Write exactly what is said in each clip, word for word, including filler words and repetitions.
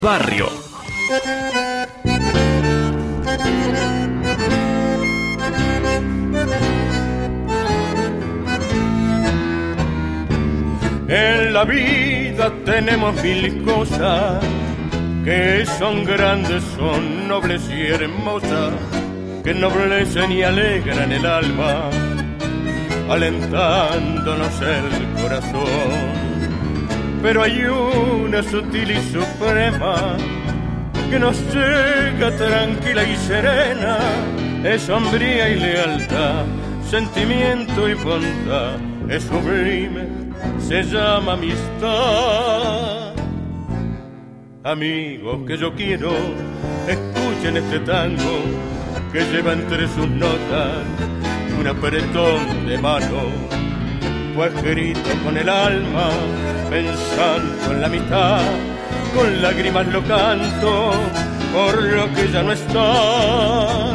Barrio. En la vida tenemos mil cosas que son grandes, son nobles y hermosas, que ennoblecen y alegran el alma, alentándonos el corazón. Pero hay una sutil y suprema que nos llega tranquila y serena, es sombría y lealtad, sentimiento y bondad, es sublime, se llama amistad. Amigos que yo quiero, escuchen este tango que lleva entre sus notas un apretón de mano, pues grito con el alma, pensando en la mitad, con lágrimas lo canto, por lo que ya no están.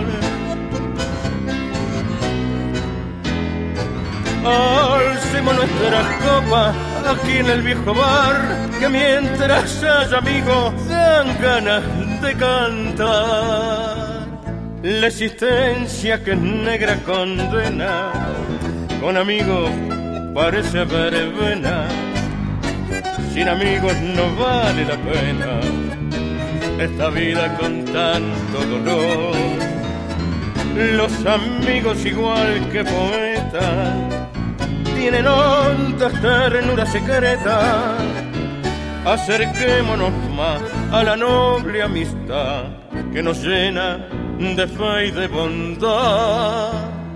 Alcemos nuestras copas aquí en el viejo bar, que mientras haya amigos dan ganas de cantar. La existencia que es negra condena, con amigos parece verbena, sin amigos no vale la pena esta vida con tanto dolor. Los amigos igual que poetas tienen hondas ternuras secretas, acerquémonos más a la noble amistad que nos llena de fe y de bondad.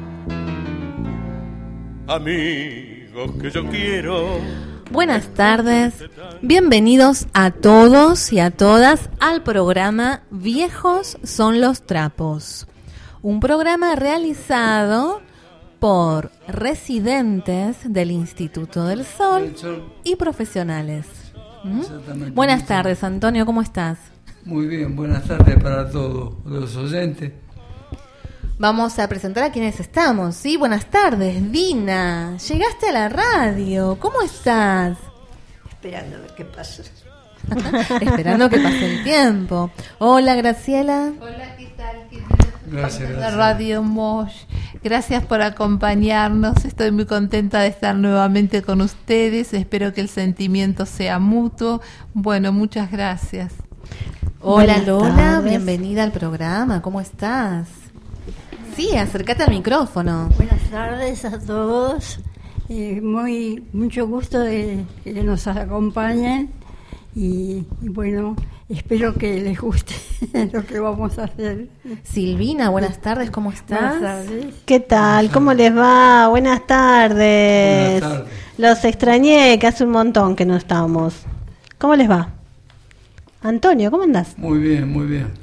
Amigos que yo quiero. Buenas tardes, bienvenidos a todos y a todas al programa Viejos son los trapos, un programa realizado por residentes del Instituto del Sol y profesionales. ¿Mm? Buenas tardes, Antonio, ¿cómo estás? Muy bien, buenas tardes para todos los oyentes. Vamos a presentar a quienes estamos, ¿sí? Buenas tardes, Dina. Llegaste a la radio. ¿Cómo estás? Esperando a ver qué pasa. Esperando que pase el tiempo. Hola, Graciela. Hola, ¿qué tal? ¿Qué Gracias, La gracias. Radio Mosh. Gracias por acompañarnos. Estoy muy contenta de estar nuevamente con ustedes. Espero que el sentimiento sea mutuo. Bueno, muchas gracias. Hola, Buenas Lola. tardes. Bienvenida al programa. ¿Cómo estás? Sí, acércate al micrófono. Buenas tardes a todos. Eh, muy mucho gusto de que nos acompañen y, y bueno, espero que les guste lo que vamos a hacer. Silvina, buenas tardes. ¿Cómo estás? Buenas tardes. ¿Qué tal? ¿Cómo les va? Buenas tardes. Buenas tardes. Los extrañé, que hace un montón que no estamos. ¿Cómo les va? Antonio, ¿cómo andás? Muy bien, muy bien.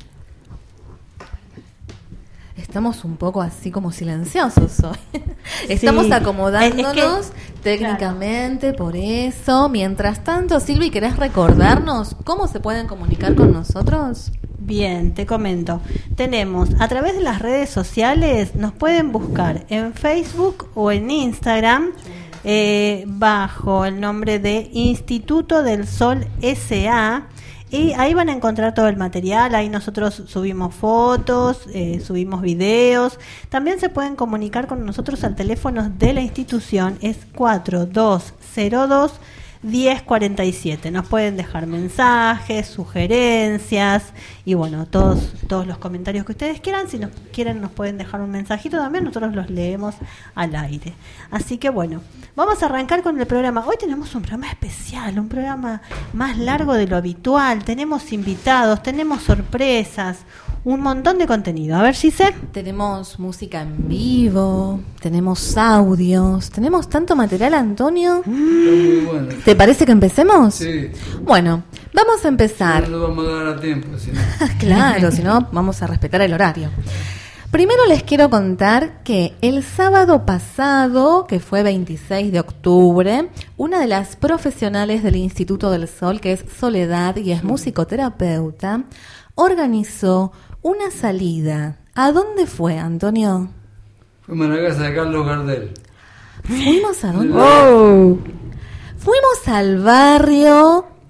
Estamos un poco así como silenciosos hoy. Estamos Sí. acomodándonos Es que- técnicamente, por eso. Mientras tanto, Silvi, ¿querés recordarnos cómo se pueden comunicar con nosotros? Bien, te comento. Tenemos a través de las redes sociales, nos pueden buscar en Facebook o en Instagram eh, bajo el nombre de Instituto del Sol S A. Y ahí van a encontrar todo el material, ahí nosotros subimos fotos, eh, subimos videos. También se pueden comunicar con nosotros al teléfono de la institución, es cuatro dos cero dos, uno cero cuatro siete. Nos pueden dejar mensajes, sugerencias y bueno, todos todos los comentarios que ustedes quieran. Si nos quieren nos pueden dejar un mensajito también, nosotros los leemos al aire. Así que bueno, vamos a arrancar con el programa. Hoy tenemos un programa especial, un programa más largo de lo habitual. Tenemos invitados, tenemos sorpresas, un montón de contenido. A ver, Gise. Tenemos música en vivo, tenemos audios, tenemos tanto material, Antonio. Está muy bueno. ¿Te parece que empecemos? Sí. Bueno, vamos a empezar. No lo vamos a dar a tiempo, si no. Claro, si no, vamos a respetar el horario. Primero les quiero contar que el sábado pasado, que fue veintiséis de octubre, una de las profesionales del Instituto del Sol, que es Soledad y es musicoterapeuta, organizó una salida. ¿A dónde fue, Antonio? Fuimos a la casa de Carlos Gardel. ¿Fuimos a dónde? Oh. Fuimos al barrio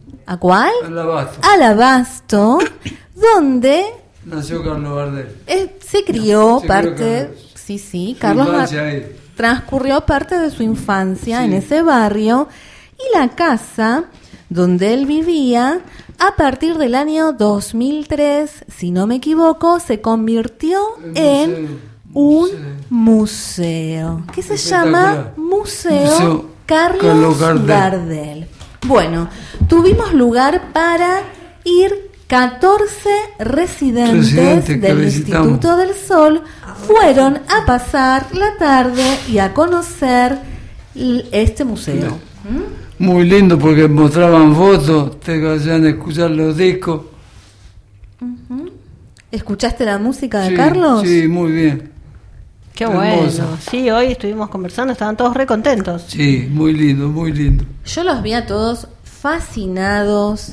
¿A cuál? Al Abasto. Al Abasto, donde Nació Carlos Gardel. eh, se crió Se crió parte, Carlos. sí, sí, Su Carlos infancia Gar- ahí. transcurrió parte de su infancia Sí. en ese barrio, y la casa donde él vivía, a partir del año dos mil tres, si no me equivoco, se convirtió El en museo. un Museo. museo que se Espectacular. llama Museo, Museo Carlos, Carlos Gardel. Gardel. Bueno, tuvimos lugar para ir catorce residentes Residentes que del visitamos. Instituto del Sol, fueron a pasar la tarde y a conocer l- este museo. ¿Mm? Muy lindo porque mostraban fotos, te hacían escuchar los discos. ¿Escuchaste la música de Sí, Carlos? Sí, muy bien. Qué Hermoso. bueno. Sí, hoy estuvimos conversando, estaban todos re contentos. Sí, muy lindo, muy lindo. Yo los vi a todos fascinados,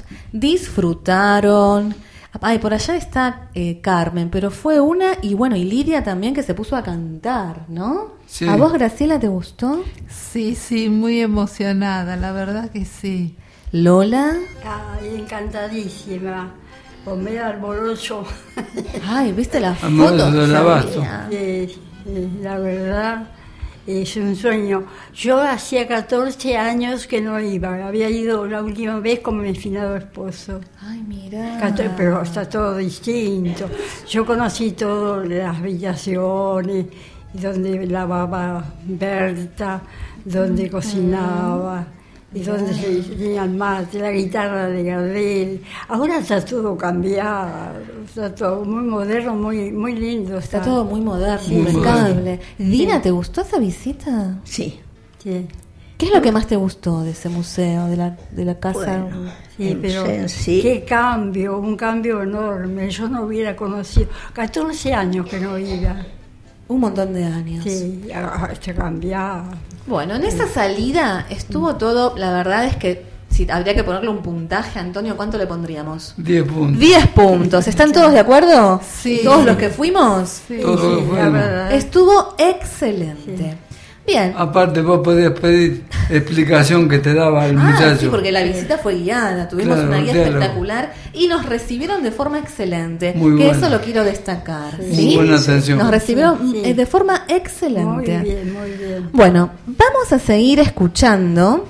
disfrutaron. Ay, por allá está eh, Carmen, pero fue una, y bueno, y Lidia también, que se puso a cantar, ¿no? Sí. ¿A vos, Graciela, te gustó? Sí, sí, muy emocionada, la verdad que sí. ¿Lola? Ay, encantadísima. Comer alborocho. Ay, ¿viste la foto? Amoroso del Abasto. Sabía. Eh, eh, la verdad, es un sueño. Yo hacía catorce años que no iba. Había ido la última vez con mi finado esposo. Ay, mira. Cator- Pero está todo distinto. Yo conocí todas las habitaciones, donde lavaba Berta, donde cocinaba, y donde se tenía el mate, la guitarra de Gardel. Ahora está todo cambiado, está todo muy moderno, muy muy lindo. Está todo muy moderno, Sí. impecable. Dina, ¿te gustó esa visita? Sí, Sí, ¿Qué es lo que más te gustó de ese museo, de la, de la casa? bueno, sí, en pero en sí, qué cambio, un cambio enorme. Yo no hubiera conocido, catorce años que no iba. Un montón de años. Sí, ah, está cambiado. Bueno, en esa salida estuvo todo, la verdad es que si habría que ponerle un puntaje, Antonio, ¿cuánto le pondríamos? diez puntos. diez puntos. ¿Están todos de acuerdo? Sí. ¿Todos los que fuimos? Todo Sí, la bueno. verdad. Estuvo excelente. Bien. Aparte vos podías pedir explicación que te daba el Ah, muchacho. sí, porque la visita fue guiada, tuvimos Claro, una guía diálogo. espectacular y nos recibieron de forma excelente, Muy que bueno. eso lo quiero destacar. Sí. ¿sí? Muy buena atención. Nos recibieron Sí. eh, de forma Muy excelente. bien, muy bien. Bueno, vamos a seguir escuchando,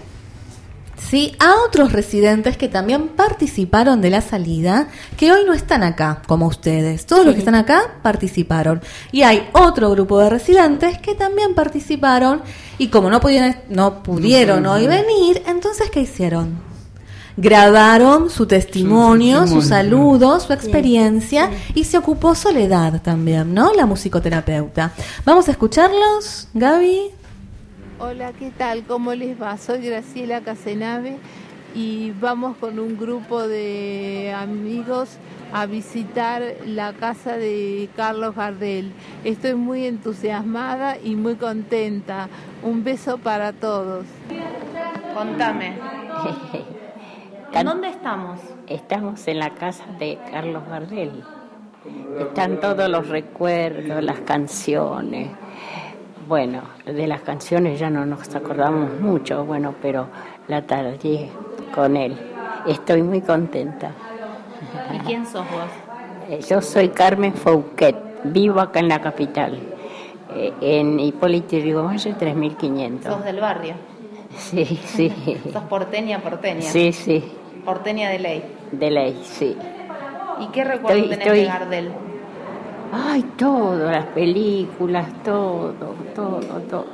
sí, a otros residentes que también participaron de la salida, que hoy no están acá, como ustedes. Todos los que están acá participaron. Y hay otro grupo de residentes que también participaron, y como no pudieron, no pudieron No hoy pudieron. venir, entonces, ¿qué hicieron? Grabaron su testimonio, Su su, testimonio, saludo, su experiencia, y se ocupó Soledad también, ¿no? La musicoterapeuta. Vamos a escucharlos, Gaby. Hola, ¿qué tal? ¿Cómo les va? Soy Graciela Casenave y vamos con un grupo de amigos a visitar la casa de Carlos Gardel. Estoy muy entusiasmada y muy contenta. Un beso para todos. Contame. Can- ¿Dónde estamos? Estamos en la casa de Carlos Gardel. Están todos los recuerdos, las canciones. Bueno, de las canciones ya no nos acordamos mucho, bueno, pero la tardé con él. Estoy muy contenta. ¿Y quién sos vos? Eh, Yo soy Carmen Fouquet, vivo acá en la capital, eh, en Hipólito Yrigoyen tres mil quinientos. ¿Sos del barrio? Sí, sí. ¿Sos porteña, porteña? Sí, sí, Porteña de ley. de ley, sí. ¿Y qué recuerdo Estoy- tenés estoy- de Gardel? Ay, todo, las películas, todo, todo, todo.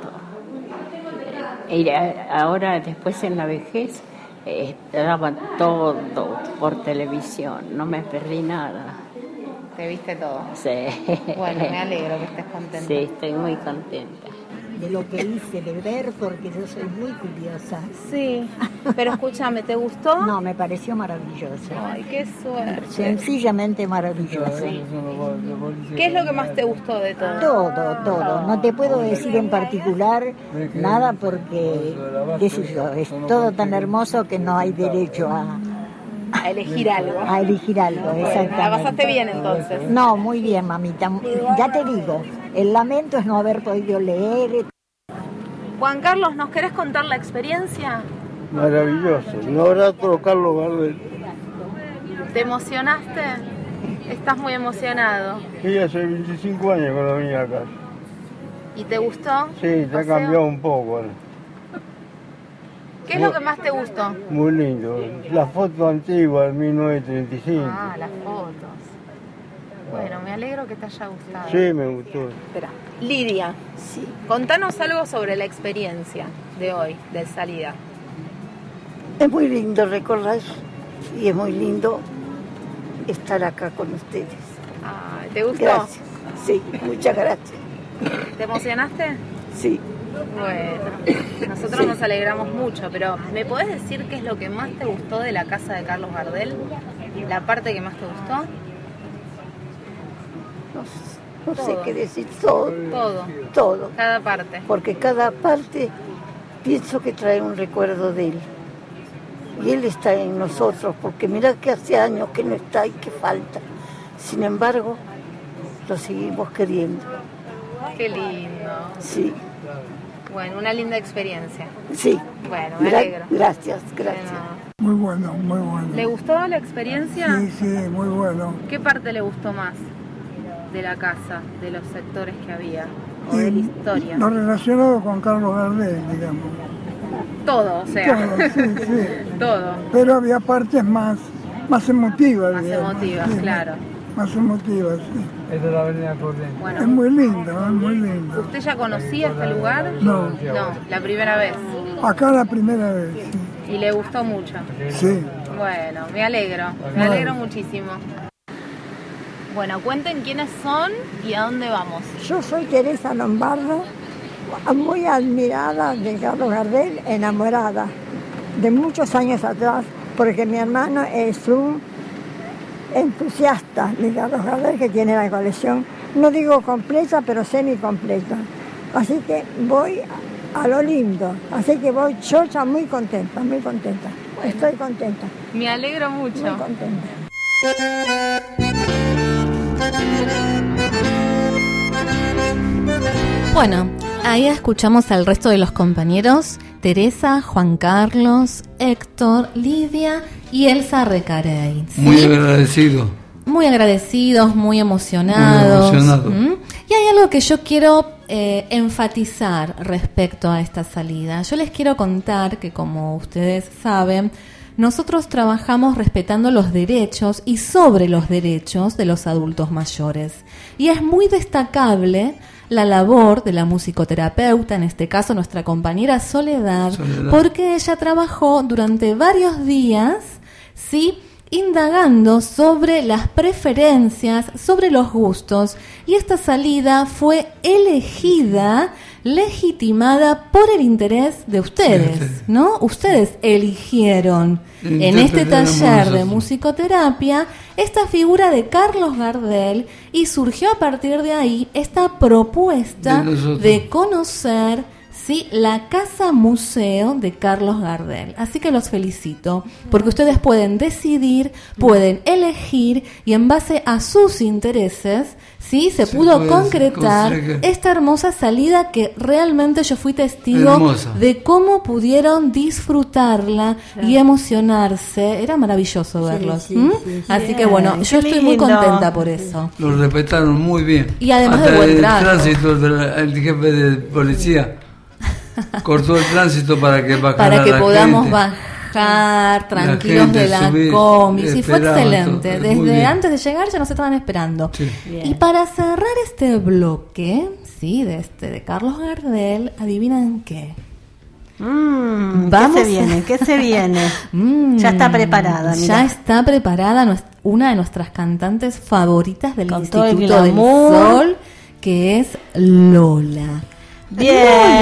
Y a- ahora, después en la vejez, eh, daban todo por televisión, no me perdí nada. Te viste todo. Sí. Bueno, me alegro que estés contenta. Sí, estoy muy contenta. de lo que hice de ver, porque yo soy muy curiosa. Sí, pero escúchame, ¿te gustó? No, me pareció maravilloso. Ay, qué suerte. Sencillamente maravilloso. ¿Qué es lo que más te gustó de todo? Todo, todo. No te puedo decir en particular nada porque, qué sé yo, es todo tan hermoso que no hay derecho a, A elegir algo. a elegir algo, exactamente. ¿La pasaste bien entonces? No, muy bien, mamita. Ya te digo, el lamento es no haber podido leer. Juan Carlos, ¿nos querés contar la experiencia? Maravilloso. Un abrazo, Carlos Gardel. ¿Te emocionaste? Estás muy emocionado. Sí, hace veinticinco años que no venía acá. ¿Y te gustó? Sí, se ha cambiado un poco. ¿Qué es lo que más te gustó? Muy lindo. La foto antigua de mil novecientos treinta y cinco. Ah, las fotos. Bueno, me alegro que te haya gustado. Sí, me gustó. Espera. Lidia, sí. Contanos algo sobre la experiencia de hoy, de salida. Es muy lindo recordar y es muy lindo estar acá con ustedes. Ah, ¿te gustó? Gracias. Sí, muchas gracias. ¿Te emocionaste? Sí. Bueno, nosotros sí. Nos alegramos mucho, pero ¿me podés decir qué es lo que más te gustó de la casa de Carlos Gardel? ¿La parte que más te gustó? No, no sé qué decir, todo. Todo. Todo. Cada parte. Porque cada parte pienso que trae un recuerdo de él. Y él está en nosotros, porque mirá que hace años que no está y que falta. Sin embargo, lo seguimos queriendo. Qué lindo. Sí. Bueno, una linda experiencia. Sí. Bueno, me Gra- alegro. Gracias, gracias. Muy bueno, muy bueno. ¿Le gustó la experiencia? Sí, sí, muy bueno. ¿Qué parte le gustó más de la casa, de los sectores que había, o Y de la historia? Lo relacionado con Carlos Gardel, digamos. Todo, o sea. Todo, sí, sí. Todo. Pero había partes más, más emotivas. Más digamos, emotivas, sí, claro. Más emotivas, sí. Es de la avenida Corrientes. Bueno, Es muy lindo, es muy lindo. ¿usted ya conocía este lugar? No. No, la primera vez. Acá la primera vez, Y le gustó mucho. sí. Bueno, me alegro, me alegro muchísimo. Bueno, cuenten quiénes son y a dónde vamos. Yo soy Teresa Lombardo, muy admirada de Carlos Gardel, enamorada de muchos años atrás, porque mi hermano es un entusiasta de Carlos Gardel, que tiene la colección, no digo completa, pero semi-completa. Así que voy a lo lindo, así que voy chocha muy contenta, muy contenta. Estoy contenta. Me alegro mucho. Muy contenta. Bueno, ahí escuchamos al resto de los compañeros: Teresa, Juan Carlos, Héctor, Lidia y Elsa Recarey. ¿Sí? Muy agradecido. Muy agradecidos, muy emocionados. Muy emocionado. ¿Mm? Y hay algo que yo quiero eh, enfatizar respecto a esta salida. Yo les quiero contar que, como ustedes saben, nosotros trabajamos respetando los derechos y sobre los derechos de los adultos mayores. Y es muy destacable la labor de la musicoterapeuta, en este caso nuestra compañera Soledad, Soledad. porque ella trabajó durante varios días, ¿sí?, indagando sobre las preferencias, sobre los gustos, y esta salida fue elegida, legitimada por el interés de ustedes, ¿no? Ustedes eligieron en este taller de musicoterapia esta figura de Carlos Gardel, y surgió a partir de ahí esta propuesta de, de conocer, sí, la Casa Museo de Carlos Gardel. Así que los felicito, porque ustedes pueden decidir, pueden elegir, y en base a sus intereses, sí, se, se pudo concretar esta hermosa salida, que realmente yo fui testigo hermosa. De cómo pudieron disfrutarla, claro, y emocionarse. Era maravilloso verlos. Sí, sí, sí, Así bien. Que bueno, yo Qué estoy lindo. Muy contenta por eso. Lo respetaron muy bien. Y además hasta de buen el trato. Tránsito, el jefe de policía cortó el tránsito para que bajara para que la podamos gente. bajar tranquilos la de la subir, combi. Sí, fue excelente. Todo, desde antes de llegar ya nos estaban esperando. Sí. Y para cerrar este bloque, sí, de este de Carlos Gardel, ¿adivinan qué? Mm, ¿Qué se viene? ¿Qué se viene? mm, ya está preparada. Mirá. Ya está preparada una de nuestras cantantes favoritas del Con Instituto del Sol, que es Lola. Bien,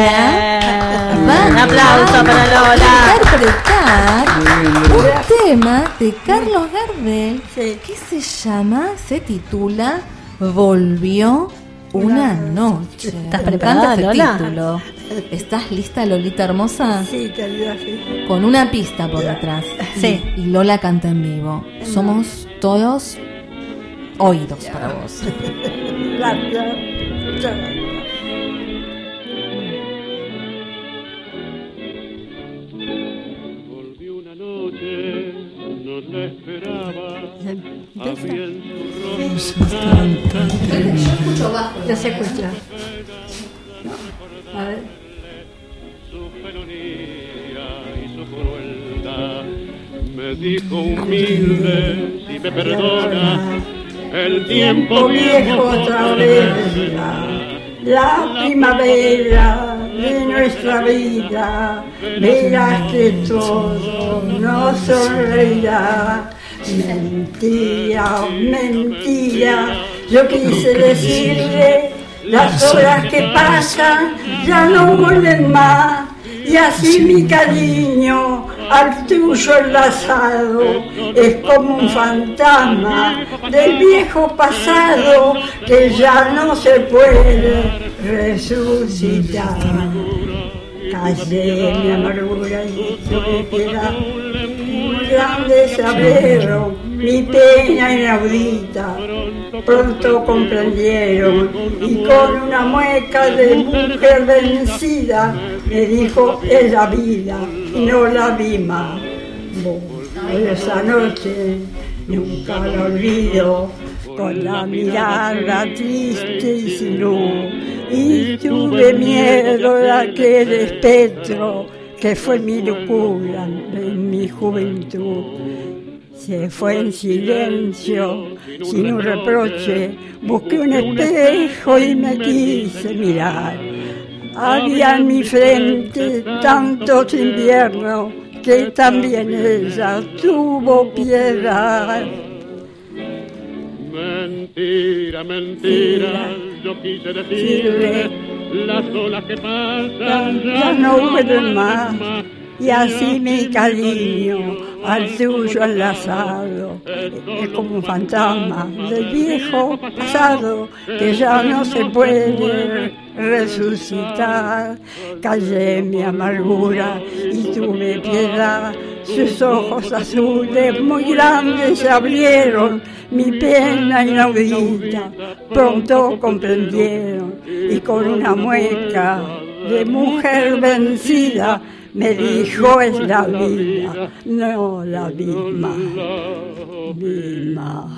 un aplauso para Lola. Interpretar un tema de Carlos Gardel, sí, que se llama, se titula Volvió una noche. ¿Estás preparada, Lola? Título. ¿Estás lista, Lolita hermosa? Sí, querida, sí. Con una pista por detrás. Sí. Y, y Lola canta en vivo. Somos todos oídos para vos. Gracias. le esperaba. Yo escucho bajo. Ya se escucha. A ver. Su felonía y su crueldad. Me dijo humilde, si me perdona, el tiempo viejo otra vez vendrá. La primavera de nuestra vida, verás que todo nos sonreirá. Mentira, mentira, yo quise decirle, las horas que pasan ya no vuelven más. Y así mi cariño al tuyo enlazado es como un fantasma del viejo pasado que ya no se puede resucitar. Callé mi amargura y tuve piedad, muy grande se abrieron mi pena inaudita. Pronto comprendieron y con una mueca de mujer vencida me dijo, es la vida y no la vi más. Bueno, esa noche nunca la olvido, con la mirada triste y sin luz, y tuve miedo de aquel espectro que fue mi locura en mi juventud. Se fue en silencio, sin un reproche, busqué un espejo y me quise mirar. Había en mi frente tantos inviernos que también ella tuvo piedad. Mentira, mentira, yo quise decirle, las olas que pasan ya no vuelven más. Y así mi cariño al tuyo enlazado es como un fantasma del viejo pasado que ya no se puede resucitar. Callé mi amargura y tuve piedad, sus ojos azules muy grandes se abrieron, mi pena inaudita pronto comprendieron, y con una mueca de mujer vencida me dijo, es la vida, no la misma, misma.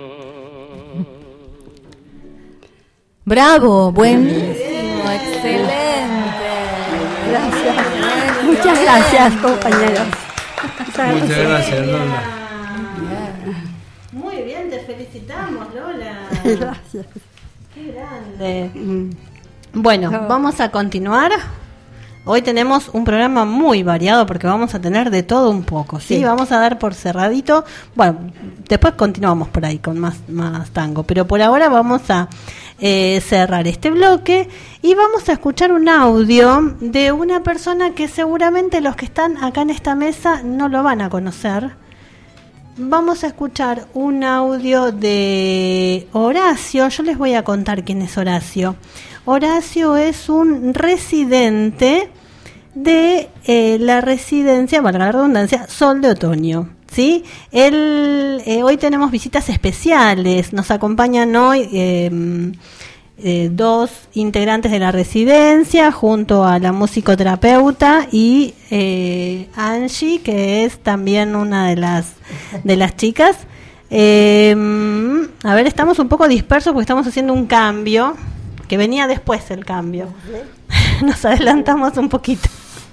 Bravo, buenísimo, excelente. Gracias. Muchas gracias, compañeros. Muchas, Muchas gracias, Lola. Muy bien, te felicitamos, Lola. Gracias. Qué grande. Bueno, no. Vamos a continuar. Hoy tenemos un programa muy variado porque vamos a tener de todo un poco, ¿sí? Sí. Vamos a dar por cerradito. Bueno, después continuamos por ahí con más, más tango, pero por ahora vamos a eh, cerrar este bloque y vamos a escuchar un audio de una persona que seguramente los que están acá en esta mesa no lo van a conocer. Vamos a escuchar un audio de Horacio. Yo les voy a contar quién es Horacio. Horacio es un residente de eh, la residencia, valga la redundancia, Sol de Otoño, ¿sí? Él, eh, hoy tenemos visitas especiales. Nos acompañan hoy eh, eh, dos integrantes de la residencia junto a la musicoterapeuta y eh, Angie, que es también una de las de las chicas. Eh, a ver, estamos un poco dispersos porque estamos haciendo un cambio que venía después el cambio. Nos adelantamos un poquito.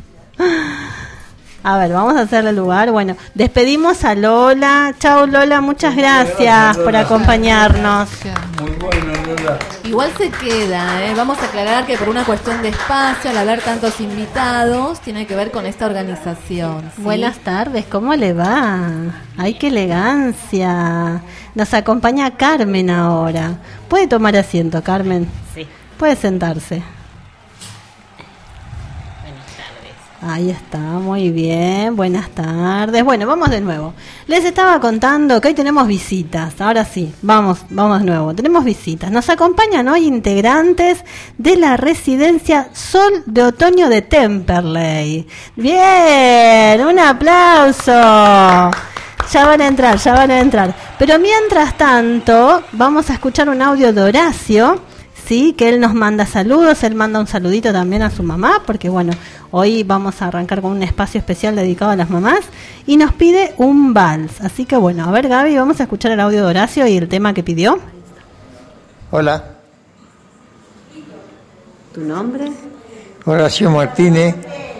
A ver, vamos a hacerle lugar. Bueno, despedimos a Lola. Chao, Lola, muchas gracias, gracias Lola, por acompañarnos. Muy bueno, Lola. Igual se queda, ¿eh? Vamos a aclarar que por una cuestión de espacio, al haber tantos invitados, tiene que ver con esta organización, ¿sí? Buenas tardes, ¿cómo le va? ¡Ay, qué elegancia! Nos acompaña Carmen ahora. ¿Puede tomar asiento, Carmen? Sí. Puede sentarse. Ahí está, muy bien, buenas tardes. Bueno, vamos de nuevo. Les estaba contando que hoy tenemos visitas. Ahora sí, vamos, vamos de nuevo. Tenemos visitas. Nos acompañan hoy integrantes de la residencia Sol de Otoño de Temperley. Bien, un aplauso. Ya van a entrar, ya van a entrar. Pero mientras tanto, vamos a escuchar un audio de Horacio, sí, que él nos manda saludos, él manda un saludito también a su mamá, porque bueno, hoy vamos a arrancar con un espacio especial dedicado a las mamás, y nos pide un vals. Así que bueno, a ver, Gaby, vamos a escuchar el audio de Horacio y el tema que pidió. Hola. ¿Tu nombre? Horacio Martínez.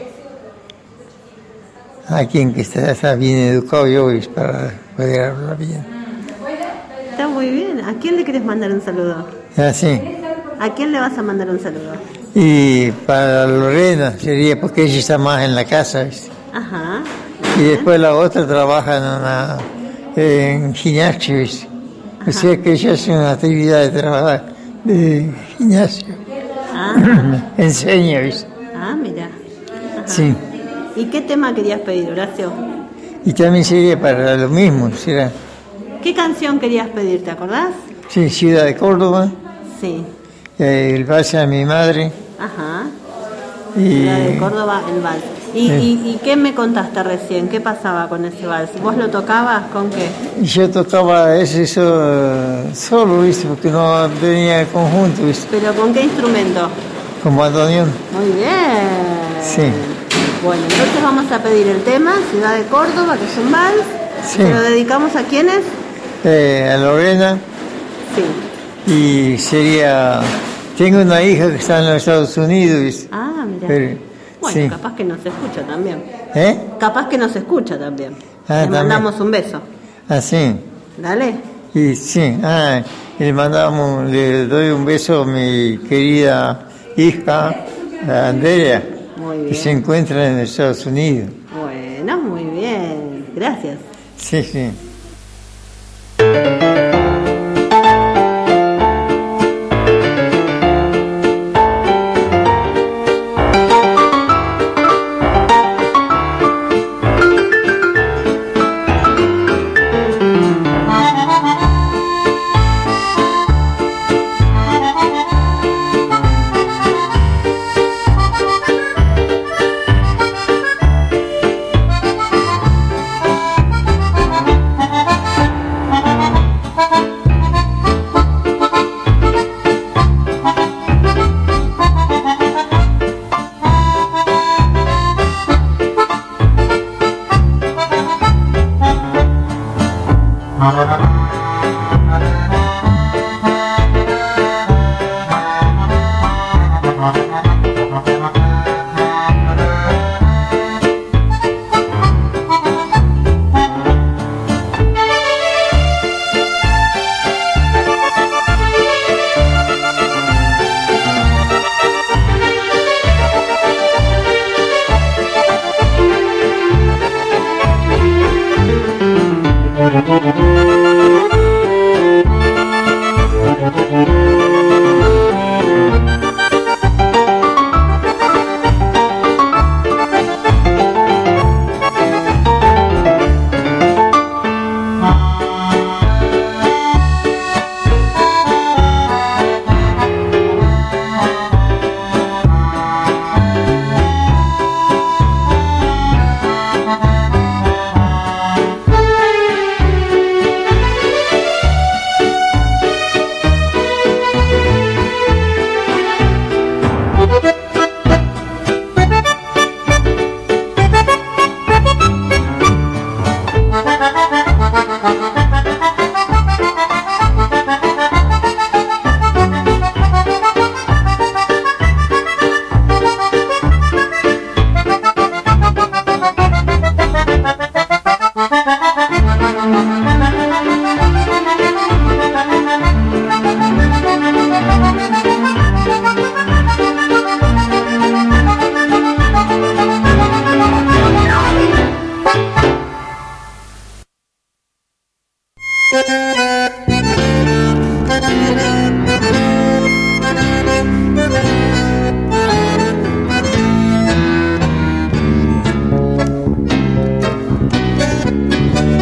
A quien que está, está bien educado yo es para poder hablar bien. Está muy bien. ¿A quién le querés mandar un saludo? Así. ¿A quién le vas a mandar un saludo? Y para Lorena sería porque ella está más en la casa, ¿viste? Ajá. Y después la otra trabaja en, una, en gimnasio, ¿viste? O sea que ella hace una actividad de trabajar de gimnasio. Ah. Enseña, ¿viste? Ah, mira. Ajá. Sí. ¿Y qué tema querías pedir, Horacio? Y también sería para lo mismo, ¿será? ¿Qué canción querías pedir, te acordás? Sí, Ciudad de Córdoba. Sí. Eh, el vals a mi madre. Ajá. Y... Ciudad de Córdoba, el vals. ¿Y, Eh. y, ¿Y qué me contaste recién? ¿Qué pasaba con ese vals? ¿Vos lo tocabas con qué? Y yo tocaba ese so- solo, ¿viste? Porque no tenía conjunto, ¿viste? ¿Pero con qué instrumento? Con bandoneón. Muy bien. Sí. Bueno, entonces vamos a pedir el tema, Ciudad de Córdoba, que es un vals. Sí. ¿Se lo dedicamos a quiénes? Eh, a Lorena. Sí. Y sería... Tengo una hija que está en los Estados Unidos, ¿viste? Ah, mira. Pero, Bueno, sí. capaz que nos escucha también. ¿Eh? Capaz que nos escucha también. Ah, Le también. mandamos un beso. Así. Dale. Y sí, ah, y le mandamos, le doy un beso a mi querida hija, a Andrea, Muy que bien. se encuentra en Estados Unidos. Bueno, muy bien. Gracias. Sí, sí.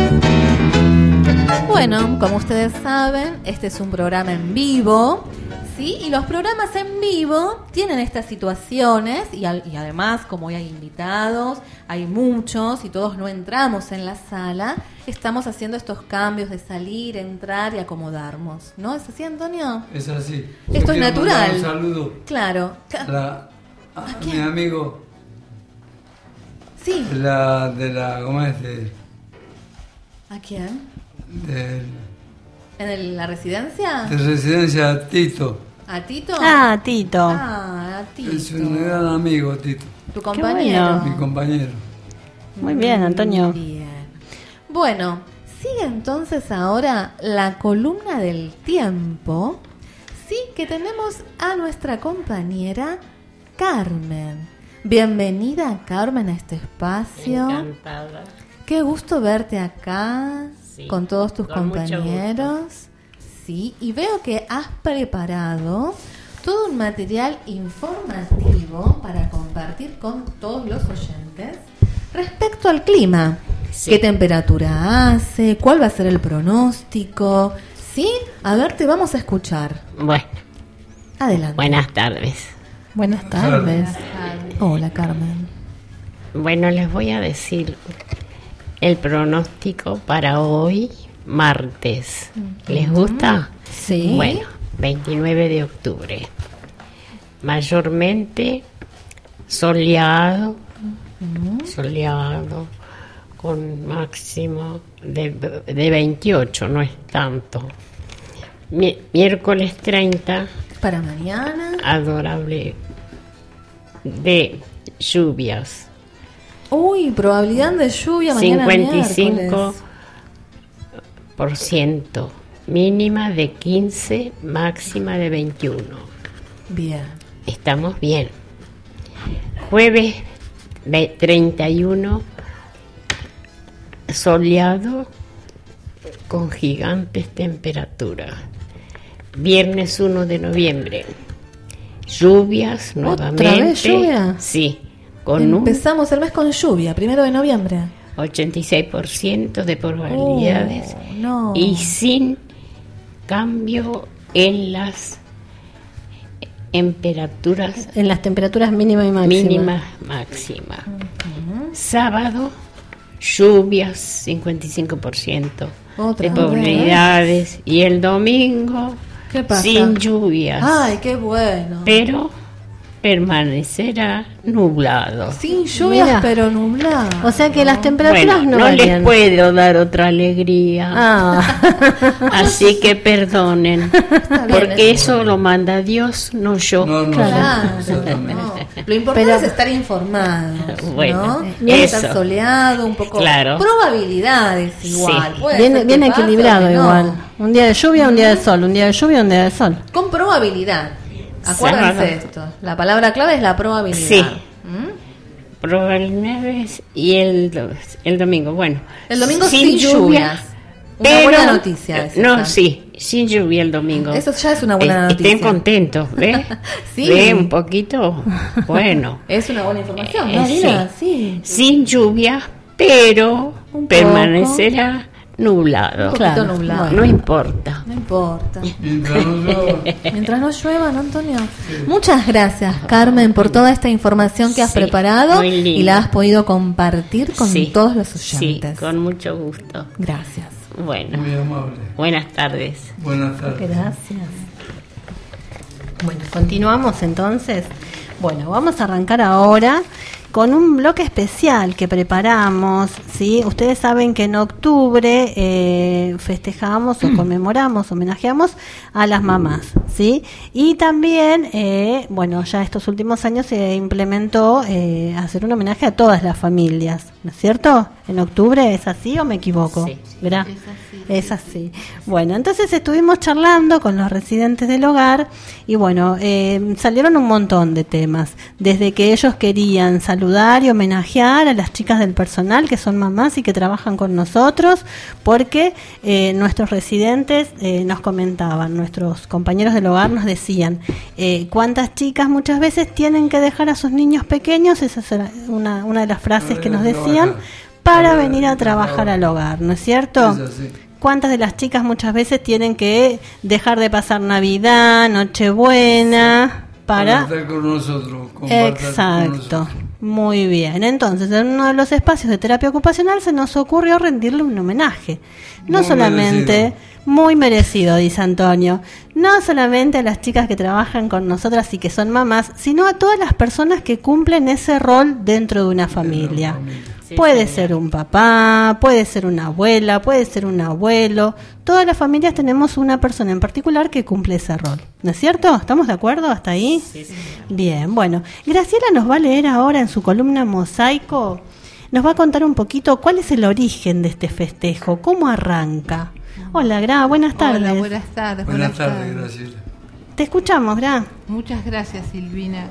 Bueno, como ustedes saben, este es un programa en vivo. ¿sí? Y los programas en vivo tienen estas situaciones y, al, y además, como hoy hay invitados, hay muchos y todos no entramos en la sala, estamos haciendo estos cambios de salir, entrar y acomodarnos, ¿no? ¿Es así, Antonio? Es así. Esto es natural. Un saludo. Claro. A, la, a, ¿A mi amigo. Sí. De la, de la, ¿cómo es? De, ¿A quién? De, ¿En el, la residencia? De residencia Tito. ¿A Tito? Ah, Tito. Ah, a Tito. Es un gran amigo, Tito. ¿Tu compañero? Bueno. Mi compañero. Muy bien, Antonio. Bien. Bueno, sigue entonces ahora la columna del tiempo, sí, que tenemos a nuestra compañera Carmen. Bienvenida, Carmen, a este espacio. Encantada. Qué gusto verte acá, sí, con todos tus con compañeros. Sí, y veo que has preparado todo un material informativo para compartir con todos los oyentes respecto al clima. Sí. ¿Qué temperatura hace? ¿Cuál va a ser el pronóstico? ¿Sí? A ver, te vamos a escuchar. Bueno. Adelante. Buenas tardes. Buenas tardes. Buenas tardes. Hola, Carmen. Bueno, les voy a decir el pronóstico para hoy, martes. ¿Les gusta? Sí. Bueno, veintinueve de octubre. Mayormente soleado, uh-huh. soleado, con máximo de, de veintiocho, no es tanto. Mi, miércoles treinta. Para mañana. Adorable. De lluvias. Uy, probabilidad de lluvia mañana cincuenta y cinco miércoles. Por ciento. Mínima de quince, máxima de veintiuno. Bien. Estamos bien. Jueves treinta y uno, soleado con gigantes temperaturas. Viernes uno de noviembre, lluvias nuevamente. ¿Otra vez lluvia? Sí. Con Empezamos el mes con lluvia, primero de noviembre. ochenta y seis por ciento de probabilidades. Oh, no. Y sin cambio en las temperaturas. En las temperaturas mínima y máxima. Mínima, máxima. Uh-huh. Sábado, lluvias, cincuenta y cinco por ciento de probabilidades. Vez. Y el domingo, ¿qué pasa? Sin lluvias. Ay, qué bueno. Pero permanecerá nublado. Sin lluvias, Mira. pero nublado. O sea que las temperaturas bueno, no no varían. les puedo dar otra alegría. Ah. Así que perdonen. Porque eso lo manda Dios, no yo. No, no, claro, no. No. Lo importante pero, es estar informados. Bueno, ¿no? Estar soleado, un poco. Claro. Probabilidades igual. Sí. Bien, bien equilibrado no. igual. Un día de lluvia, un día de sol. Un día de lluvia, un día de sol. Con probabilidad. Acuérdense sí. esto. La palabra clave es la probabilidad. Sí. ¿Mm? Probabilidades y el, el domingo. Bueno. El domingo sin, sin lluvias. Una pero, buena noticia. Esa, no, ¿sabes? sí. Sin lluvia el domingo. Eso ya es una buena eh, noticia. Estén contentos, ¿ves? Sí. ¿Ve un poquito? Bueno. Es una buena información, eh, ¿no? Mira, sí. sí. Sin lluvia, pero un permanecerá nublado. Un poquito claro. nublado. No importa. No importa. Mientras no llueva. Mientras no llueva, ¿no, Antonio? Sí. Muchas gracias, Carmen, por toda esta información que has sí, preparado y la has podido compartir con sí, todos los oyentes. Sí, con mucho gusto. Gracias. Bueno. Muy amable. Buenas tardes. Buenas tardes. Gracias. Bueno, continuamos entonces. Bueno, vamos a arrancar ahora con un bloque especial que preparamos, ¿sí? Ustedes saben que en octubre eh, festejamos o conmemoramos, homenajeamos a las mamás, ¿sí? Y también, eh, bueno, ya estos últimos años se implementó eh, hacer un homenaje a todas las familias, ¿no es cierto? ¿En octubre es así o me equivoco? Sí, ¿verdad? Es así. Es así. Bueno, entonces estuvimos charlando con los residentes del hogar y bueno, eh, salieron un montón de temas, desde que ellos querían saludar y homenajear a las chicas del personal que son mamás y que trabajan con nosotros, porque eh, nuestros residentes eh, nos comentaban, nuestros compañeros del hogar nos decían eh, cuántas chicas muchas veces tienen que dejar a sus niños pequeños, esa es una, una de las frases que nos decían, para venir a trabajar al hogar, ¿no es cierto? cuántas de las chicas muchas veces tienen que dejar de pasar Navidad, Nochebuena, para... Para estar con nosotros. Exacto. Con nosotros. Muy bien. Entonces, en uno de los espacios de terapia ocupacional se nos ocurrió rendirle un homenaje. No muy solamente... Merecido. Muy merecido, dice Antonio. No solamente a las chicas que trabajan con nosotras y que son mamás, sino a todas las personas que cumplen ese rol dentro de una familia. familia. Sí, puede señor. ser un papá, puede ser una abuela, puede ser un abuelo. Todas las familias tenemos una persona en particular que cumple ese rol. ¿No es cierto? ¿Estamos de acuerdo hasta ahí? Sí, sí. Bien, bueno. Graciela nos va a leer ahora en su columna Mosaico. Nos va a contar un poquito cuál es el origen de este festejo, cómo arranca. Hola, Gra, buenas tardes. Hola, buenas tardes. Buenas, buenas tardes, Graciela. Te escuchamos, Gra. Muchas gracias, Silvina.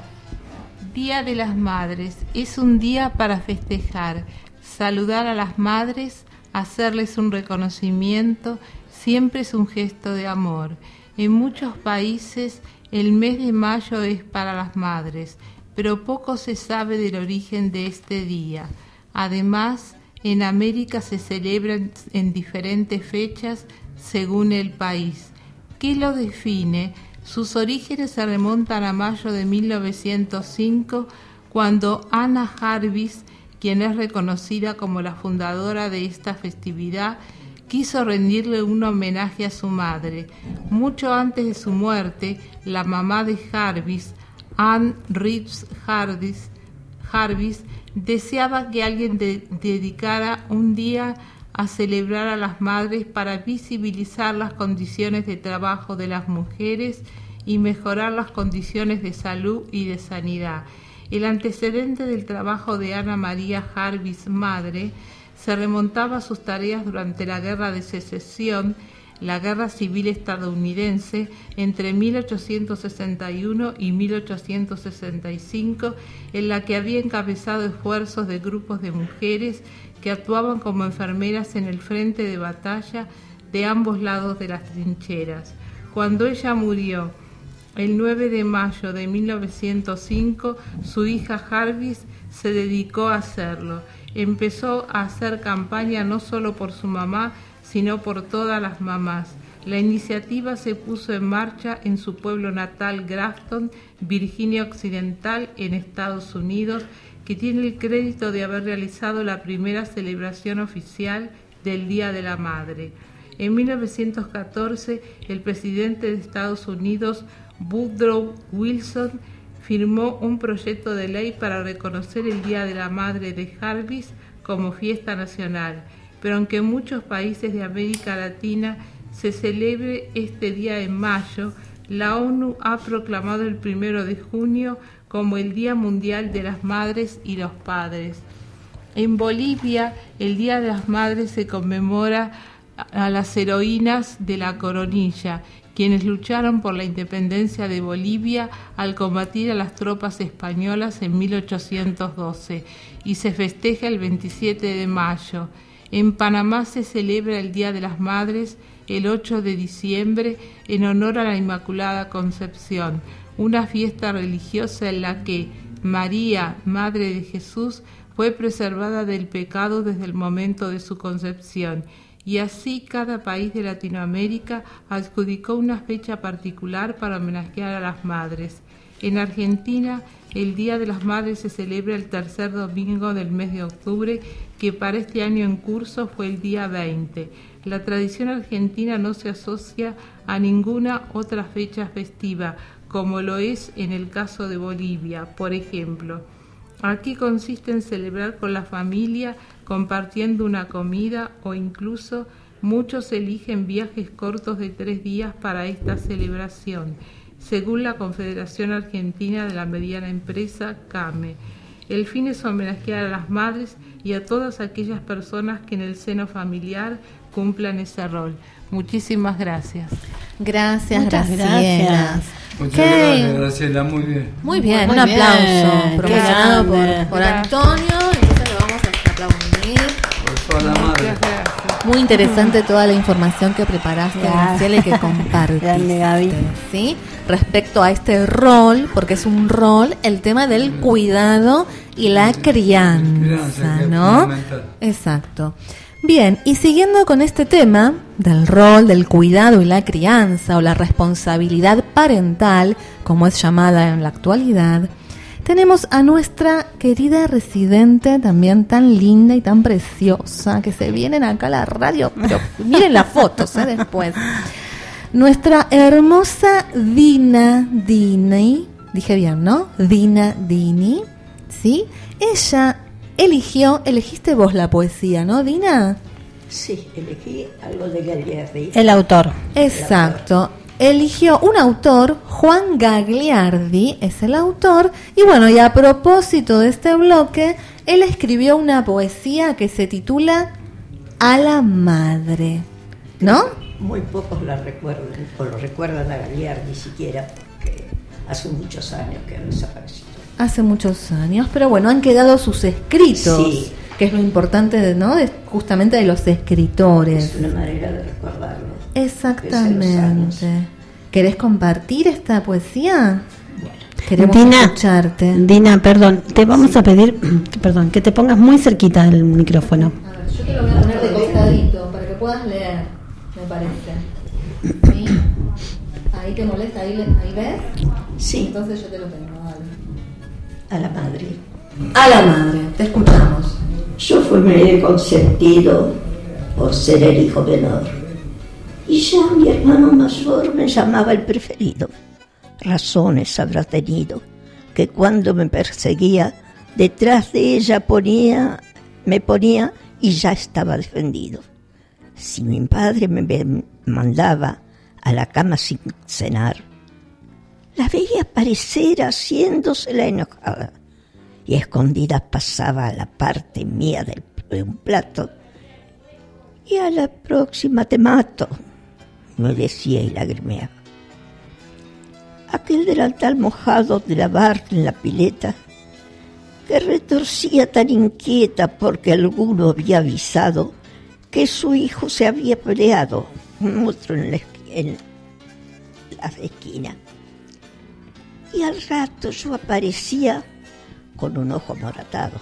Día de las Madres. Es un día para festejar, saludar a las madres, hacerles un reconocimiento, siempre es un gesto de amor. En muchos países el mes de mayo es para las madres, pero poco se sabe del origen de este día. Además, en América se celebran en diferentes fechas según el país. ¿Qué lo define? Sus orígenes se remontan a mayo de mil novecientos cinco, cuando Anna Jarvis, quien es reconocida como la fundadora de esta festividad, quiso rendirle un homenaje a su madre. Mucho antes de su muerte, la mamá de Jarvis, Anne Reeves Jarvis, Jarvis deseaba que alguien de, dedicara un día a celebrar a las madres para visibilizar las condiciones de trabajo de las mujeres y mejorar las condiciones de salud y de sanidad. El antecedente del trabajo de Ana María Jarvis, madre, se remontaba a sus tareas durante la Guerra de Secesión, la Guerra Civil estadounidense, entre mil ochocientos sesenta y uno y mil ochocientos sesenta y cinco, en la que había encabezado esfuerzos de grupos de mujeres que actuaban como enfermeras en el frente de batalla de ambos lados de las trincheras. Cuando ella murió el nueve de mayo de mil novecientos cinco, su hija Jarvis se dedicó a hacerlo. Empezó a hacer campaña no solo por su mamá, sino por todas las mamás. La iniciativa se puso en marcha en su pueblo natal, Grafton, Virginia Occidental, en Estados Unidos, que tiene el crédito de haber realizado la primera celebración oficial del Día de la Madre. En mil novecientos catorce, el presidente de Estados Unidos, Woodrow Wilson, firmó un proyecto de ley para reconocer el Día de la Madre de Jarvis como fiesta nacional. Pero aunque en muchos países de América Latina se celebre este día en mayo, la ONU ha proclamado el primero de junio como el Día Mundial de las Madres y los Padres. En Bolivia, el Día de las Madres se conmemora a las heroínas de la Coronilla, quienes lucharon por la independencia de Bolivia al combatir a las tropas españolas en mil ochocientos doce, y se festeja el veintisiete de mayo. En Panamá se celebra el Día de las Madres el ocho de diciembre en honor a la Inmaculada Concepción, una fiesta religiosa en la que María, Madre de Jesús, fue preservada del pecado desde el momento de su concepción. Y así cada país de Latinoamérica adjudicó una fecha particular para homenajear a las madres. En Argentina, el Día de las Madres se celebra el tercer domingo del mes de octubre, que para este año en curso fue el día veinte. La tradición argentina no se asocia a ninguna otra fecha festiva, como lo es en el caso de Bolivia, por ejemplo. Aquí consiste en celebrar con la familia, compartiendo una comida, o incluso muchos eligen viajes cortos de tres días para esta celebración, según la Confederación Argentina de la Mediana Empresa, CAME. El fin es homenajear a las madres y a todas aquellas personas que en el seno familiar cumplan ese rol. Muchísimas gracias. Gracias, Muchas Graciela. gracias. Muchas ¿Qué? gracias, Graciela, muy bien. Muy bien, Muy un bien. aplauso Qué promocionado por, grande. por Antonio. Entonces lo vamos a aplaudir. Por toda la madre. Muy interesante toda la información que preparaste, Graciela, y que Grande, compartiste, Gaby. ¿sí? Respecto a este rol, porque es un rol, el tema del cuidado y la crianza, Crianza, que es ¿no? fundamental. Exacto. Bien, y siguiendo con este tema del rol, del cuidado y la crianza o la responsabilidad parental, como es llamada en la actualidad, tenemos a nuestra querida residente, también tan linda y tan preciosa, que se vienen acá a la radio, pero miren las fotos ¿eh? después. Nuestra hermosa Dina Dini, dije bien, ¿no? Dina Dini, ¿sí? Ella eligió, elegiste vos la poesía, ¿no, Dina? Sí, elegí algo de Gagliardi. El autor. Exacto. Eligió un autor, Juan Gagliardi es el autor, y bueno, y a propósito de este bloque, él escribió una poesía que se titula A la Madre, ¿no? Muy pocos la recuerdan, o lo recuerdan a Gagliardi siquiera, porque hace muchos años que ha desaparecido. Hace muchos años, pero bueno, han quedado sus escritos, sí, que es lo importante, ¿no? De, justamente de los escritores. Es una manera de recordarlo. Exactamente. ¿Querés compartir esta poesía? Bueno, queremos Dina, escucharte. Dina, perdón, te vamos sí. a pedir, perdón, que te pongas muy cerquita del micrófono. A ver, yo te lo voy a poner de costadito para que puedas leer, me parece. ¿Sí? ¿Ahí te molesta? ¿Ahí, ahí ves? Sí. Entonces yo te lo tengo, dale. A la madre. A la madre, te escuchamos. Yo fui medio consentido por ser el hijo menor. Y ya mi hermano mayor me llamaba el preferido. Razones habrá tenido, que cuando me perseguía, detrás de ella ponía, me ponía y ya estaba defendido. Si mi padre me mandaba a la cama sin cenar, la veía aparecer haciéndose la enojada, y a escondidas pasaba a la parte mía del, de un plato, y a la próxima te mato, me decía y lagrimeaba. Aquel delantal mojado de lavar en la pileta, que retorcía tan inquieta porque alguno había avisado que su hijo se había peleado con otro en la, en la esquina. Y al rato yo aparecía con un ojo amoratado.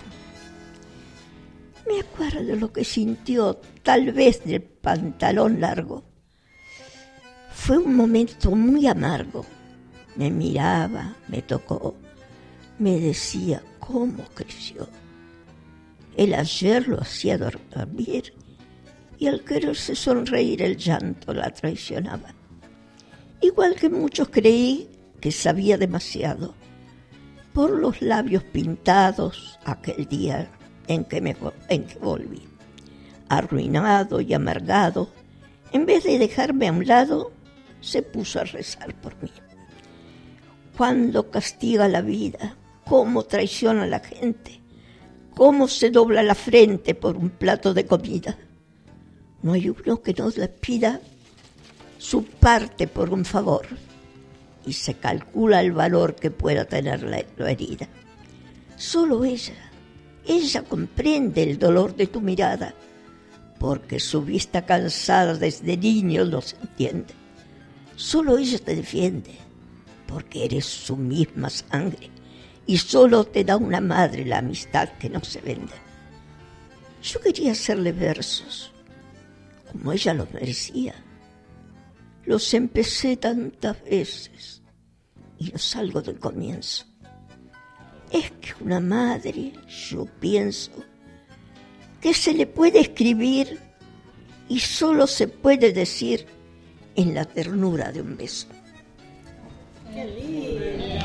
Me acuerdo de lo que sintió, tal vez del pantalón largo. Fue un momento muy amargo. Me miraba, me tocó, me decía cómo creció. El ayer lo hacía dormir y al quererse sonreír el llanto la traicionaba. Igual que muchos creí que sabía demasiado por los labios pintados aquel día en que, me, en que volví. Arruinado y amargado, en vez de dejarme a un lado, se puso a rezar por mí. Cuando castiga la vida, cómo traiciona a la gente, cómo se dobla la frente por un plato de comida. No hay uno que no le pida su parte por un favor y se calcula el valor que pueda tener la, la herida. Solo ella, ella comprende el dolor de tu mirada, porque su vista cansada desde niño no se entiende. Solo ella te defiende, porque eres su misma sangre, y solo te da una madre la amistad que no se vende. Yo quería hacerle versos, como ella los merecía. Los empecé tantas veces, y no salgo del comienzo. Es que una madre, yo pienso, que se le puede escribir y solo se puede decir en la ternura de un beso. ¡Qué lindo!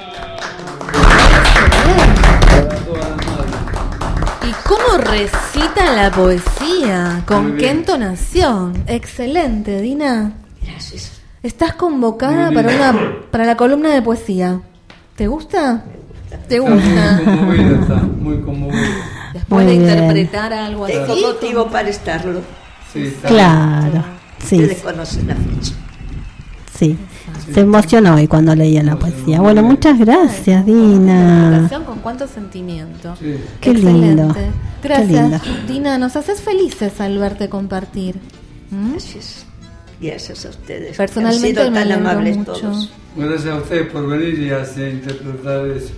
¿Y cómo recita la poesía? ¿Con qué entonación? Excelente, Dina. Gracias. Estás convocada para una para la columna de poesía. ¿Te gusta? ¿Te gusta? Muy conmovida, está muy conmovida. Después Muy de bien. interpretar algo así. Tengo motivo para estarlo. Sí, está Claro, sí, Ustedes conocen la fecha. sí. Se emocionó hoy cuando leía la poesía. Bueno, muchas gracias, Dina. Con cuánto sentimiento. Sí. Qué Excelente. lindo. Gracias, Qué lindo. Dina. Nos haces felices al verte compartir. ¿Mm? Gracias. Gracias a ustedes. Personalmente Han sido me tan alegro amables mucho. todos. Gracias a ustedes por venir y así interpretar eso.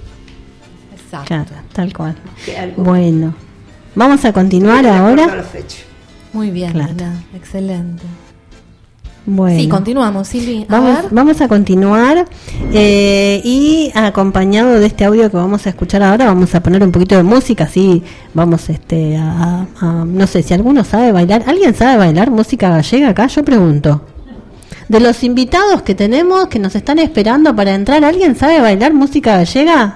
Exacto. Claro, tal cual. Que algo- Bueno, vamos a continuar No me acuerdo ahora. la fecha. Muy bien, Claro. Lina, excelente. Bueno. Sí, continuamos, Silvi. A Vamos, ver. vamos a continuar eh, y acompañado de este audio que vamos a escuchar ahora, vamos a poner un poquito de música, así vamos este a, a- no sé si alguno sabe bailar. ¿Alguien sabe bailar música gallega acá? Yo pregunto. De los invitados que tenemos, que nos están esperando para entrar, ¿alguien sabe bailar música gallega?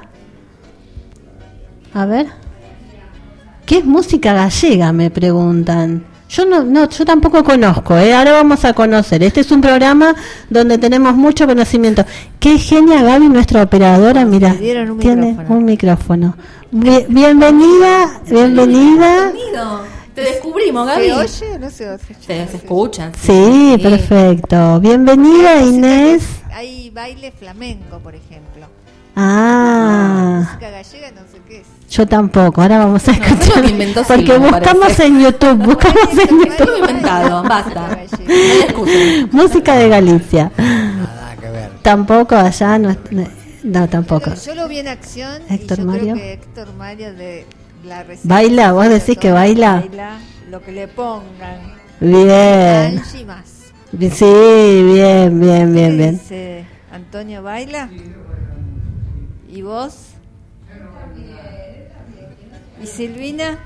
A ver. ¿Qué es música gallega? Me preguntan. Yo no, no, yo tampoco conozco, ¿eh? Ahora vamos a conocer. Este es un programa donde tenemos mucho conocimiento. Qué genia Gaby, nuestra operadora, mira, Le dieron un tiene micrófono. un micrófono. Bien- bienvenida, bienvenida. Bienvenido. Te descubrimos, Gaby. ¿Se oye o no se oye? Se, se escucha. Sí, perfecto. Bienvenida, Inés. Hay baile flamenco, por ejemplo. Ah, Música gallega no sé qué es. yo tampoco. Ahora vamos a eso escuchar. lo inventó Porque Silvia, me buscamos parece. en YouTube, buscamos en Todo YouTube. inventado, basta. No hay excusa. Música de Galicia. Tampoco allá, no, no tampoco. Yo lo vi en acción Héctor y yo Mario. creo que Héctor Mario de la receta. ¿Baila? ¿Vos decís que baila? Lo que le pongan. Bien. Angie más. Sí, bien, bien, bien, ¿Qué bien. dice Antonio baila? ¿Y vos? ¿Y Silvina?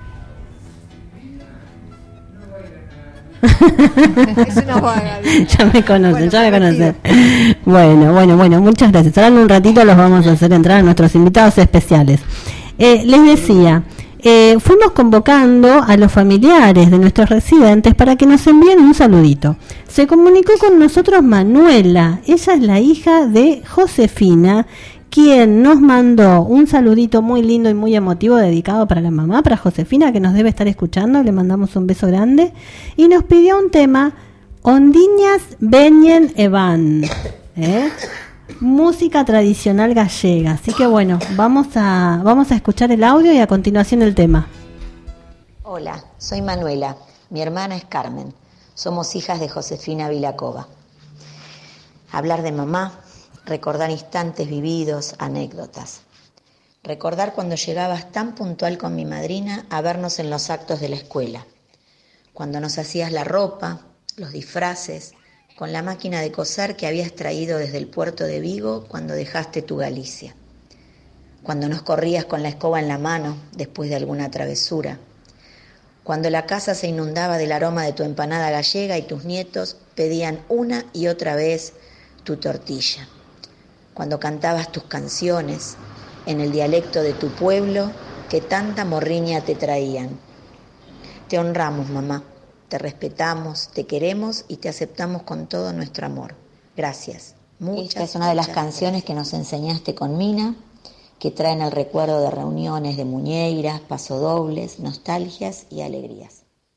Es una vaga. Ya me conocen, Bueno, ya me prometido. conocen. Bueno, bueno, bueno, muchas gracias. Ahora en un ratito los vamos a hacer entrar a nuestros invitados especiales. Eh, les decía, eh, fuimos convocando a los familiares de nuestros residentes para que nos envíen un saludito. Se comunicó con nosotros Manuela, ella es la hija de Josefina, quien nos mandó un saludito muy lindo y muy emotivo dedicado para la mamá, para Josefina, que nos debe estar escuchando. Le mandamos un beso grande y nos pidió un tema, Ondiñas Veñen e van, ¿eh? Música tradicional gallega. Así que bueno, vamos a vamos a escuchar el audio y a continuación el tema. Hola, soy Manuela, mi hermana es Carmen, somos hijas de Josefina Vilacova. Hablar de mamá, recordar instantes vividos, anécdotas. Recordar cuando llegabas tan puntual con mi madrina a vernos en los actos de la escuela. Cuando nos hacías la ropa, los disfraces, con la máquina de coser que habías traído desde el puerto de Vigo cuando dejaste tu Galicia. Cuando nos corrías con la escoba en la mano después de alguna travesura. Cuando la casa se inundaba del aroma de tu empanada gallega y tus nietos pedían una y otra vez tu tortilla. Cuando cantabas tus canciones en el dialecto de tu pueblo que tanta morriña te traían. Te honramos, mamá, te respetamos, te queremos y te aceptamos con todo nuestro amor. Gracias. Muchas, Esta es una de las canciones que nos enseñaste con Mina, que traen el recuerdo de reuniones de muñeiras, pasodobles, nostalgias y alegrías.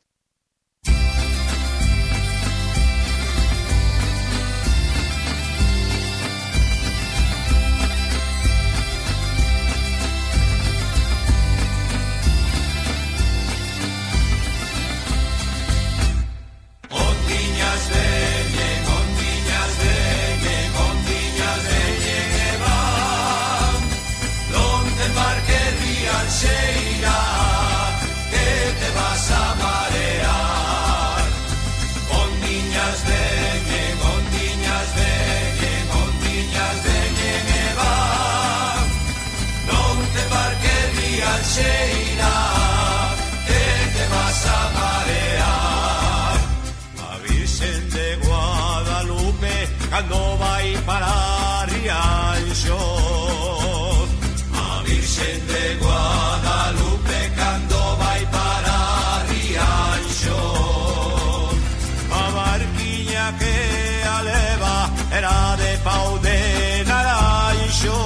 Ondiñas veñen, ondiñas veñen, ondiñas veñen e van. Donde embarque Rial Xeira, que te vas a marear. Ondiñas veñen, ondiñas veñen, ondiñas veñen e van. Donde embarque Rial Xeira, que te vas a marear. A Virgen de Guadalupe, cando vai para Rianxo. A Virgen de Guadalupe, cando vai para Rianxo. A barquiña que a leva era de pau de naranxo.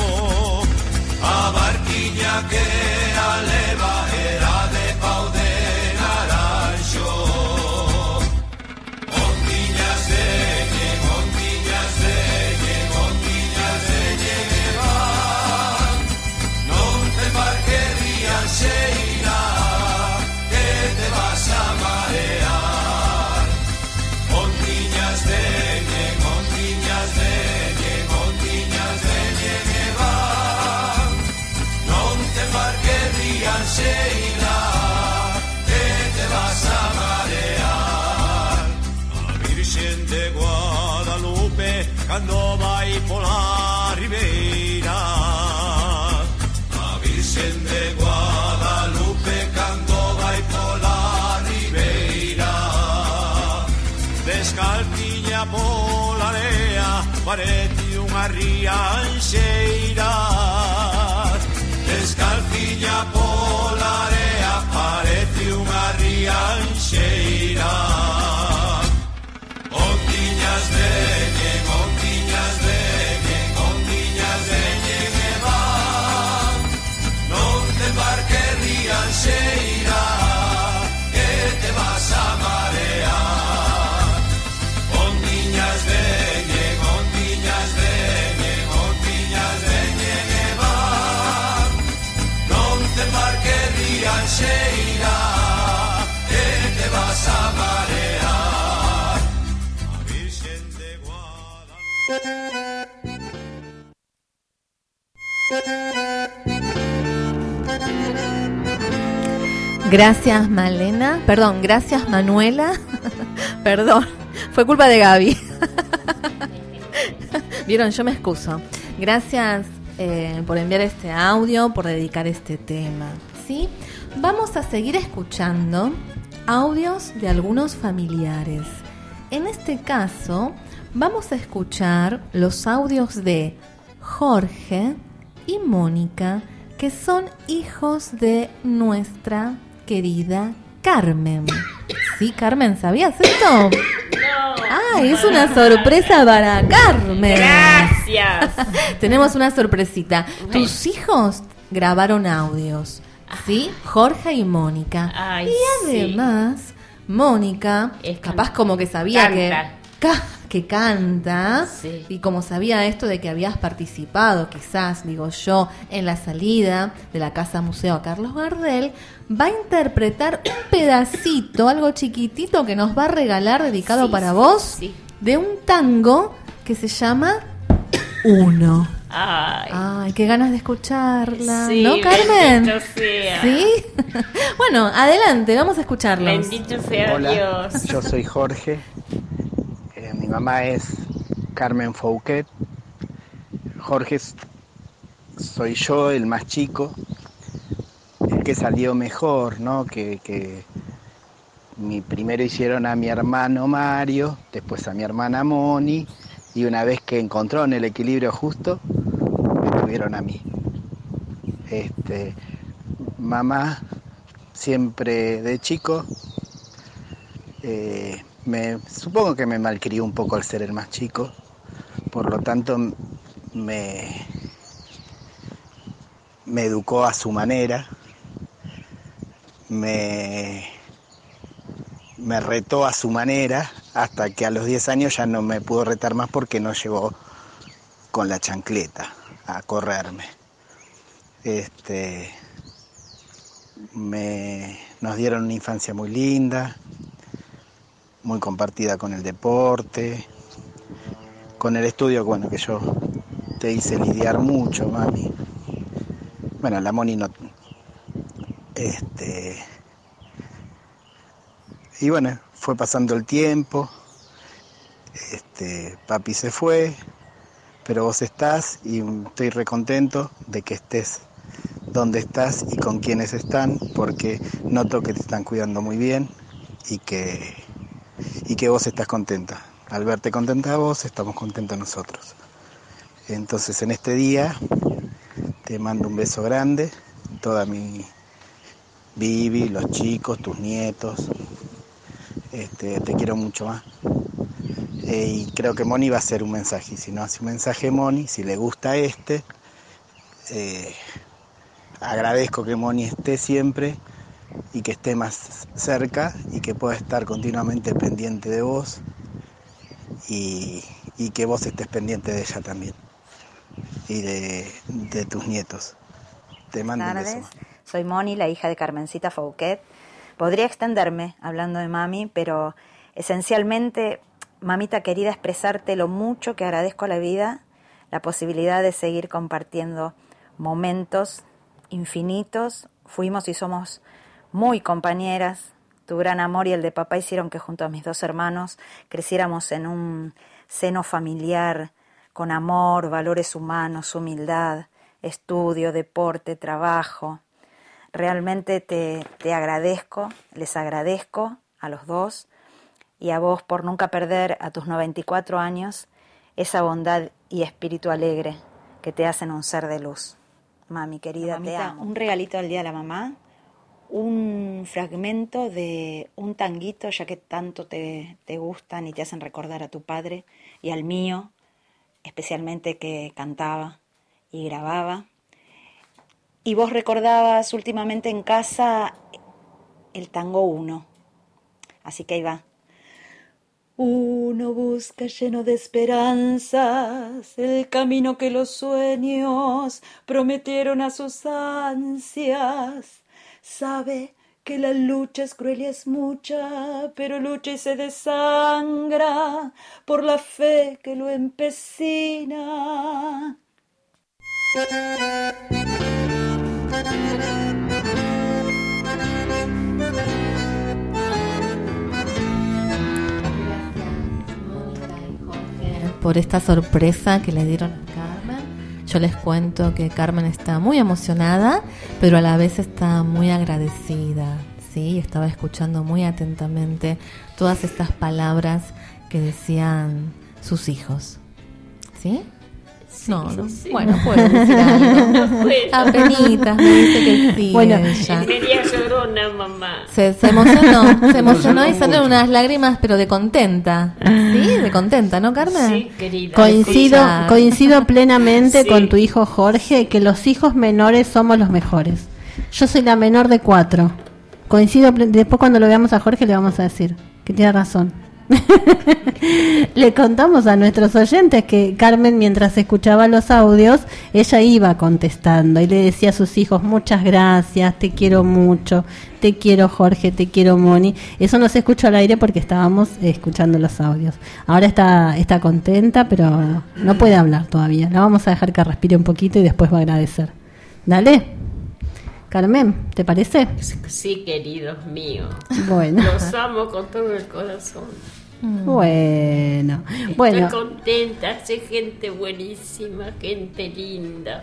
A barquiña que a leva era de pau de naranxo. Ondiñas veñen, ondiñas veñen, ondiñas veñen cando vai pola ribeira. A Virxen de Guadalupe cando vai pola ribeira. Descalciña pola area, parece unha rianxeira. Descalciña pola area, parece unha rianxeira. Ondiñas veñen, ondiñas veñen, ondiñas veñen e van. Non te embarques rianxeira, que te vas a marear. Ondiñas veñen, ondiñas veñen, ondiñas veñen e van. Non te embarques rianxeira, que te vas a marear. A Virxen de Gracias, Malena. Perdón, gracias, Manuela. Perdón, fue culpa de Gaby. Vieron, yo me excuso. Gracias eh, por enviar este audio, por dedicar este tema. ¿Sí? Vamos a seguir escuchando audios de algunos familiares. En este caso, vamos a escuchar los audios de Jorge y Mónica, que son hijos de nuestra querida Carmen. ¿Sí, Carmen? ¿Sabías esto? No. ¡Ah, es una sorpresa para Carmen! Gracias. Tenemos una sorpresita. Tus hijos grabaron audios, ¿sí? Jorge y Mónica. Ay, y además, sí. Mónica, es capaz como que sabía canta. que... Ca- que canta, sí. Y como sabía esto de que habías participado, quizás, digo yo, en la salida de la Casa Museo a Carlos Gardel, va a interpretar un pedacito, algo chiquitito que nos va a regalar, dedicado sí, para vos, sí. de un tango que se llama Uno. Ay, Ay, qué ganas de escucharla, sí, ¿no, Carmen? Bendito sea. ¿Sí? Bueno, adelante, vamos a escucharlos. Bendito sea Hola, Dios. Yo soy Jorge. Eh, mi mamá es Carmen Fouquet. Jorge soy yo, el más chico, el que salió mejor, ¿no? Que, que mi, primero hicieron a mi hermano Mario, después a mi hermana Moni, y una vez que encontraron el equilibrio justo, me tuvieron a mí. Este, mamá, siempre de chico, eh, me, supongo que me malcrió un poco al ser el más chico, por lo tanto me, me educó a su manera, me, me retó a su manera, hasta que a los diez años ya no me pudo retar más porque no llegó con la chancleta a correrme. Este, me, nos dieron una infancia muy linda, muy compartida con el deporte, con el estudio, bueno, que yo te hice lidiar mucho, mami. Bueno, la Moni no... Este... Y bueno, fue pasando el tiempo, este, papi se fue, pero vos estás y estoy recontento de que estés donde estás y con quienes están, porque noto que te están cuidando muy bien y que, y que vos estás contenta. Al verte contenta vos, estamos contentos nosotros. Entonces en este día te mando un beso grande, toda mi Vivi, los chicos, tus nietos. Este, te quiero mucho más. Eh, y creo que Moni va a hacer un mensaje. Y si no hace un mensaje Moni, si le gusta este, eh, agradezco que Moni esté siempre y que esté más cerca y que pueda estar continuamente pendiente de vos y, y que vos estés pendiente de ella también y de, de tus nietos. Te mando un beso. Soy Moni, la hija de Carmencita Fouquet. Podría extenderme hablando de mami, pero esencialmente, mamita querida, expresarte lo mucho que agradezco a la vida, la posibilidad de seguir compartiendo momentos infinitos. Fuimos y somos muy compañeras. Tu gran amor y el de papá hicieron que junto a mis dos hermanos creciéramos en un seno familiar, con amor, valores humanos, humildad, estudio, deporte, trabajo. Realmente te, te agradezco, les agradezco a los dos y a vos por nunca perder a tus noventa y cuatro años esa bondad y espíritu alegre que te hacen un ser de luz. Mami querida, Mamita, te amo. Un regalito al Día de la Mamá, un fragmento de un tanguito, ya que tanto te, te gustan y te hacen recordar a tu padre y al mío, especialmente que cantaba y grababa. Y vos recordabas últimamente en casa el tango uno. Así que ahí va. Uno busca lleno de esperanzas el camino que los sueños prometieron a sus ansias. Sabe que la lucha es cruel y es mucha, pero lucha y se desangra por la fe que lo empecina. Por esta sorpresa que le dieron a Carmen. Yo les cuento que Carmen está muy emocionada, pero a la vez está muy agradecida, ¿sí? Estaba escuchando muy atentamente todas estas palabras que decían sus hijos, ¿sí? Sí, no, no. Sí. Bueno, puedo decir algo. No puedo. Apenitas, me dice que sí. Bueno, ella. media llorona, mamá. Se, se emocionó, se emocionó y salen unas lágrimas, pero de contenta. ¿Sí? De contenta, ¿no, Carmen? Sí, querida. Coincido, coincido plenamente Sí. con tu hijo Jorge, que los hijos menores somos los mejores. Yo soy la menor de cuatro. Coincido, ple- después cuando lo veamos a Jorge le vamos a decir que tiene razón. Le contamos a nuestros oyentes que Carmen, mientras escuchaba los audios, ella iba contestando y le decía a sus hijos: muchas gracias, te quiero mucho, te quiero Jorge, te quiero Moni. Eso no se escuchó al aire porque estábamos eh, escuchando los audios. Ahora está, está contenta, pero no puede hablar todavía. La vamos a dejar que respire un poquito y después va a agradecer. Dale, Carmen, ¿te parece? Sí, queridos míos. Bueno. Los amo con todo el corazón. Bueno, bueno. Estoy contenta, sé gente buenísima, gente linda.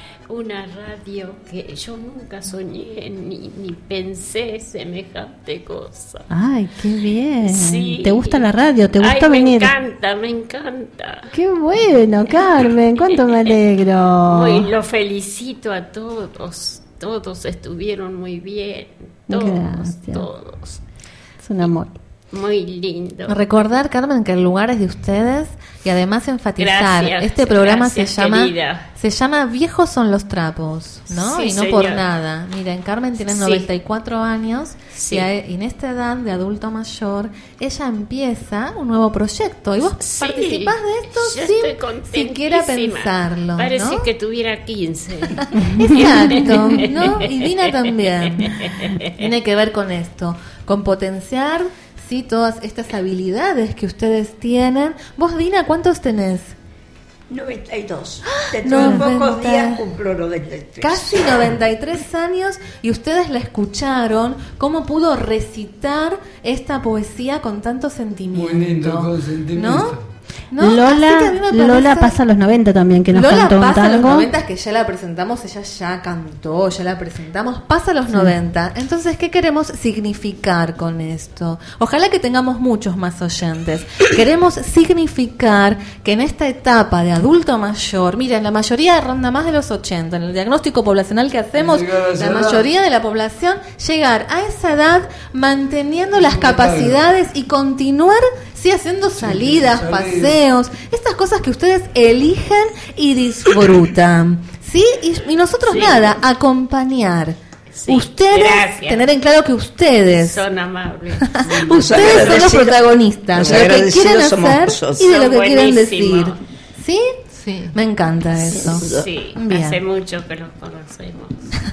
Una radio que yo nunca soñé ni, ni pensé semejante cosa. Ay, qué bien. Sí. ¿Te gusta la radio? ¿Te gusta Ay, venir? Me encanta, me encanta. Qué bueno, Carmen, cuánto me alegro. Muy, los felicito a todos. Todos estuvieron muy bien. Todos, Gracias. todos. Es un amor. Muy lindo. Recordar, Carmen, que el lugar es de ustedes y además enfatizar, Gracias, este programa gracias, se llama querida. se llama Viejos son los trapos, ¿no? Sí, y no por señor. nada. Miren, Carmen tiene Sí. noventa y cuatro años Sí. y a- y en esta edad de adulto mayor ella empieza un nuevo proyecto. ¿Y vos Sí, participás de esto yo sin estoy siquiera contentísima. pensarlo? Parece ¿no? que tuviera quince. Exacto, ¿no? Y Dina también. Tiene que ver con esto, con potenciar, sí, todas estas habilidades que ustedes tienen. Vos, Dina, ¿cuántos tenés? noventa y dos. Dentro de noventa. pocos días cumplo noventa y tres. Casi noventa y tres años, y ustedes la escucharon. ¿Cómo pudo recitar esta poesía con tanto sentimiento? Muy lindo, con sentimiento. ¿No? ¿No? Así que a Lola, mí me parece- Lola pasa los noventa también, que nos Lola cantó un pasa los tango. noventa, que ya la presentamos, ella ya cantó, ya la presentamos, pasa los Sí. noventa. Entonces, ¿qué queremos significar con esto? Ojalá que tengamos muchos más oyentes. Queremos significar que en esta etapa de adulto mayor, miren, la mayoría ronda más de los ochenta, en el diagnóstico poblacional que hacemos, Llegar a esa la edad. mayoría de la población llegar a esa edad manteniendo las capacidades y continuar sí haciendo salidas, salidas. paseos, estas cosas que ustedes eligen y disfrutan, ¿sí? Y, y nosotros Sí. nada, acompañar. Sí, Ustedes, gracias. tener en claro que ustedes, Son amables. ustedes son los protagonistas los de lo que agradecidos quieren somos hacer nosotros. y de lo Son que quieren buenísimos. decir. ¿Sí? Sí. Me encanta eso. Sí, Bien. hace mucho que los conocemos.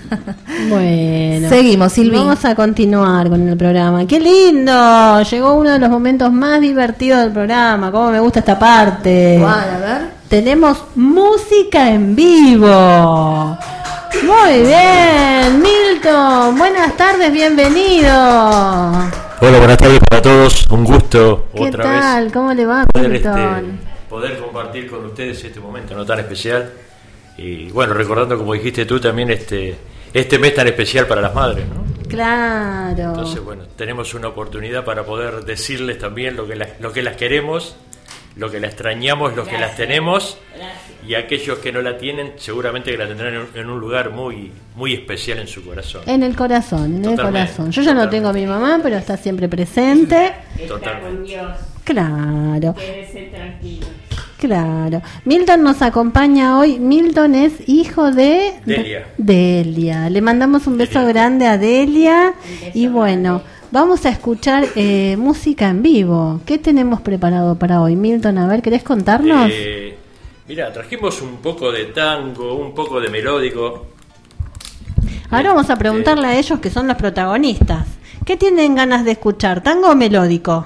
Bueno, Seguimos, Silvi. Vamos a continuar con el programa. ¡Qué lindo! Llegó uno de los momentos más divertidos del programa. ¿Cómo me gusta esta parte? ¿Cuál? A ver. Tenemos música en vivo. Muy bien, Milton. Buenas tardes, bienvenido. Hola, buenas tardes para todos. Un gusto ¿Qué otra tal? vez ¿Cómo le va, poder, este, Milton? poder compartir con ustedes este momento no tan especial. Y bueno, recordando, como dijiste tú, también este este mes tan especial para las madres, ¿no? Claro. Entonces, bueno, tenemos una oportunidad para poder decirles también lo que las, lo que las queremos, lo que las extrañamos, los que las tenemos. Y aquellos que no la tienen, seguramente que la tendrán en, en un lugar muy muy especial en su corazón. En el corazón, en el Totalmente, corazón. Yo ya no tengo a mi mamá, pero está siempre presente. Está con Dios. Claro. Quédese tranquilo. Claro. Milton nos acompaña hoy. Milton es hijo de Delia. Delia. Le mandamos un beso grande a Delia. Y bueno, vamos a escuchar eh, música en vivo. ¿Qué tenemos preparado para hoy, Milton? A ver, ¿querés contarnos? Eh, mira, trajimos un poco de tango, un poco de melódico. Ahora vamos a preguntarle a ellos, que son los protagonistas. ¿Qué tienen ganas de escuchar? ¿Tango o melódico?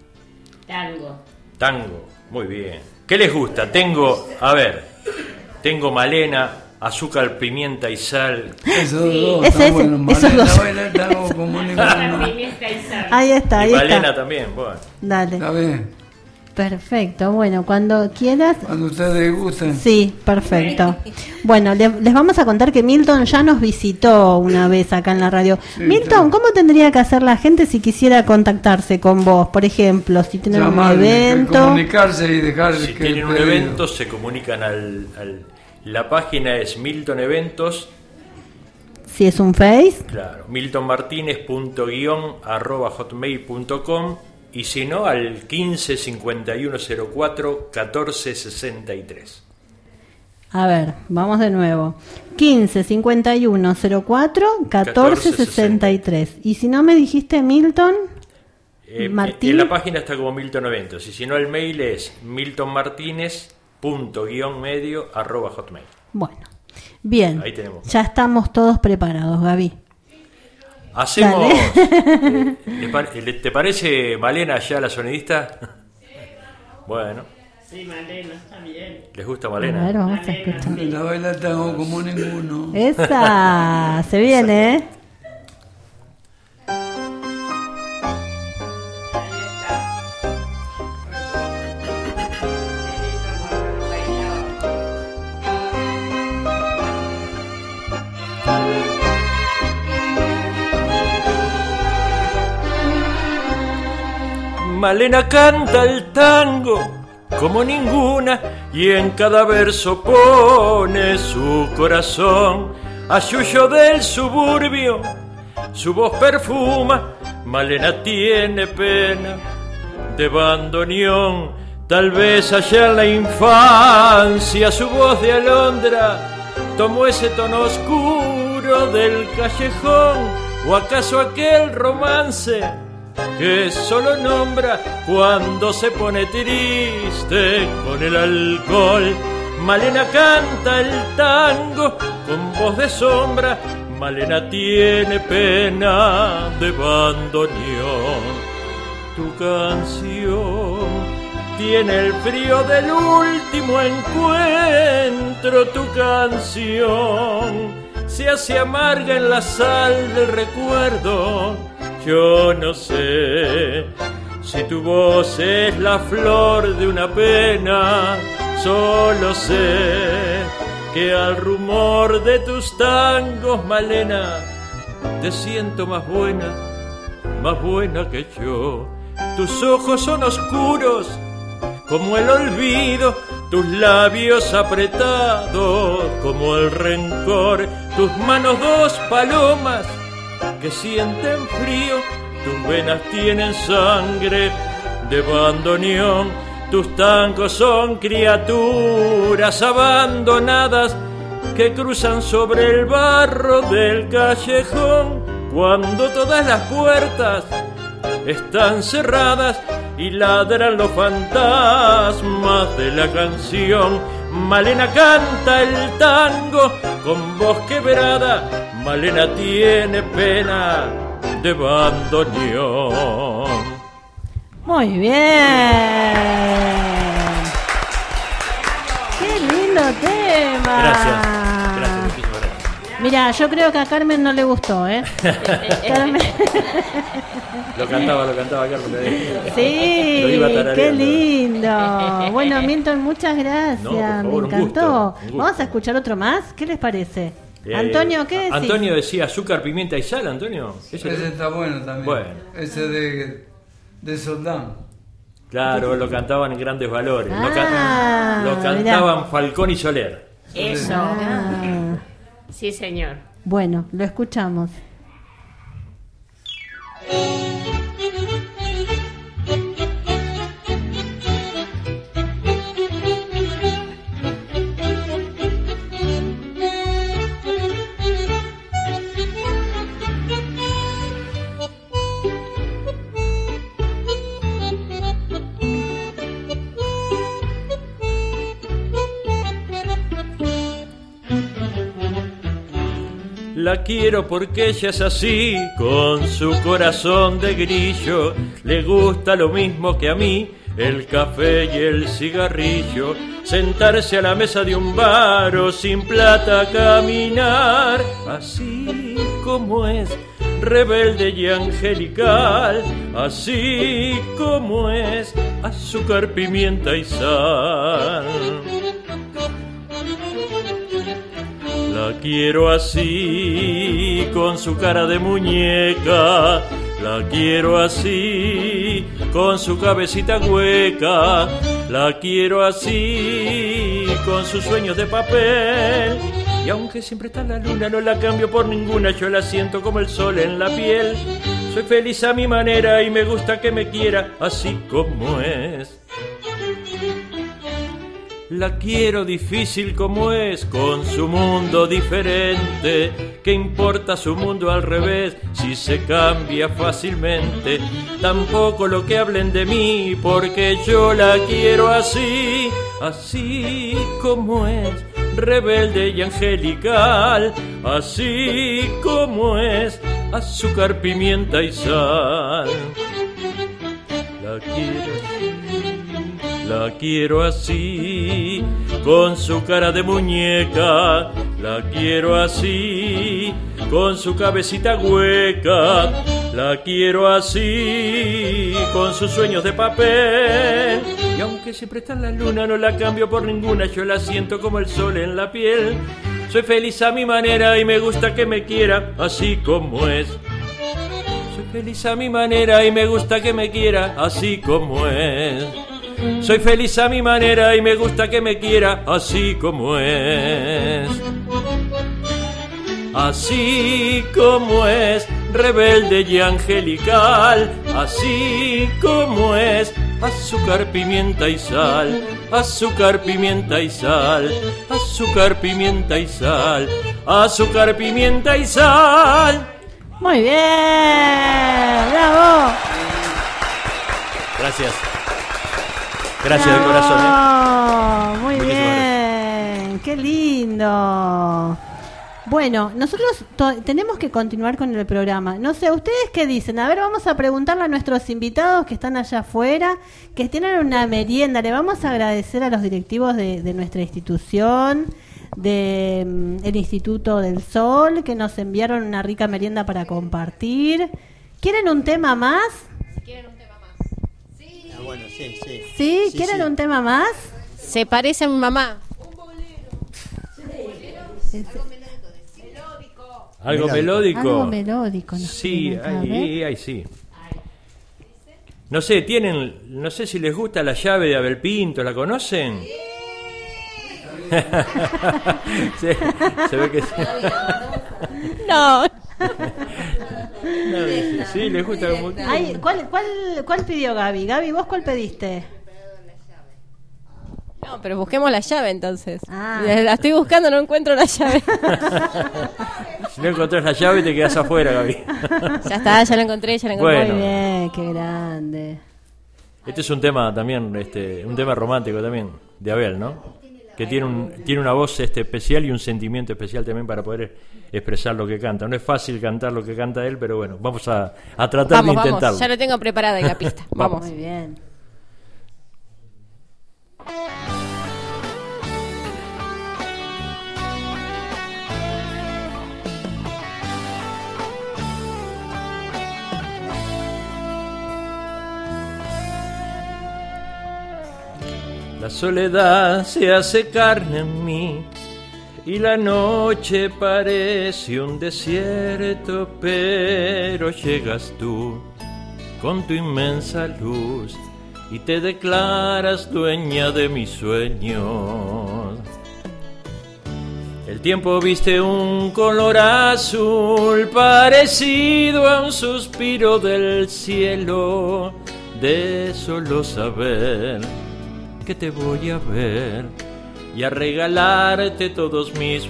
Tango. Tango, muy bien. ¿Qué les gusta? Tengo, a ver, tengo Malena, azúcar, pimienta y sal. Esos Sí. dos, Ese, están ese, buenos. esos Malena dos. baila tango como ninguno. Ahí está, ahí y Malena está. también, bueno. Dale. Está bien. Perfecto, bueno, cuando quieras. Cuando ustedes gusten. Sí, perfecto. Bueno, le- les vamos a contar que Milton ya nos visitó una vez acá en la radio. Sí, Milton, ¿cómo tendría que hacer la gente si quisiera contactarse con vos? Por ejemplo, si tienen un Llamar, evento. comunicarse y dejar Si que tienen un pedido. evento, se comunican al, al... La página es Milton Eventos, Si es un Face. claro, miltonmartinez punto guión arroba hotmail punto com, y si no, al quince cincuenta y uno cero cuatro catorce sesenta y tres. A ver, vamos de nuevo. quince cincuenta y uno cero cuatro catorce sesenta y tres. Y si no me dijiste, Milton. Eh, Martín. En la página está como Milton Eventos, y si no, el mail es miltonmartinez punto guión medio arroba hotmail. Bueno, bien. Ahí tenemos. Ya estamos todos preparados, Gaby. Hacemos. Dale. eh, ¿le pa- le- ¿Te parece Malena ya la sonidista? Bueno, Sí, Malena, está bien. ¿les gusta A Malena? ver, vamos a escuchar. La baila tango como ninguno. Esa, se viene, ¿eh? Malena canta el tango como ninguna y en cada verso pone su corazón. A Yuyo del suburbio su voz perfuma. Malena tiene pena de bandoneón. Tal vez allá en la infancia su voz de alondra tomó ese tono oscuro del callejón. ¿O acaso aquel romance que solo nombra cuando se pone triste con el alcohol? Malena canta el tango con voz de sombra. Malena tiene pena de bandoneón. Tu canción tiene el frío del último encuentro. Tu canción se hace amarga en la sal del recuerdo. Yo no sé si tu voz es la flor de una pena. Solo sé que al rumor de tus tangos, Malena, te siento más buena, más buena que yo. Tus ojos son oscuros como el olvido, tus labios apretados como el rencor, tus manos dos palomas que sienten frío, tus venas tienen sangre de bandoneón. Tus tangos son criaturas abandonadas que cruzan sobre el barro del callejón cuando todas las puertas están cerradas y ladran los fantasmas de la canción. Malena canta el tango con voz quebrada. Malena tiene pena de bandoneón. Muy bien. Qué lindo tema. Gracias, gracias, muchísimas gracias. Mira, yo creo que a Carmen no le gustó, ¿eh? Carmen. Lo cantaba, lo cantaba Carmen. Sí, Lo iba qué tarareando. lindo. Bueno, Milton, muchas gracias. No, por favor, me un encantó. gusto, un gusto. Vamos a escuchar otro más. ¿Qué les parece? Eh, Antonio, ¿qué decís? Antonio decía azúcar, pimienta y sal, Antonio. Ese está bueno también. Bueno. Ese de, de Soldán. Claro, lo cantaban en Grandes Valores. lo, Ah, can- lo mirá. cantaban Falcón y Soler. Eso. Ah. Sí, señor. Bueno, lo escuchamos. La quiero porque ella es así, con su corazón de grillo. Le gusta lo mismo que a mí, el café y el cigarrillo. Sentarse a la mesa de un bar o sin plata caminar. Así como es, rebelde y angelical. Así como es, azúcar, pimienta y sal. La quiero así, con su cara de muñeca. La quiero así, con su cabecita hueca. La quiero así, con sus sueños de papel. Y aunque siempre está la luna, no la cambio por ninguna. Yo la siento como el sol en la piel. Soy feliz a mi manera y me gusta que me quiera así como es. La quiero difícil como es, con su mundo diferente. ¿Qué importa su mundo al revés si se cambia fácilmente? Tampoco lo que hablen de mí, porque yo la quiero así, así como es, rebelde y angelical. Así como es, azúcar, pimienta y sal. La quiero así. La quiero así, con su cara de muñeca. La quiero así, con su cabecita hueca. La quiero así, con sus sueños de papel. Y aunque siempre está en la luna, no la cambio por ninguna. Yo la siento como el sol en la piel. Soy feliz a mi manera y me gusta que me quiera así como es. Soy feliz a mi manera y me gusta que me quiera así como es. Soy feliz a mi manera y me gusta que me quiera así como es. Así como es, rebelde y angelical. Así como es, azúcar, pimienta y sal. Azúcar, pimienta y sal. Azúcar, pimienta y sal. Azúcar, pimienta y sal. Muy bien, bravo. Gracias. Gracias de corazón. ¿eh? Muy bien, qué lindo. Bueno, nosotros to- tenemos que continuar con el programa. No sé, ¿ustedes qué dicen? A ver, vamos a preguntarle a nuestros invitados que están allá afuera, que tienen una merienda. Le vamos a agradecer a los directivos de, de nuestra institución, del de, Instituto del Sol, que nos enviaron una rica merienda para compartir. ¿Quieren un tema más? Bueno, sí, sí. ¿Sí? Sí, ¿Quieren sí. un tema más? Se parece a mi mamá. ¿Algo melódico? Algo melódico. No Sí, sé, a ver. ahí, ahí sí. No sé, tienen, no sé si les gusta la llave de Abel Pinto, ¿la conocen? Sí, se ve que sí. No. No, sí, sí, les gusta como que- Ay, ¿cuál, cuál, ¿Cuál pidió Gaby? Gaby, ¿vos cuál pediste? No, pero busquemos la llave entonces. Ah. La estoy buscando, no encuentro la llave. Si no encontrás la llave te quedás afuera, Gaby. Ya está, ya la encontré, ya la encontré. Bueno. Muy bien, qué grande. Este es un tema también, este, un tema romántico también, de Abel, ¿no? Que tiene un, tiene una voz este, especial y un sentimiento especial también para poder expresar lo que canta. No es fácil cantar lo que canta él, pero bueno, vamos a, a tratar Vamos, de intentarlo. vamos, ya lo tengo preparada en la pista. Vamos. Muy bien. La soledad se hace carne en mí y la noche parece un desierto, pero llegas tú con tu inmensa luz y te declaras dueña de mis sueños. El tiempo viste un color azul parecido a un suspiro del cielo, de solo saber que te voy a ver y a regalarte todos mis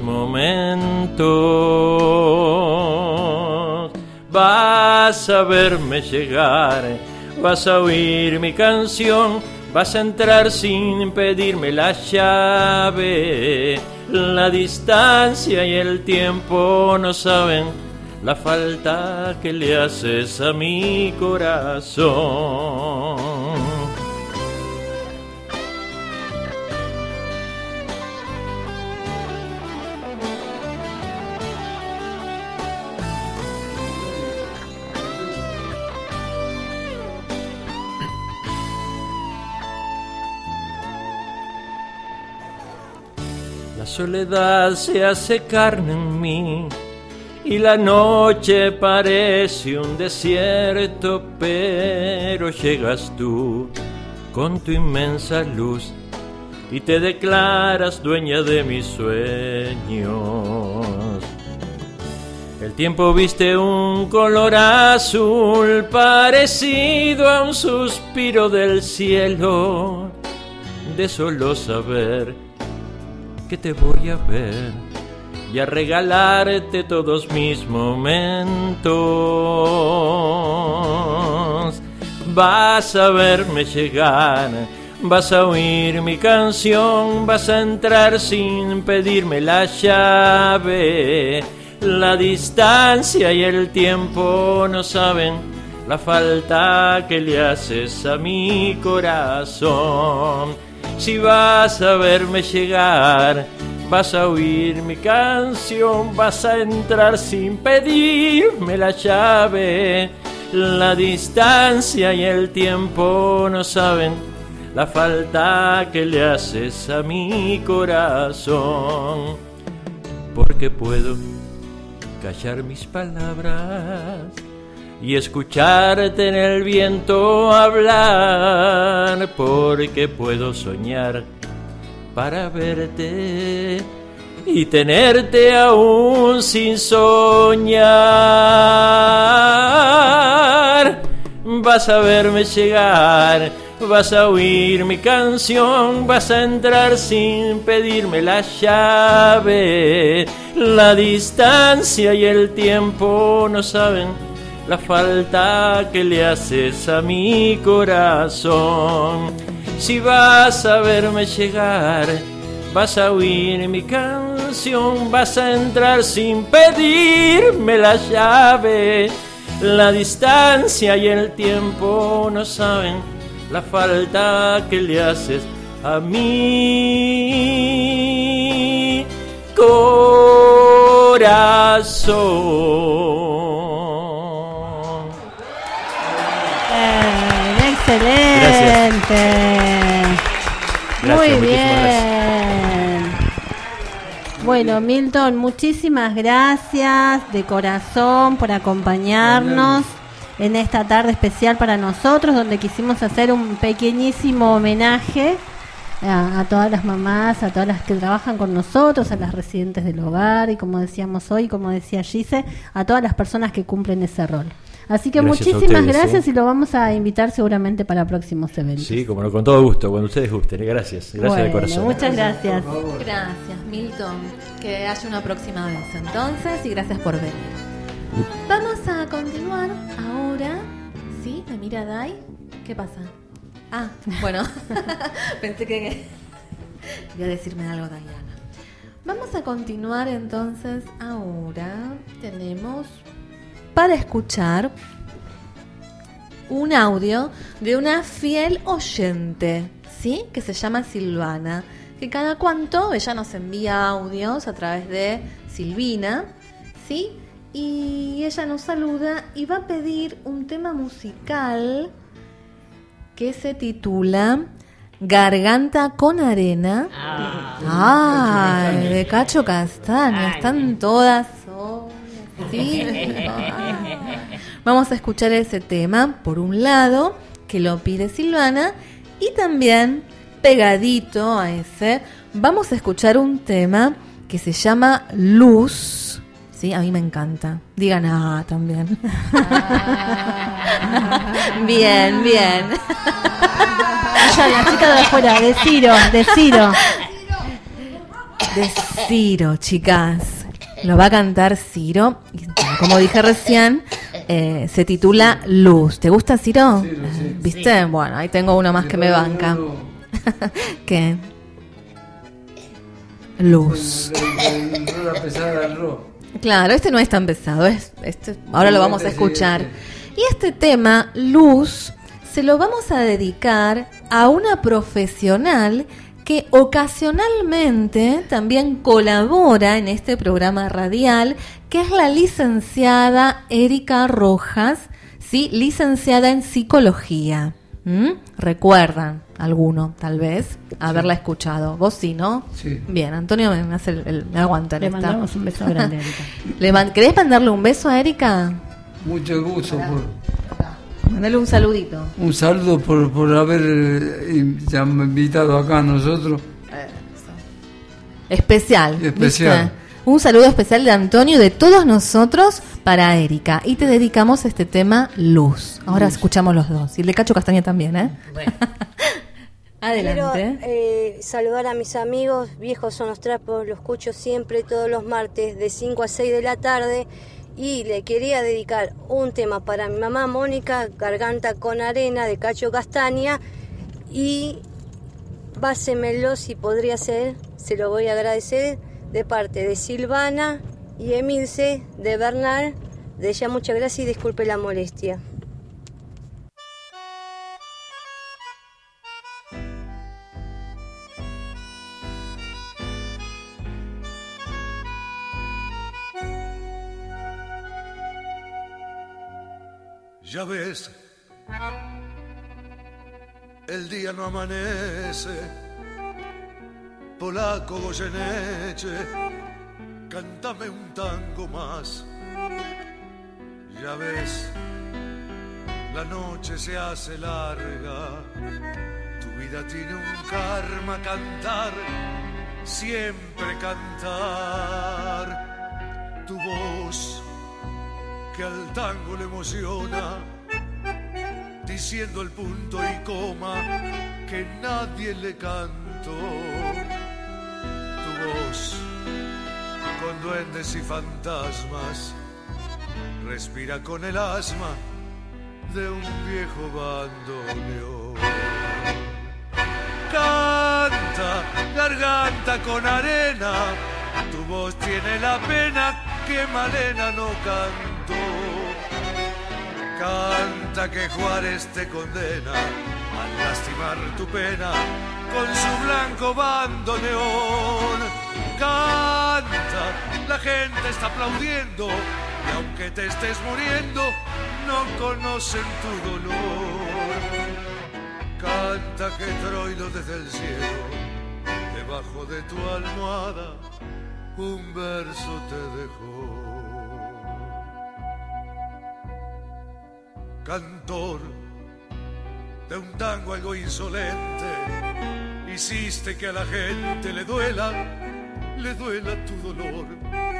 momentos. Vas a verme llegar, vas a oír mi canción, vas a entrar sin pedirme la llave. La distancia y el tiempo no saben la falta que le haces a mi corazón. La soledad se hace carne en mí y la noche parece un desierto, pero llegas tú con tu inmensa luz y te declaras dueña de mis sueños. El tiempo viste un color azul parecido a un suspiro del cielo, de solo saber que te voy a ver y a regalarte todos mis momentos. Vas a verme llegar, vas a oír mi canción, vas a entrar sin pedirme la llave. La distancia y el tiempo no saben la falta que le haces a mi corazón. Si vas a verme llegar, vas a oír mi canción, vas a entrar sin pedirme la llave. La distancia y el tiempo no saben la falta que le haces a mi corazón. Porque puedo callar mis palabras y escucharte en el viento hablar, porque puedo soñar para verte y tenerte aún sin soñar. Vas a verme llegar, vas a oír mi canción, vas a entrar sin pedirme la llave. La distancia y el tiempo no saben la falta que le haces a mi corazón. Si vas a verme llegar, vas a oír mi canción, vas a entrar sin pedirme la llave. La distancia y el tiempo no saben la falta que le haces a mi corazón. Excelente. Gracias, Muy muchísimas bien. gracias. Bueno, Milton, muchísimas gracias de corazón por acompañarnos en esta tarde especial para nosotros, donde quisimos hacer un pequeñísimo homenaje a, a todas las mamás, a todas las que trabajan con nosotros, a las residentes del hogar y, como decíamos hoy, como decía Gise, a todas las personas que cumplen ese rol. Así que Gracias muchísimas a ustedes, gracias ¿eh? y lo vamos a invitar seguramente para próximos eventos. Sí, como no, con todo gusto, cuando ustedes gusten. Gracias, gracias Bueno, de corazón. muchas gracias. Gracias, Milton. Que haya una próxima vez entonces y gracias por venir. Vamos a continuar ahora. ¿Sí? ¿Me mira Dai? ¿Qué pasa? Ah, bueno. Pensé que quería decirme algo, Diana. Vamos a continuar entonces ahora. Tenemos para escuchar un audio de una fiel oyente, ¿sí? Que se llama Silvana, que cada cuanto ella nos envía audios a través de Silvina, ¿sí? Y ella nos saluda y va a pedir un tema musical que se titula Garganta con arena. Ah, Ay, de Cacho Castaña. Están todas. Oh, sí. Vamos a escuchar ese tema, por un lado, que lo pide Silvana, y también, pegadito a ese, vamos a escuchar un tema que se llama Luz. Sí, a mí me encanta. Digan ah también. Bien, bien. Ya, la chica de afuera, de Ciro, de Ciro. De Ciro, chicas. Lo va a cantar Ciro. Como dije recién, eh, se titula Luz. ¿Te gusta, Ciro? Sí, sí. ¿Viste? Sí. Bueno, ahí tengo uno más que me banca. ¿Qué? Luz. El, el, el, la pesada del rock. Claro, este no es tan pesado. Es, este, ahora lo vamos a escuchar. Y este tema, Luz, se lo vamos a dedicar a una profesional que ocasionalmente también colabora en este programa radial, que es la licenciada Erika Rojas, ¿sí? Licenciada en psicología. ¿Mm? ¿Recuerdan alguno, tal vez, haberla sí. escuchado? Vos sí, ¿no? Sí. Bien, Antonio me hace el, el me aguanta. Le mandamos un beso grande a Erika. ¿Le man- ¿Querés mandarle un beso a Erika? Mucho gusto por... Mandale un saludito. Un saludo por, por haber eh, invitado acá a nosotros. Especial. Especial. ¿Viste? Un saludo especial de Antonio y de todos nosotros para Erika. Y te dedicamos este tema, Luz. Ahora Luz. Escuchamos los dos. Y el de Cacho Castaña también, ¿eh? Bueno. Adelante. Quiero eh, saludar a mis amigos. Viejos son los trapos. Lo escucho siempre, todos los martes, de cinco a seis de la tarde. Y le quería dedicar un tema para mi mamá Mónica, Garganta con arena, de Cacho Castaña. Y básemelo si podría ser, se lo voy a agradecer, de parte de Silvana y Emilce, de Bernal. De ella muchas gracias y disculpe la molestia. Ya ves, el día no amanece, polaco Goyeneche, cántame un tango más. Ya ves, la noche se hace larga, tu vida tiene un karma, cantar, siempre cantar. Tu voz que al tango le emociona, diciendo el punto y coma que nadie le cantó. Tu voz, con duendes y fantasmas, respira con el asma de un viejo bandoneón. Canta, garganta con arena, tu voz tiene la pena que Malena no cantó. Canta que Juárez te condena al lastimar tu pena con su blanco bandoneón. Canta, la gente está aplaudiendo y aunque te estés muriendo no conocen tu dolor. Canta que Troilo desde el cielo, debajo de tu almohada, un verso te dejó. Cantor de un tango algo insolente, hiciste que a la gente le duela, le duela tu dolor.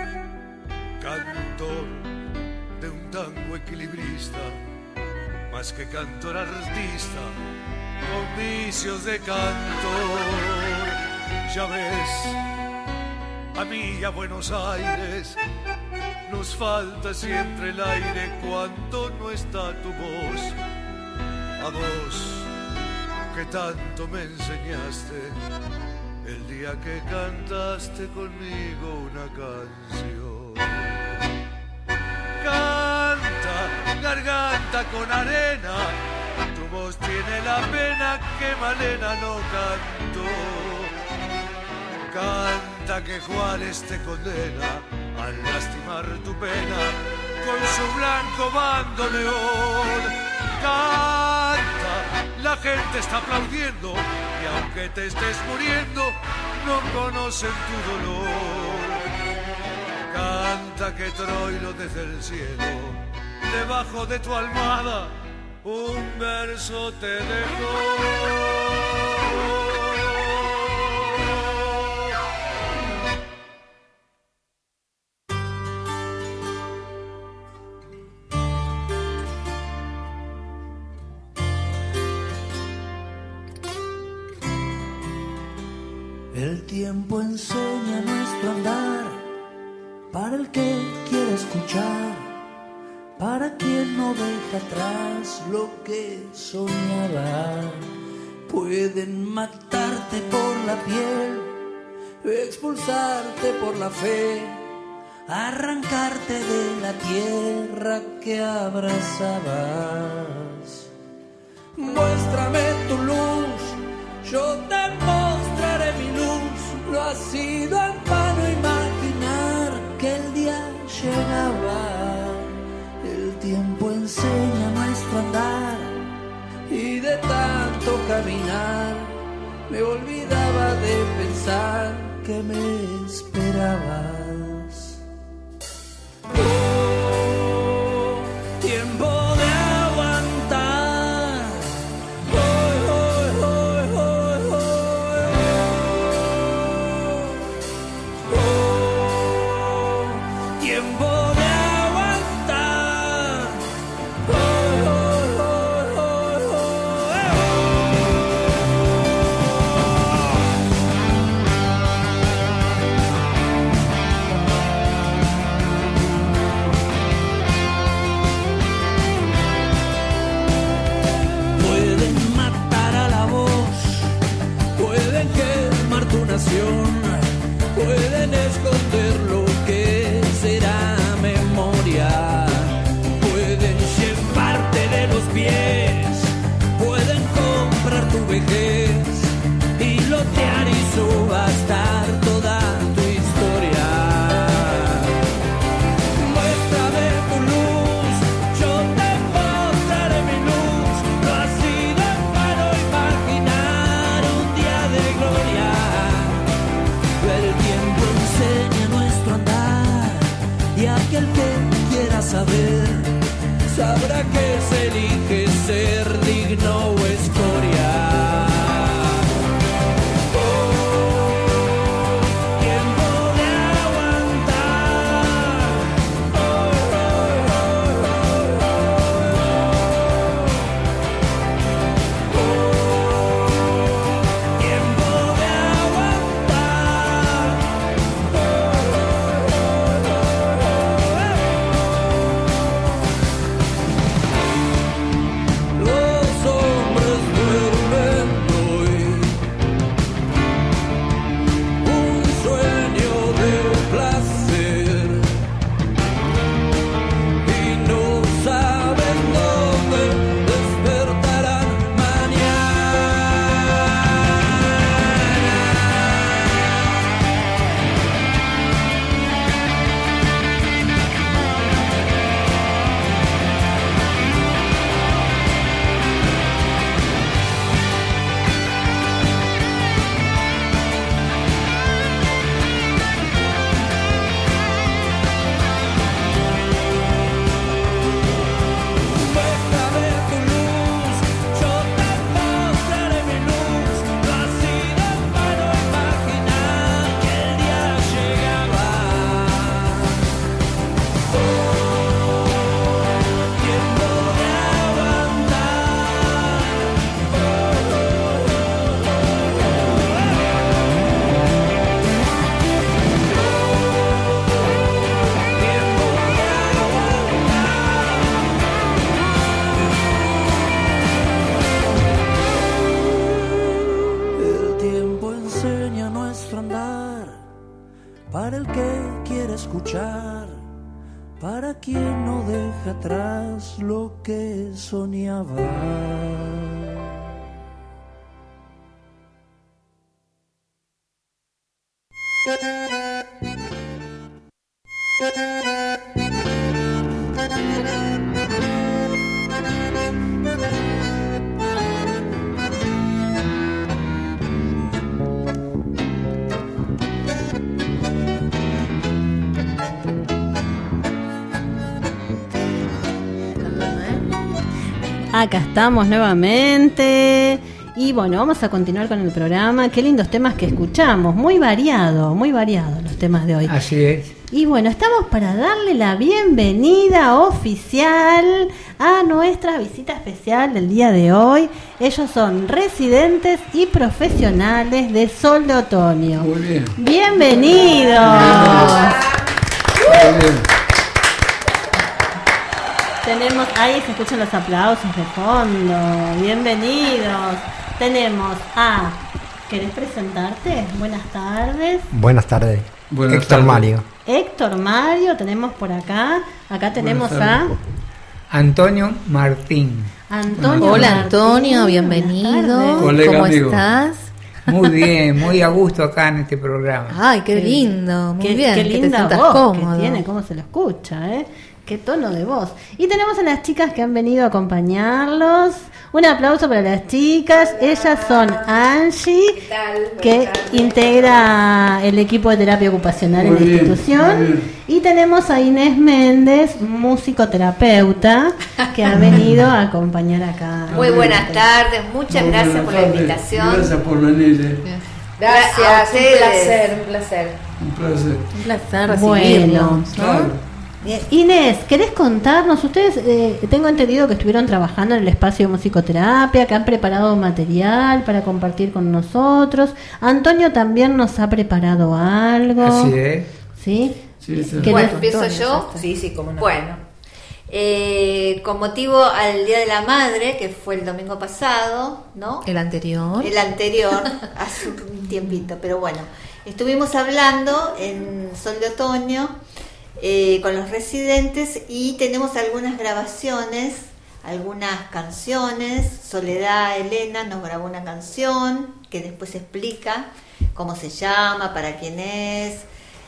Cantor de un tango equilibrista, más que cantor artista, con vicios de cantor. Ya ves, a mí y a Buenos Aires nos falta siempre el aire cuando no está tu voz. A vos que tanto me enseñaste el día que cantaste conmigo una canción. Canta, garganta con arena, tu voz tiene la pena que Malena no cantó. Canta que Juárez te condena al lastimar tu pena con su blanco bandoneón. Canta, la gente está aplaudiendo y aunque te estés muriendo, no conocen tu dolor. Canta que Troilo desde el cielo, debajo de tu almohada, un verso te dejó. El tiempo enseña nuestro andar, para el que quiere escuchar, para quien no deja atrás lo que soñaba. Pueden matarte por la piel, expulsarte por la fe, arrancarte de la tierra que abrazabas. Muéstrame tu luz, yo te mostraré mi luz. No ha sido en vano imaginar que el día llegaba. El tiempo enseña nuestro andar, y de tanto caminar me olvidaba de pensar que me esperabas. Oh, tiempo de aguantar. Oh, oh, oh, oh, oh, oh, oh. Tiempo de aguantar. Oh, oh, oh, oh, oh, Pueden matar a la voz, pueden quemar tu nación, pueden esconder lo que será memoria, pueden llevarte de los pies, pueden comprar tu vejez y lotear y subastar toda tu historia. Muéstrame tu luz, yo te mostraré mi luz. No ha sido en vano imaginar un día de gloria. El tiempo enseña nuestro andar, y aquel que quiera saber sabrá que se elige ser digno o escoria. Oh, tiempo de aguantar. Oh, oh, oh, oh, oh, oh. Tiempo de aguantar. Oh, oh, oh, oh, oh. Los hombres duermen hoy, un sueño de placer, y no saben dónde despertarán Muéstrame tu luz, yo te mostraré mi luz. No ha sido en vano imaginar que el día llegaba. Oh, tiempo de aguantar. Oh, oh, oh, oh, tiempo de El tiempo enseña nuestro andar, para el que quiere escuchar, para quien no deja atrás lo que soñaba. Acá estamos nuevamente. Y bueno, vamos a continuar con el programa. Qué lindos temas que escuchamos. Muy variado, muy variado los temas de hoy. Así es. Y bueno, estamos para darle la bienvenida oficial a nuestra visita especial del día de hoy. Ellos son residentes y profesionales de Sol de Otoño. Muy bien. Bienvenidos. Muy bien. Tenemos, ahí se escuchan los aplausos de fondo. Bienvenidos. Tenemos a, ¿querés presentarte? Buenas tardes. Buenas tardes. Buenas Héctor tardes. Mario. Héctor Mario, tenemos por acá. Acá tenemos a Antonio Martín. Antonio. Hola Martín. Antonio, bienvenido. Colega ¿Cómo amigo. estás? Muy bien, muy a gusto acá en este programa. Ay, qué lindo, muy Qué, bien. qué que te linda sientas voz cómodo. que tiene, cómo se lo escucha, ¿eh? Qué tono de voz. Y tenemos a las chicas que han venido a acompañarlos. Un aplauso para las chicas. Ellas son Angie, que integra el equipo de terapia ocupacional Muy en la bien, institución. muy bien. Y tenemos a Inés Méndez, musicoterapeuta, que ha venido a acompañar acá. Muy buenas tardes, muchas Muy gracias buenas por la tardes. invitación. Gracias por venir. eh. Gracias, a un ustedes. placer, un placer. Un placer. Un placer Bueno, recibirlos, ¿no? Claro. Eh, Inés, ¿querés contarnos? Ustedes, eh, tengo entendido que estuvieron trabajando en el espacio de musicoterapia, que han preparado material para compartir con nosotros. Antonio también nos ha preparado algo. Así es. ¿Sí? Sí, sí. ¿Querés- Bueno, empiezo Antonio, yo. ya Sí, sí, cómo no. Bueno, eh, con motivo al Día de la Madre, que fue el domingo pasado, ¿no? El anterior. El anterior, hace un tiempito, pero bueno, estuvimos hablando en Sol de Otoño eh, con los residentes y tenemos algunas grabaciones, algunas canciones. Soledad Elena nos grabó una canción que después explica cómo se llama, para quién es,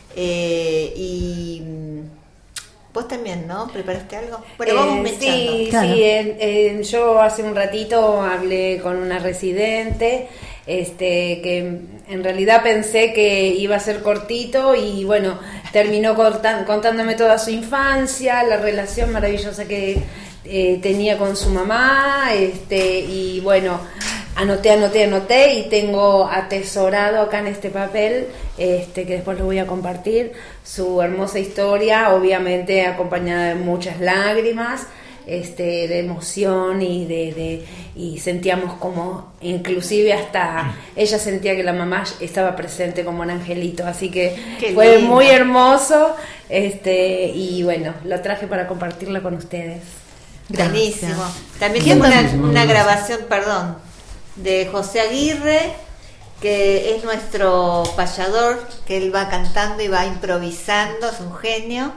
eh, y mm, vos también, ¿no? ¿Preparaste algo? Bueno, vamos Eh, mechando. sí, Claro. sí, en- en- yo hace un ratito hablé con una residente, este, que en realidad pensé que iba a ser cortito y bueno, terminó cortan- contándome toda su infancia, la relación maravillosa que eh, tenía con su mamá, este, y bueno, anoté, anoté, anoté y tengo atesorado acá en este papel, este, que después lo voy a compartir, su hermosa historia, obviamente acompañada de muchas lágrimas, este, de emoción y de, de y sentíamos como, inclusive hasta ella sentía que la mamá estaba presente como un angelito, así que Qué fue lindo. muy hermoso, este, y bueno, lo traje para compartirlo con ustedes. Buenísimo. También ¿Quién tengo una, también? una grabación, perdón, de José Aguirre, que es nuestro payador, que él va cantando y va improvisando, es un genio.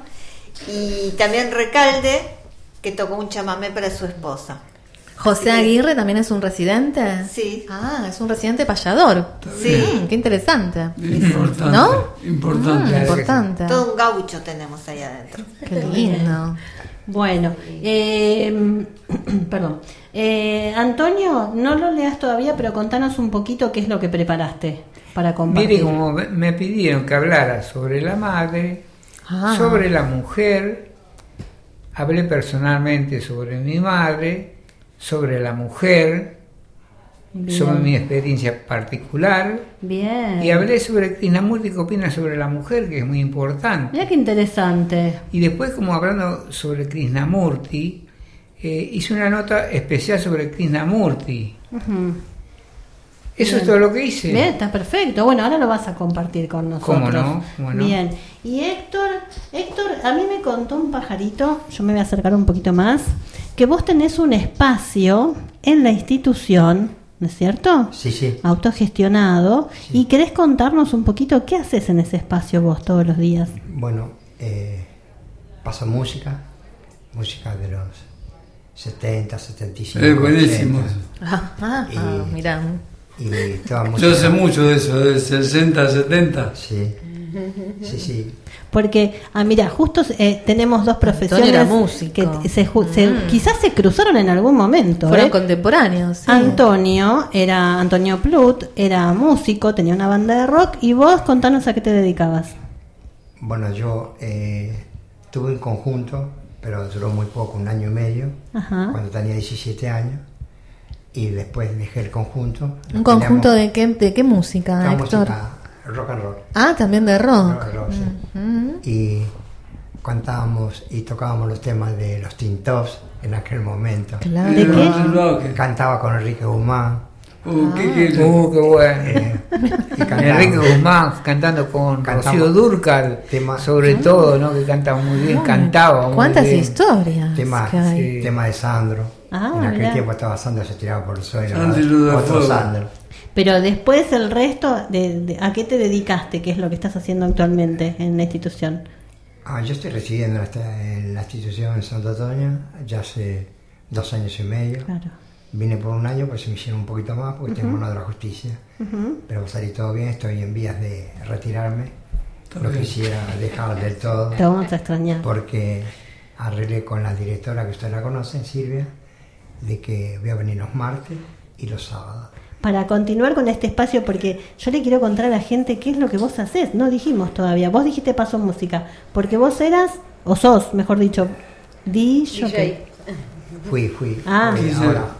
Y también Recalde, que tocó un chamamé para su esposa. José Aguirre también es un residente. Sí. Ah, es un residente payador. Sí. Mm, qué interesante. Importante. ¿No? Importante. Mm, importante. Todo un gaucho tenemos ahí adentro. Qué lindo. Bueno, eh, perdón. Eh, Antonio, no lo leas todavía, pero contanos un poquito qué es lo que preparaste para compartir. Mire, como me- me pidieron que hablara sobre la madre, Ah. sobre la mujer, hablé personalmente sobre mi madre, sobre la mujer, Bien. sobre mi experiencia particular, Bien. y hablé sobre Krishnamurti, que opina sobre la mujer, que es muy importante. Mira qué interesante. Y después, como hablando sobre Krishnamurti, eh, hice una nota especial sobre Krishnamurti. Ujú. Eso Bien. es todo lo que hice. Bien, está perfecto. Bueno, ahora lo vas a compartir con nosotros. ¿Cómo no? ¿Cómo no? Bien. Y Héctor, Héctor, a mí me contó un pajarito, yo me voy a acercar un poquito más, que vos tenés un espacio en la institución, ¿no es cierto? Sí, sí. Autogestionado. Y querés contarnos un poquito qué haces en ese espacio vos todos los días. Bueno, eh, paso música, música de los setenta, setenta y cinco. Es buenísimo. ochenta. Ah, ah, Y- ah, mirá. Y toda Yo música. sé mucho de eso, de sesenta, setenta. Sí, sí, sí. Porque, ah, mira, justo eh, tenemos dos profesiones era músico. que se, ju- se- Mm. quizás se cruzaron en algún momento. Fueron ¿eh? contemporáneos. sí. Antonio era Antonio Plut, era músico, tenía una banda de rock. Y vos, contanos a qué te dedicabas. Bueno, yo eh, tuve un conjunto pero duró muy poco, un año y medio, Ajá. cuando tenía diecisiete años, y después dejé el conjunto. ¿Un conjunto de qué, de qué música, La Héctor? música rock and roll. Ah, también de rock. Rock and roll, sí. Mm. Y cantábamos y tocábamos los temas de los Teen Tops en aquel momento. Claro. ¿De qué? Cantaba con Enrique Guzmán. Uh, qué, qué, uh, qué bueno. Eh, y cantaba- Enrique Guzmán cantando con Cantamos Rocío Dúrcal, tema- sobre Ah. todo, ¿no? Que canta muy bien, Ah, cantaba muy ¿cuántas bien. historias Tema, que hay? tema de Sandro. Ah, en aquel mirá. tiempo estaba Sandro, se tiraba por el suelo. Sandro ¿no? de Otro fuego. Sandro. Pero después el resto, de, de- ¿a qué te dedicaste? ¿Qué es lo que estás haciendo actualmente en la institución? Ah, yo estoy residiendo en, esta- en la institución en Santo Antonio ya hace dos años y medio. Claro. Vine por un año, pues se me hicieron un poquito más porque Ujú. tengo mano de la justicia. Ujú. Pero salí todo bien, estoy en vías de retirarme. Está No bien. quisiera dejar del todo. Te vamos a extrañar. Porque arreglé con la directora que ustedes la conocen, Silvia, de que voy a venir los martes y los sábados. Para continuar con este espacio, porque yo le quiero contar a la gente qué es lo que vos hacés. No dijimos todavía. Vos dijiste Paso Música, porque vos eras, o sos, mejor dicho, D J. Fui, fui. Ah. fui. Sí. Ahora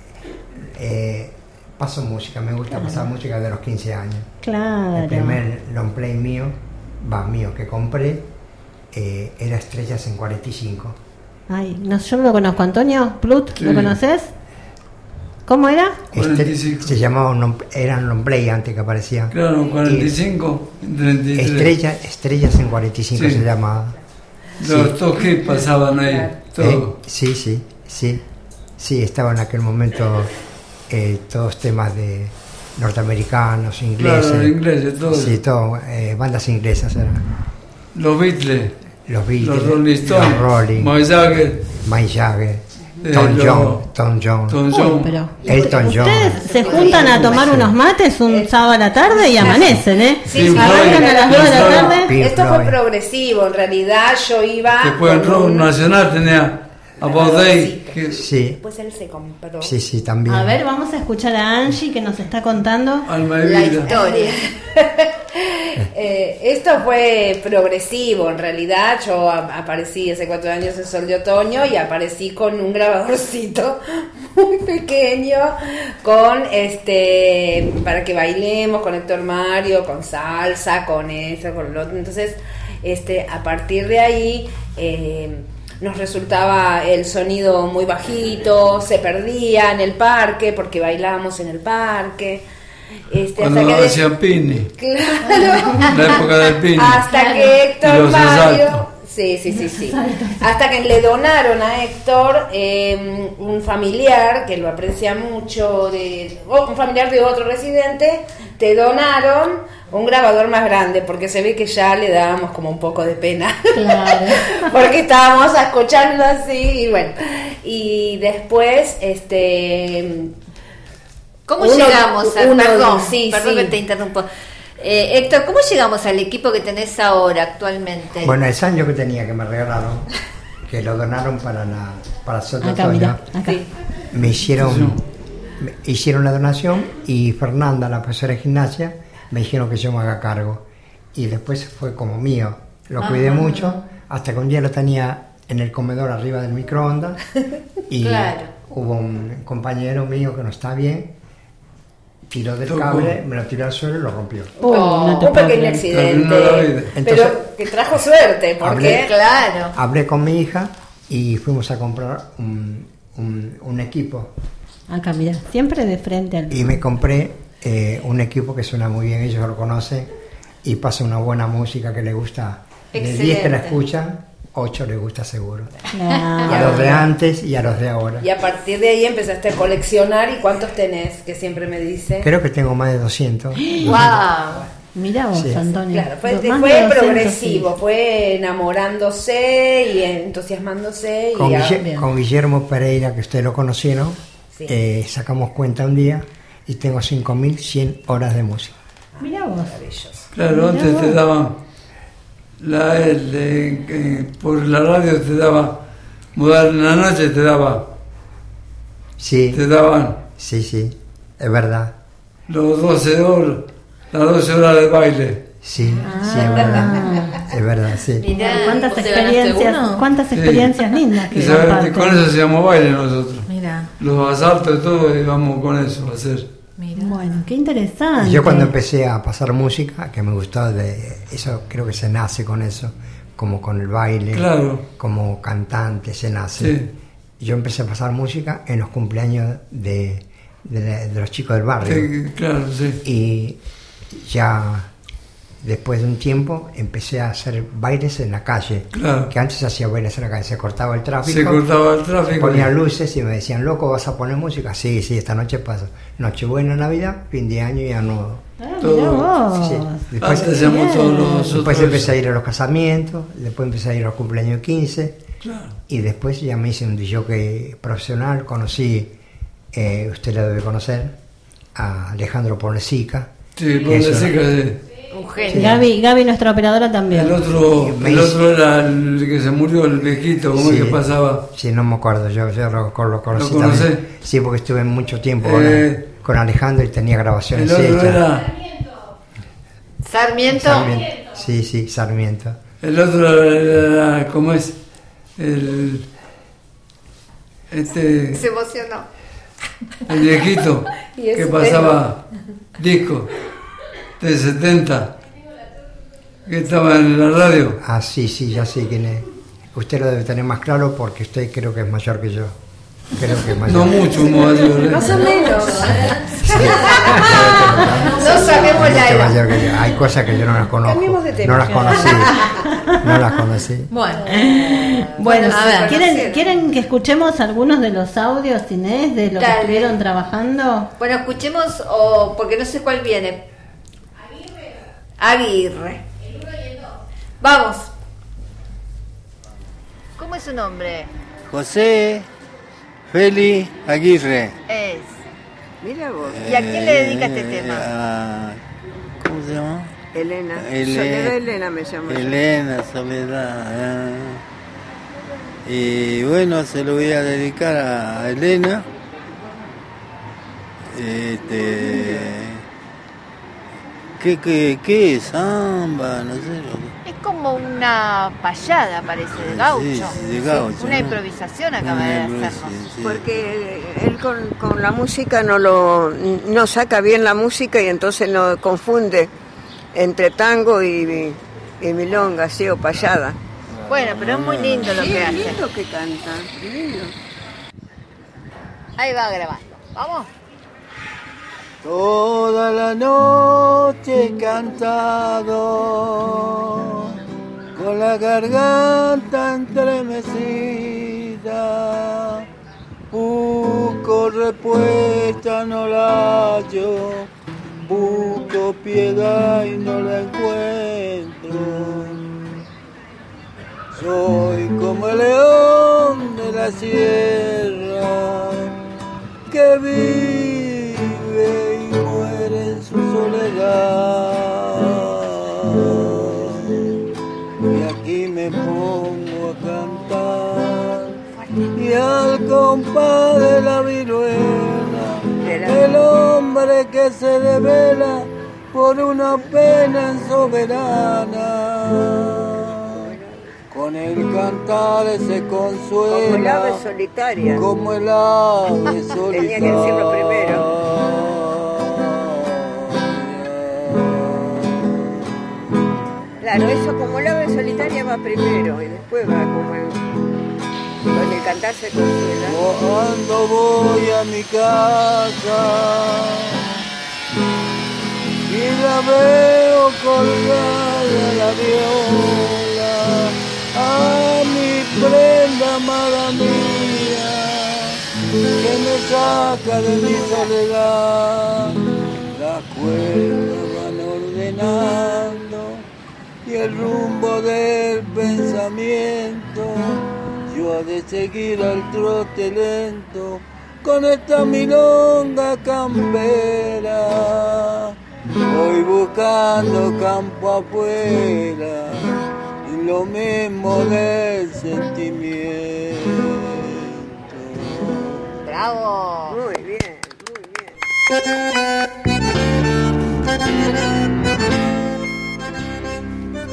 eh, paso música, me gusta Claro. pasar música de los quince años. Claro. El primer long play mío, va mío, que compré, eh, era Estrellas en cuarenta y cinco. Ay, no, yo no lo conozco. Antonio Plut, ¿lo Sí. conoces? ¿Cómo era? Este, se llamaba, un long- eran long play antes que aparecían. Claro, cuarenta y cinco, treinta y tres. Estrella, Estrellas en cuarenta y cinco Sí. se llamaba. Los dos hits pasaban ahí, todo. Eh, sí, sí, sí. Sí, estaba en aquel momento eh, todos temas de norteamericanos, ingleses. Claro, ingleses, todo. Sí, todo, eh, bandas inglesas eran. Los Beatles. Los Beatles, Los Rolling Stones. los Rolling, Mike Jagger. Mike Jagger, Eh, Tom los- Jones, Tom Jones, Tom Uy, Jones. pero Elton John. ustedes se juntan a tomar unos mates un sábado a la tarde y amanecen, ¿eh? Sí, sí, Arrancan a las dos de la tarde. Pink Esto fue Floyd. progresivo, en realidad yo iba... Después en con Rock un- Nacional tenía a Bob Day. que- Sí, Después él se compró sí, sí, también. A ver, vamos a escuchar a Angie que nos está contando Alma de la vida. historia. Eh, esto fue progresivo, en realidad yo a- aparecí hace cuatro años en Sol de Otoño y aparecí con un grabadorcito muy pequeño con este para que bailemos con Héctor Mario, con salsa, con eso, con lo otro. Entonces, este a partir de ahí eh, nos resultaba el sonido muy bajito, se perdía en el parque porque bailábamos en el parque. Este, Cuando hasta que de- hacían pini. Claro. La época del pini. Hasta que Y Héctor los Mario. asaltos. Sí, sí, sí, sí. Hasta que le donaron a Héctor eh, un familiar que lo aprecia mucho, de, o un familiar de otro residente, te donaron un grabador más grande porque se ve que ya le dábamos como un poco de pena. Claro. Porque estábamos escuchando así y bueno. Y después, este. ¿Cómo uno- llegamos a, uno- perdón, sí, perdón sí. que te interrumpo. Eh, Héctor, ¿cómo llegamos al equipo que tenés ahora actualmente? Bueno, el Sanyo que tenía que me regalaron, que lo donaron para la para Sol de acá, Otoño, mira, acá. me hicieron me hicieron la donación y Fernanda, la profesora de gimnasia, me dijeron que yo me haga cargo y después fue como mío, lo cuidé Ajá. mucho hasta que un día lo tenía en el comedor arriba del microondas y Claro. hubo un compañero mío que no está bien, tiró del Tocó. cable, me lo tiró al suelo y lo rompió. Uy, no te un puedo pequeño creer. accidente, Terminó la vida. Entonces, pero que trajo suerte, porque hablé- Claro. Hablé con mi hija y fuimos a comprar un, un- un equipo Acá, mira, siempre de frente al. y me compré eh, un equipo que suena muy bien, ellos lo conocen y pasa una buena música que le gusta. De diez que la Excelente. escuchan, ocho les gusta seguro. Claro. A los de antes y a los de ahora. y a partir de ahí empezaste a coleccionar. ¿Y cuántos tenés? Que siempre me dice. Creo que tengo más de doscientos. ¡Wow! Mira vos, Sí. Antonio. Claro, fue, Dos- más fue de doscientos, progresivo, fue enamorándose y entusiasmándose. Con, y a- Guille- con Guillermo Pereira, que ustedes lo conocieron, Sí. eh, sacamos cuenta un día y tengo cinco mil cien horas de música. sí. Mira vos. Claro, Mirá antes vos. te daban la el, eh, que por la radio te daba mudar en la noche, te daba Sí, te daban sí, sí, es verdad. los doce horas, las doce horas de baile. Sí, sí, es verdad. Es verdad, sí. Mirá, ¿Cuántas ¿vos te ganaste experiencias, uno? cuántas Sí. experiencias lindas que Y sabes, comparten? con eso hacíamos baile nosotros. Mira, Los asaltos y todo, íbamos con eso a hacer. mira. Bueno, qué interesante. Y yo cuando empecé a pasar música, que me gustaba de eso, creo que se nace con eso, como con el baile, Claro. como cantante se nace. Sí. Yo empecé a pasar música en los cumpleaños de, de, de los chicos del barrio. Sí, claro, sí. Y ya después de un tiempo empecé a hacer bailes en la calle. Claro. Que antes hacía bailes en la calle, se cortaba el tráfico. Se cortaba el tráfico. Ponían luces y me decían, loco, ¿vas a poner música? Sí, sí, esta noche pasa. Nochebuena, Navidad, fin de año y año Ah, Todo. mirá vos. Sí, sí. Después, Antes hacíamos todos los después otros- empecé a ir a los casamientos, después empecé a ir a los cumpleaños de quince. Claro. Y después ya me hice un disjockey profesional, conocí, eh, usted lo debe conocer, a Alejandro Ponesica. Sí, que eso- Ponesica, sí. Un genio. Gaby, Gaby, nuestra operadora también. El otro, Me el hice- otro era el que se murió, el viejito, ¿cómo Sí, es que pasaba? Sí, no me acuerdo, yo, yo lo, lo conocí ¿Lo conocés? también. Sí, porque estuve mucho tiempo con, Eh, con Alejandro y tenía grabaciones El otro hechas. era, Sarmiento. Sarmiento. Sí, sí, Sarmiento. el otro era, ¿cómo es? El, este, Se emocionó. el viejito Y que ese pasaba disco de setenta, que estaba en la radio. Ah, sí, sí, ya sé quién es. Usted lo debe tener más claro porque usted creo que es mayor que yo. Creo que es mayor. No mucho, mayor, ¿eh? Más o menos. No sabemos la Mucho edad. mayor que yo. Hay cosas que yo no las conozco. Cambiemos de tema. No las conocí. No las conocí. Bueno, Bueno, Bueno, a se ver, ¿quieren, conocieron. ¿quieren que escuchemos algunos de los audios, Inés, de lo que Dale. estuvieron trabajando? Bueno, escuchemos, o porque no sé cuál viene. Aguirre. Vamos. ¿Cómo es su nombre? José Feli Aguirre. Es. Mira vos. ¿Y a quién le dedica este tema? a- ¿Cómo se llama? Elena. Ele- Soledad Elena me llamo. Elena Soledad. ah. Y bueno, se lo voy a dedicar a Elena. Este, ¿qué, qué, qué es? Samba, no sé. lo- Es como una payada, parece, de gaucho. Sí, sí, de gaucho, Una ¿no? improvisación acaba Una de improvisación, hacernos. sí. Porque él con, con la música no lo no saca bien la música y entonces no confunde entre tango y, y milonga, así o payada. Bueno, pero es muy lindo lo Sí, que hace. lindo que canta, lindo. Ahí va grabando. Vamos. Toda la noche he cantado con la garganta entremecida. Busco respuesta, no la hallo. Busco piedad y no la encuentro. Soy como el león de la sierra que vive y muere en su soledad. Y aquí me pongo a cantar y al compás de la viruela, el hombre que se devela por una pena soberana. Con el cantar se consuela. Como el ave solitaria. Como el ave solitaria. Tenía que decirlo primero. Claro, eso como el ave solitaria va primero y después va como el, con el cantar se consuela. Cuando voy a mi casa y la veo colgada la viola, a mi prenda amada mía, que me saca de mi soledad. Las cuerdas van ordenando y el rumbo del pensamiento, yo ha de seguir al trote lento con esta milonga campera. Voy buscando campo afuera y lo mismo del sentimiento. Bravo. Muy bien, muy bien.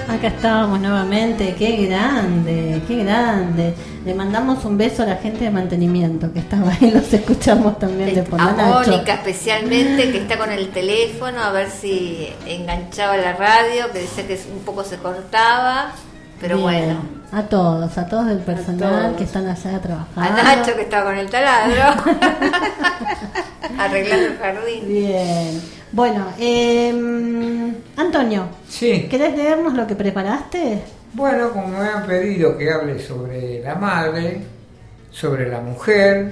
Acá estábamos nuevamente, qué grande, qué grande. Le mandamos un beso a la gente de mantenimiento que estaba ahí, los escuchamos también de por A la Nacho. Mónica especialmente, que está con el teléfono a ver si enganchaba la radio, que decía que un poco se cortaba, pero Bien. bueno. A todos, a todos del personal todos. que están allá trabajando. A Nacho, que estaba con el taladro, arreglando el jardín. Bien. Bueno, eh, Antonio, Sí. ¿querés leernos lo que preparaste? Bueno, como me han pedido que hable sobre la madre, sobre la mujer,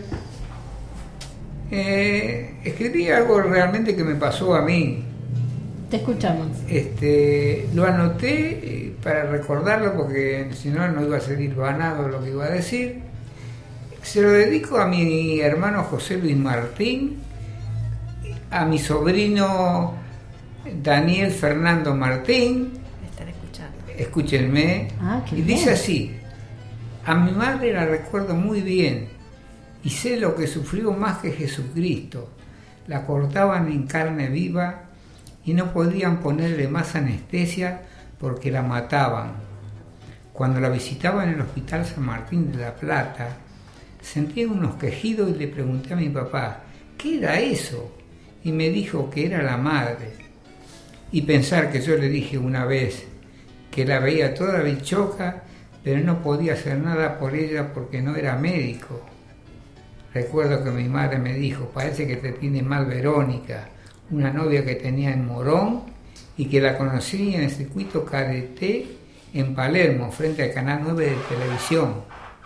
eh, escribí algo realmente que me pasó a mí. Te escuchamos. Este, lo anoté eh, para recordarlo porque si no, no iba a ser hilvanado lo que iba a decir. Se lo dedico a mi hermano José Luis Martín, a mi sobrino Daniel Fernando Martín. Me están escuchando. Escúchenme. Ah, qué Y bien. dice así: a mi madre la recuerdo muy bien y sé lo que sufrió más que Jesucristo. La cortaban en carne viva y no podían ponerle más anestesia porque la mataban. Cuando la visitaba en el Hospital San Martín de la Plata, sentí unos quejidos y le pregunté a mi papá, ¿qué era eso? Y me dijo que era la madre. Y pensar que yo le dije una vez que la veía toda bichoca, pero no podía hacer nada por ella porque no era médico. Recuerdo que mi madre me dijo, parece que te tiene mal Verónica, una novia que tenía en Morón y que la conocí en el circuito K D T en Palermo, frente al Canal nueve de televisión.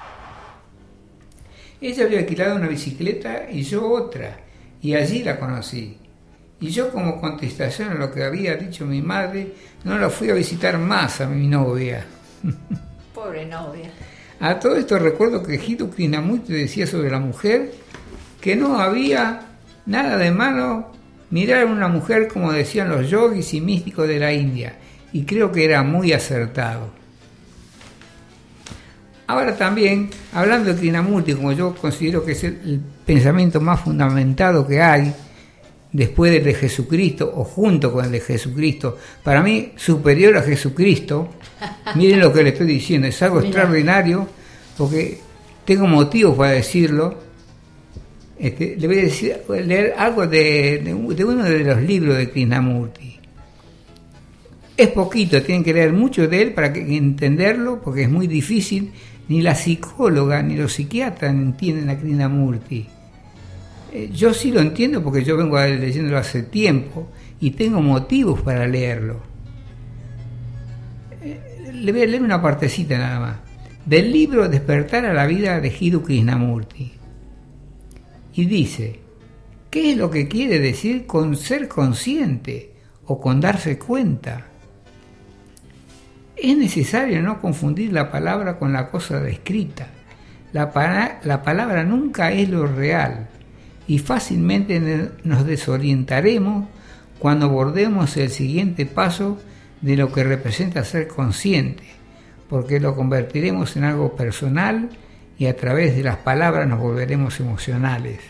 Ella había alquilado una bicicleta y yo otra, y allí la conocí. Y yo, como contestación a lo que había dicho mi madre, no la fui a visitar más a mi novia. Pobre novia. A todo esto recuerdo que Jiddu Krishnamurti decía sobre la mujer que no había nada de malo mirar a una mujer como decían los yogis y místicos de la India, y creo que era muy acertado. Ahora también, hablando de Krishnamurti, como yo considero que es el, el pensamiento más fundamentado que hay, después del de Jesucristo, o junto con el de Jesucristo, para mí superior a Jesucristo, miren lo que le estoy diciendo, es algo Mirá. extraordinario, porque tengo motivos para decirlo. Este, le voy a decir, voy a leer algo de, de, de uno de los libros de Krishnamurti. Es poquito, tienen que leer mucho de él para que, entenderlo, porque es muy difícil. Ni la psicóloga ni los psiquiatras entienden a Krishnamurti. Eh, yo sí lo entiendo porque yo vengo leyéndolo hace tiempo y tengo motivos para leerlo. Eh, le voy a leer una partecita nada más. Del libro Despertar a la vida de Jiddu Krishnamurti. Y dice, ¿qué es lo que quiere decir con ser consciente o con darse cuenta? Es necesario no confundir la palabra con la cosa descrita. La, para, la palabra nunca es lo real y fácilmente nos desorientaremos cuando abordemos el siguiente paso de lo que representa ser consciente, porque lo convertiremos en algo personal y a través de las palabras nos volveremos emocionales.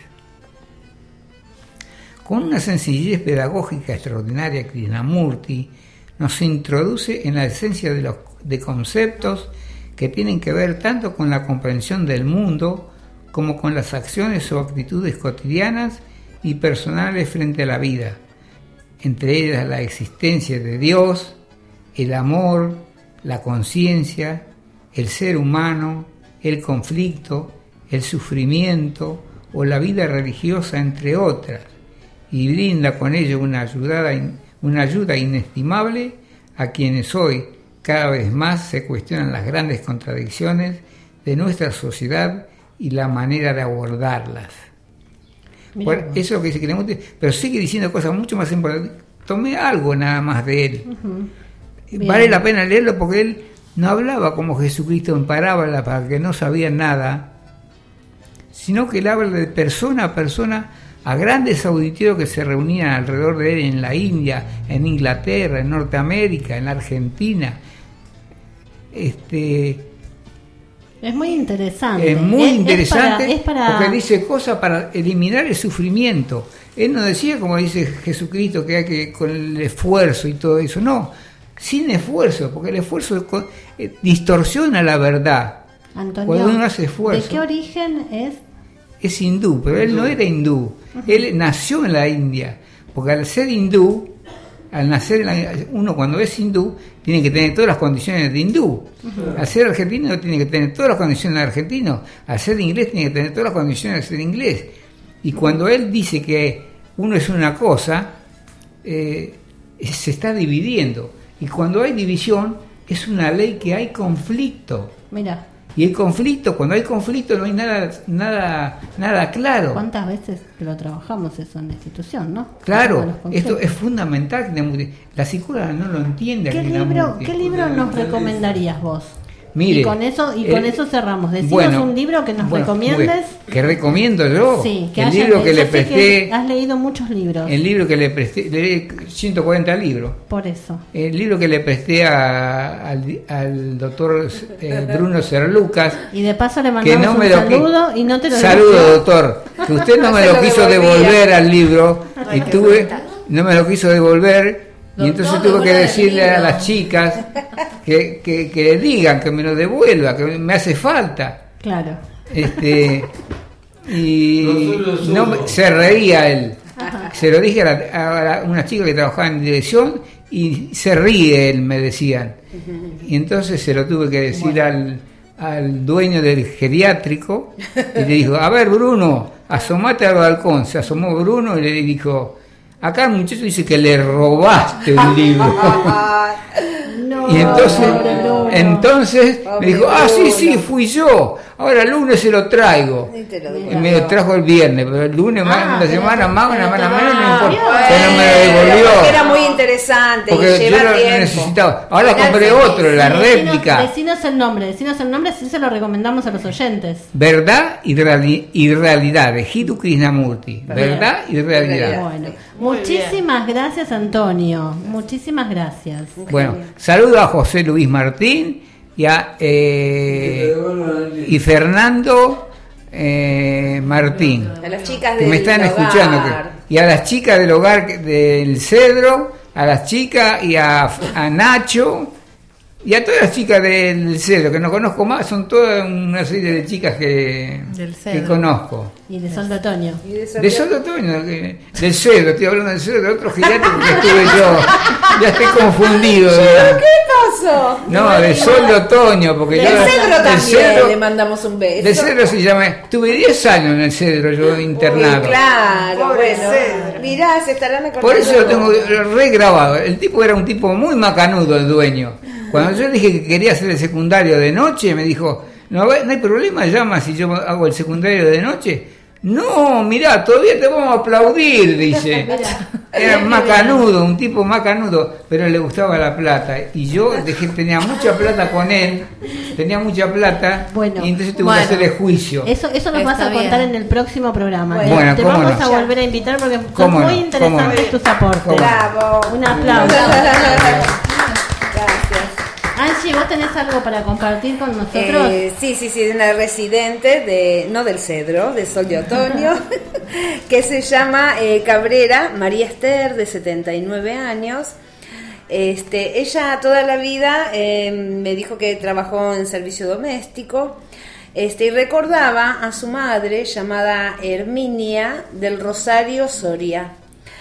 Con una sencillez pedagógica extraordinaria, Krishnamurti nos introduce en la esencia de los de conceptos que tienen que ver tanto con la comprensión del mundo como con las acciones o actitudes cotidianas y personales frente a la vida, entre ellas la existencia de Dios, el amor, la conciencia, el ser humano, el conflicto, el sufrimiento o la vida religiosa, entre otras, y brinda con ello una ayuda, una ayuda inestimable a quienes hoy cada vez más se cuestionan las grandes contradicciones de nuestra sociedad y la manera de abordarlas. Bueno, eso es lo que dice Krishnamurti, pero sigue diciendo cosas mucho más importantes. Tomé algo nada más de él. Uh-huh. Vale la pena leerlo porque él no hablaba como Jesucristo en parábola para que no sabía nada, sino que él habla de persona a persona a grandes auditores que se reunían alrededor de él en la India, en Inglaterra, en Norteamérica, en la Argentina. Este, es muy interesante. Es muy es, interesante es para, es para... porque dice cosas para eliminar el sufrimiento. Él no decía, como dice Jesucristo, que hay que con el esfuerzo y todo eso. No, sin esfuerzo, porque el esfuerzo eh, distorsiona la verdad. Antonio, cuando uno hace esfuerzo. ¿de qué origen es? Es hindú, pero él no era hindú. Uh-huh. Él nació en la India, porque al ser hindú, al nacer en la, uno cuando es hindú tiene que tener todas las condiciones de hindú. Uh-huh. Al ser argentino tiene que tener todas las condiciones de argentino. Al ser inglés tiene que tener todas las condiciones de ser inglés. Y cuando él dice que uno es una cosa, eh, se está dividiendo. Y cuando hay división, es una ley que hay conflicto. Mira. Y el conflicto, cuando hay conflicto no hay nada nada nada claro. ¿Cuántas veces que lo trabajamos eso en la institución, no? Claro, esto es fundamental. La psicóloga no lo entiende. ¿Qué libro, ¿qué libro nos recomendarías vos? Mire, y con eso y con eh, eso cerramos. Decinos bueno, un libro que nos bueno, recomiendes. ¿Qué recomiendo yo? Sí, que el hayas libro que leído. le Yo sé presté. que has leído muchos libros. El libro que le presté, leí ciento cuarenta libros. Por eso. El libro que le presté a, al, al doctor eh, Bruno Cerlucas. Y de paso le mandamos que no un me lo saludo y no te lo Saludo, devolvió. doctor. Que usted no, No me se lo, lo quiso devolvía. devolver al libro Ay, y qué tuve, bonita. no me lo quiso devolver. Y entonces Doctor, tuve que devuelva el decirle a libro. las chicas que, que, que le digan, que me lo devuelva, que me hace falta. Claro. Este y Nosotros no me- somos. se reía él. Ajá. Se lo dije a, la- a la- una chica que trabajaba en dirección y se ríe él, me decían. Y entonces se lo tuve que decir Bueno. al, al dueño del geriátrico y le dijo, a ver Bruno, asomate al balcón. Se asomó Bruno y le dijo, acá el muchacho dice que le robaste un libro. Y entonces, entonces me dijo, ah, sí, sí, fui yo. Ahora el lunes se lo traigo. Y me lo trajo el viernes, pero el lunes, más, una semana más, una semana menos, no importa. Pero me lo devolvió. Era muy interesante Porque y yo lleva lo tiempo. necesitaba. Ahora Era compré feliz. otro, la Decinos- réplica. Decinos el nombre, decinos el nombre, así se lo recomendamos a los oyentes. Verdad y, reali- y realidad, de Jiddu Krishnamurti. Verdad y realidad. Bueno, muchísimas gracias, Antonio. Muchísimas gracias. Bueno, saludo a José Luis Martín y a eh, y Fernando eh, Martín, A las chicas que del me están hogar. escuchando, que- y a las chicas del hogar que- del Cedro, a las chicas y a, a Nacho y a todas las chicas del Cedro, que no conozco más, son todas una serie de chicas que, Del que Cedro. conozco. Y de Sol de Otoño. De Sol de Otoño, que- del Cedro, estoy hablando del Cedro, de otro geriátrico que estuve yo. Ya estoy confundido. ya. ¿Qué pasó? No, de Sol de Otoño, porque Del yo. Cedro del también Cedro- le mandamos un beso. del Cedro se llama. Tuve diez años en el Cedro, yo internado. Uy, claro, Pobre bueno. Cedro. Mirá, se estarán acordando. Por eso lo tengo regrabado. El tipo era un tipo muy macanudo, el dueño. Cuando yo dije que quería hacer el secundario de noche, me dijo, no, va- no hay problema, llama si yo hago el secundario de noche. No, mirá, todavía te vamos a aplaudir, dice. Era macanudo, un tipo macanudo, pero le gustaba la plata. Y yo dejé, tenía mucha plata con él, tenía mucha plata, Bueno, y entonces tuve bueno. que hacerle juicio. Eso, eso nos Está vas a bien. contar en el próximo programa. Bueno. Bueno, Te cómo vamos no. a volver a invitar porque son Cómo muy no, interesantes cómo no. tus aportes. Cómo no. Bravo. Un aplauso. Gracias. Angie, ¿vos tenés algo para compartir con nosotros? Eh, sí, sí, sí, de una residente de, no del Cedro, de Sol de Otoño, que se llama eh, Cabrera, María Esther, de setenta y nueve años. Este, ella toda la vida eh, me dijo que trabajó en servicio doméstico, este, y recordaba a su madre llamada Herminia del Rosario Soria.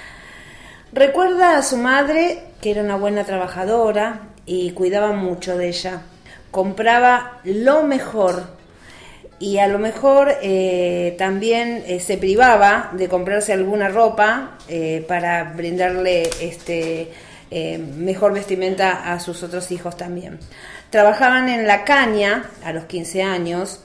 Recuerda a su madre que era una buena trabajadora y cuidaba mucho de ella. Compraba lo mejor y a lo mejor eh, también eh, se privaba de comprarse alguna ropa eh, para brindarle este eh, mejor vestimenta a sus otros hijos también. Trabajaban en la caña a los quince años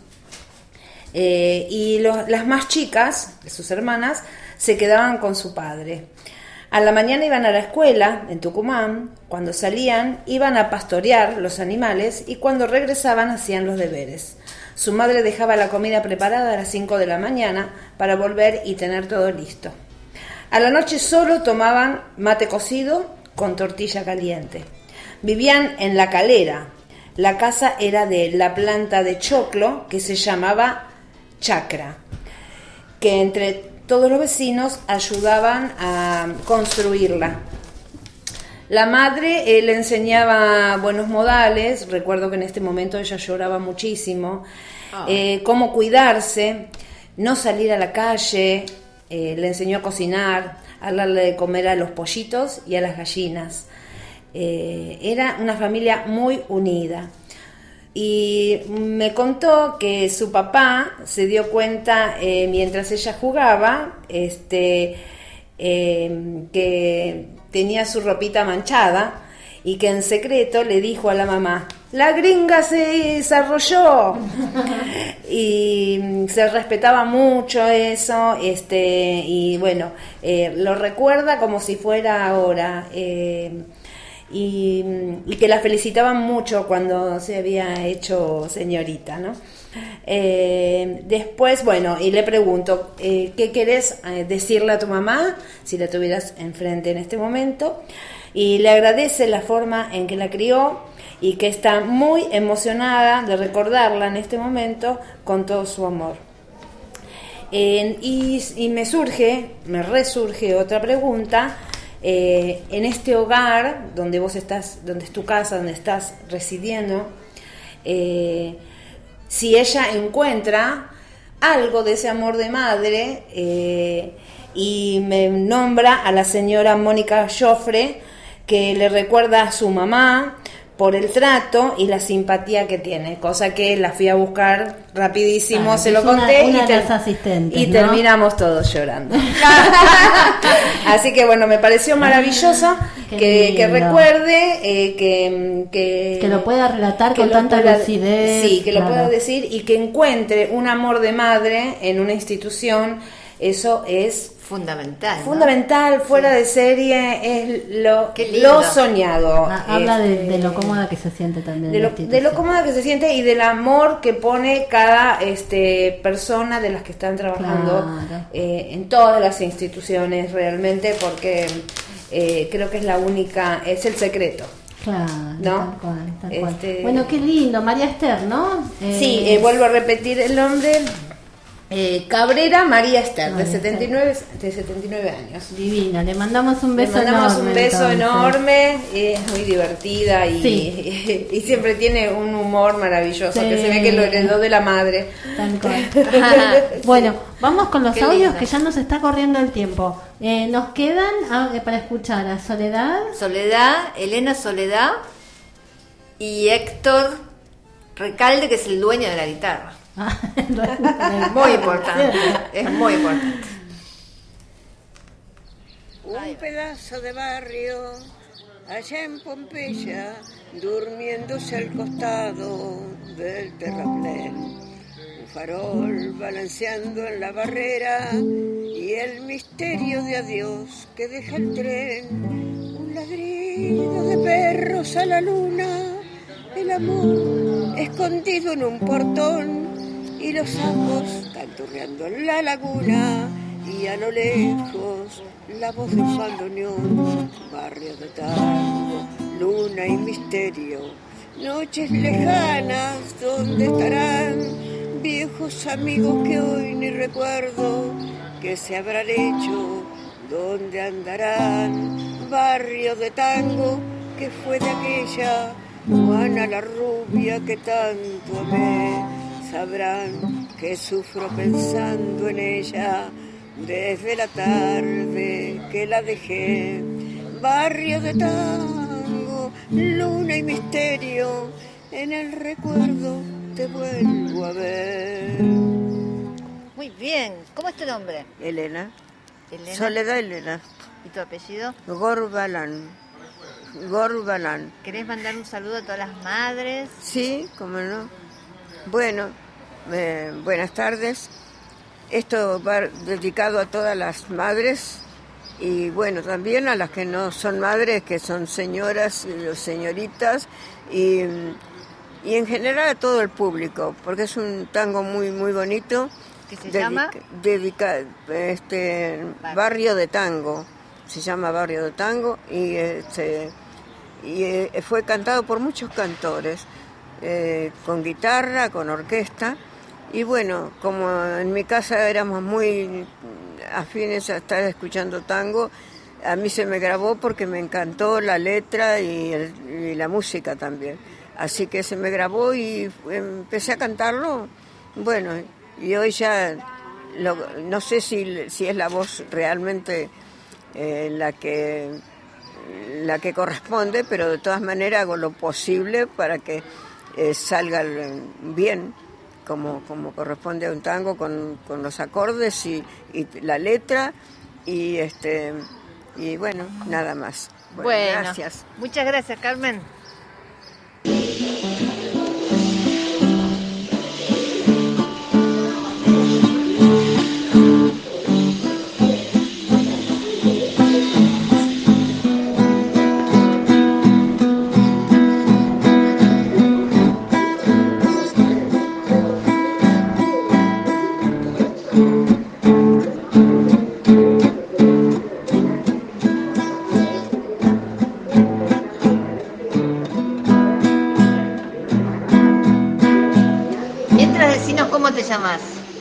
eh, y los- las más chicas, de sus hermanas, se quedaban con su padre. A la mañana iban a la escuela en Tucumán, cuando salían iban a pastorear los animales y cuando regresaban hacían los deberes. Su madre dejaba la comida preparada a las cinco de la mañana para volver y tener todo listo. A la noche solo tomaban mate cocido con tortilla caliente. Vivían en La Calera. La casa era de la planta de choclo que se llamaba chacra, que entre todos los vecinos ayudaban a construirla. La madre eh, le enseñaba buenos modales, recuerdo que en este momento ella lloraba muchísimo, Ah. eh, cómo cuidarse, no salir a la calle, eh, le enseñó a cocinar, a darle de comer a los pollitos y a las gallinas. Eh, era una familia muy unida. Y me contó que su papá se dio cuenta eh, mientras ella jugaba, este, eh, que tenía su ropita manchada y que en secreto le dijo a la mamá: la gringa se desarrolló. Y se respetaba mucho eso, este, y bueno, eh, lo recuerda como si fuera ahora. Eh, y, y que la felicitaban mucho cuando se había hecho señorita, ¿no? Eh, después, bueno, y le pregunto, eh, ¿qué querés eh, decirle a tu mamá si la tuvieras enfrente en este momento? Y le agradece la forma en que la crió y que está muy emocionada de recordarla en este momento con todo su amor. Eh, y, y me surge, me resurge otra pregunta. Eh, en este hogar donde vos estás, donde es tu casa, donde estás residiendo, eh, si ella encuentra algo de ese amor de madre, eh, y me nombra a la señora Mónica Joffre, que le recuerda a su mamá por el trato y la simpatía que tiene, cosa que la fui a buscar rapidísimo, Ah, se es lo una- conté una y, de ter- las asistentes, y ¿no? terminamos todos llorando. Así que bueno, me pareció maravilloso Qué que, que lindo. recuerde, eh, que, que, Que lo pueda relatar que con lo tanta pueda- lucidez. Sí, que lo claro. pueda decir y que encuentre un amor de madre en una institución. Eso es fundamental. ¿no? fundamental, fuera de serie, es lo, Qué lindo. lo soñado. Ah, habla de, Este, de lo cómoda que se siente también. de la lo, institución. de lo cómoda que se siente y del amor que pone cada este persona de las que están trabajando Claro. eh, en todas las instituciones realmente, porque eh, creo que es la única, es el secreto. Claro, ¿no? tal cual, tal cual. Este- Bueno, qué lindo, María Esther, ¿no? Eh, Sí, eh, vuelvo a repetir el nombre. Eh, Cabrera María Esther, María de setenta y nueve, de setenta y nueve años. Divina, le mandamos un Le beso mandamos enorme. un beso entonces. enorme, es muy divertida y, Sí. y siempre tiene un humor maravilloso, Sí. que se ve que lo heredó de la madre. Tal cual. Bueno, vamos con los Qué audios lindo. que ya nos está corriendo el tiempo. Eh, nos quedan ah, eh, para escuchar a Soledad. Soledad, Elena Soledad y Héctor Recalde, que es el dueño de la guitarra. Muy importante, es muy importante. Un pedazo de barrio allá en Pompeya, durmiéndose al costado del terraplén. Un farol balanceando en la barrera y el misterio de adiós que deja el tren. Un ladrido de perros a la luna, el amor escondido en un portón y los sapos canturreando en la laguna y a lo lejos la voz de un bandoneón, barrio de tango, luna y misterio, noches lejanas donde estarán viejos amigos que hoy ni recuerdo, que se habrán hecho, donde andarán, barrio de tango que fue de aquella Juana la rubia que tanto amé, sabrán que sufro pensando en ella desde la tarde que la dejé. Barrio de tango, luna y misterio, en el recuerdo te vuelvo a ver. Muy bien, ¿cómo es tu nombre? Elena. Elena. Soledad Elena. ¿Y tu apellido? Gorbalán. Gorbalán. ¿Querés mandar un saludo a todas las madres? Sí, cómo no. Bueno, eh, buenas tardes. Esto va dedicado a todas las madres y bueno, también a las que no son madres, que son señoras y señoritas y, y en general a todo el público, porque es un tango muy muy bonito. ¿Qué se dedica- llama? dedica- este, Barrio de Tango. Se llama Barrio de Tango y este y eh, fue cantado por muchos cantores, eh, con guitarra, con orquesta, y bueno, como en mi casa éramos muy afines a estar escuchando tango, a mí se me grabó porque me encantó la letra y, el, y la música también. Así que se me grabó y empecé a cantarlo. Bueno, y hoy ya lo, no sé si, si es la voz realmente eh, la que la que corresponde, pero de todas maneras hago lo posible para que eh, salga bien, como, como corresponde a un tango, con, con los acordes y, y la letra, y este y bueno, nada más. Bueno, Bueno, gracias. Muchas gracias, Carmen. Mientras decinos cómo te llamas.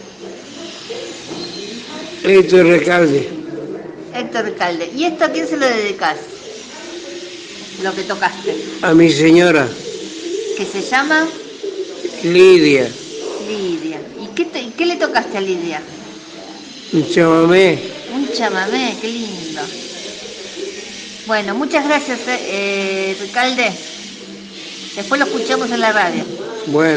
Héctor Recalde, Héctor Recalde. ¿Y esto a quién se lo dedicas? Lo que tocaste. a mi señora ¿Qué se llama? Lidia, Lidia. ¿Y qué, te- y qué le tocaste a Lidia? un chamamé. Un chamamé, qué lindo. Bueno, muchas gracias, eh, eh, Recalde. Después lo escuchamos en la radio. Bueno.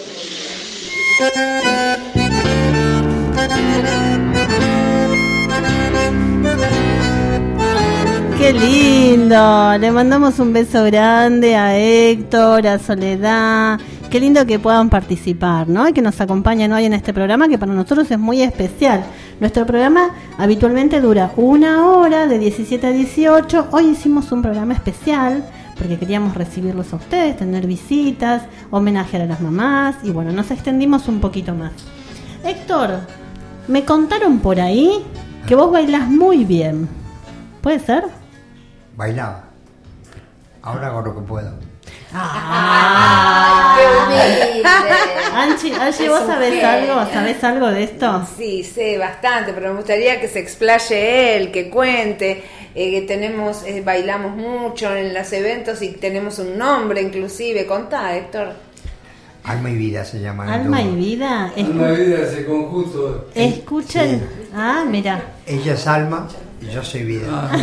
Qué lindo, le mandamos un beso grande a Héctor, a Soledad. Qué lindo que puedan participar, ¿no? Y que nos acompañen hoy en este programa que para nosotros es muy especial. Nuestro programa habitualmente dura una hora de diecisiete a dieciocho. Hoy hicimos un programa especial porque queríamos recibirlos a ustedes, tener visitas, homenajear a las mamás y bueno, nos extendimos un poquito más. Héctor, me contaron por ahí que vos bailás muy bien. ¿Puede ser? Bailaba. Ahora hago lo que puedo. ¡Ay, qué humilde! Anchi, Anchi, ¿vos Es un sabés genio. algo? ¿Sabés algo de esto? Sí, sé bastante, pero me gustaría que se explaye él, que cuente, eh, que tenemos, eh, bailamos mucho en los eventos y tenemos un nombre inclusive. Contá, Héctor. Alma y vida se llama. el Alma y dúo. vida. Alma Escu- y vida, ese conjunto. Escuchen. Ah, mira. Ella es alma y yo soy vida.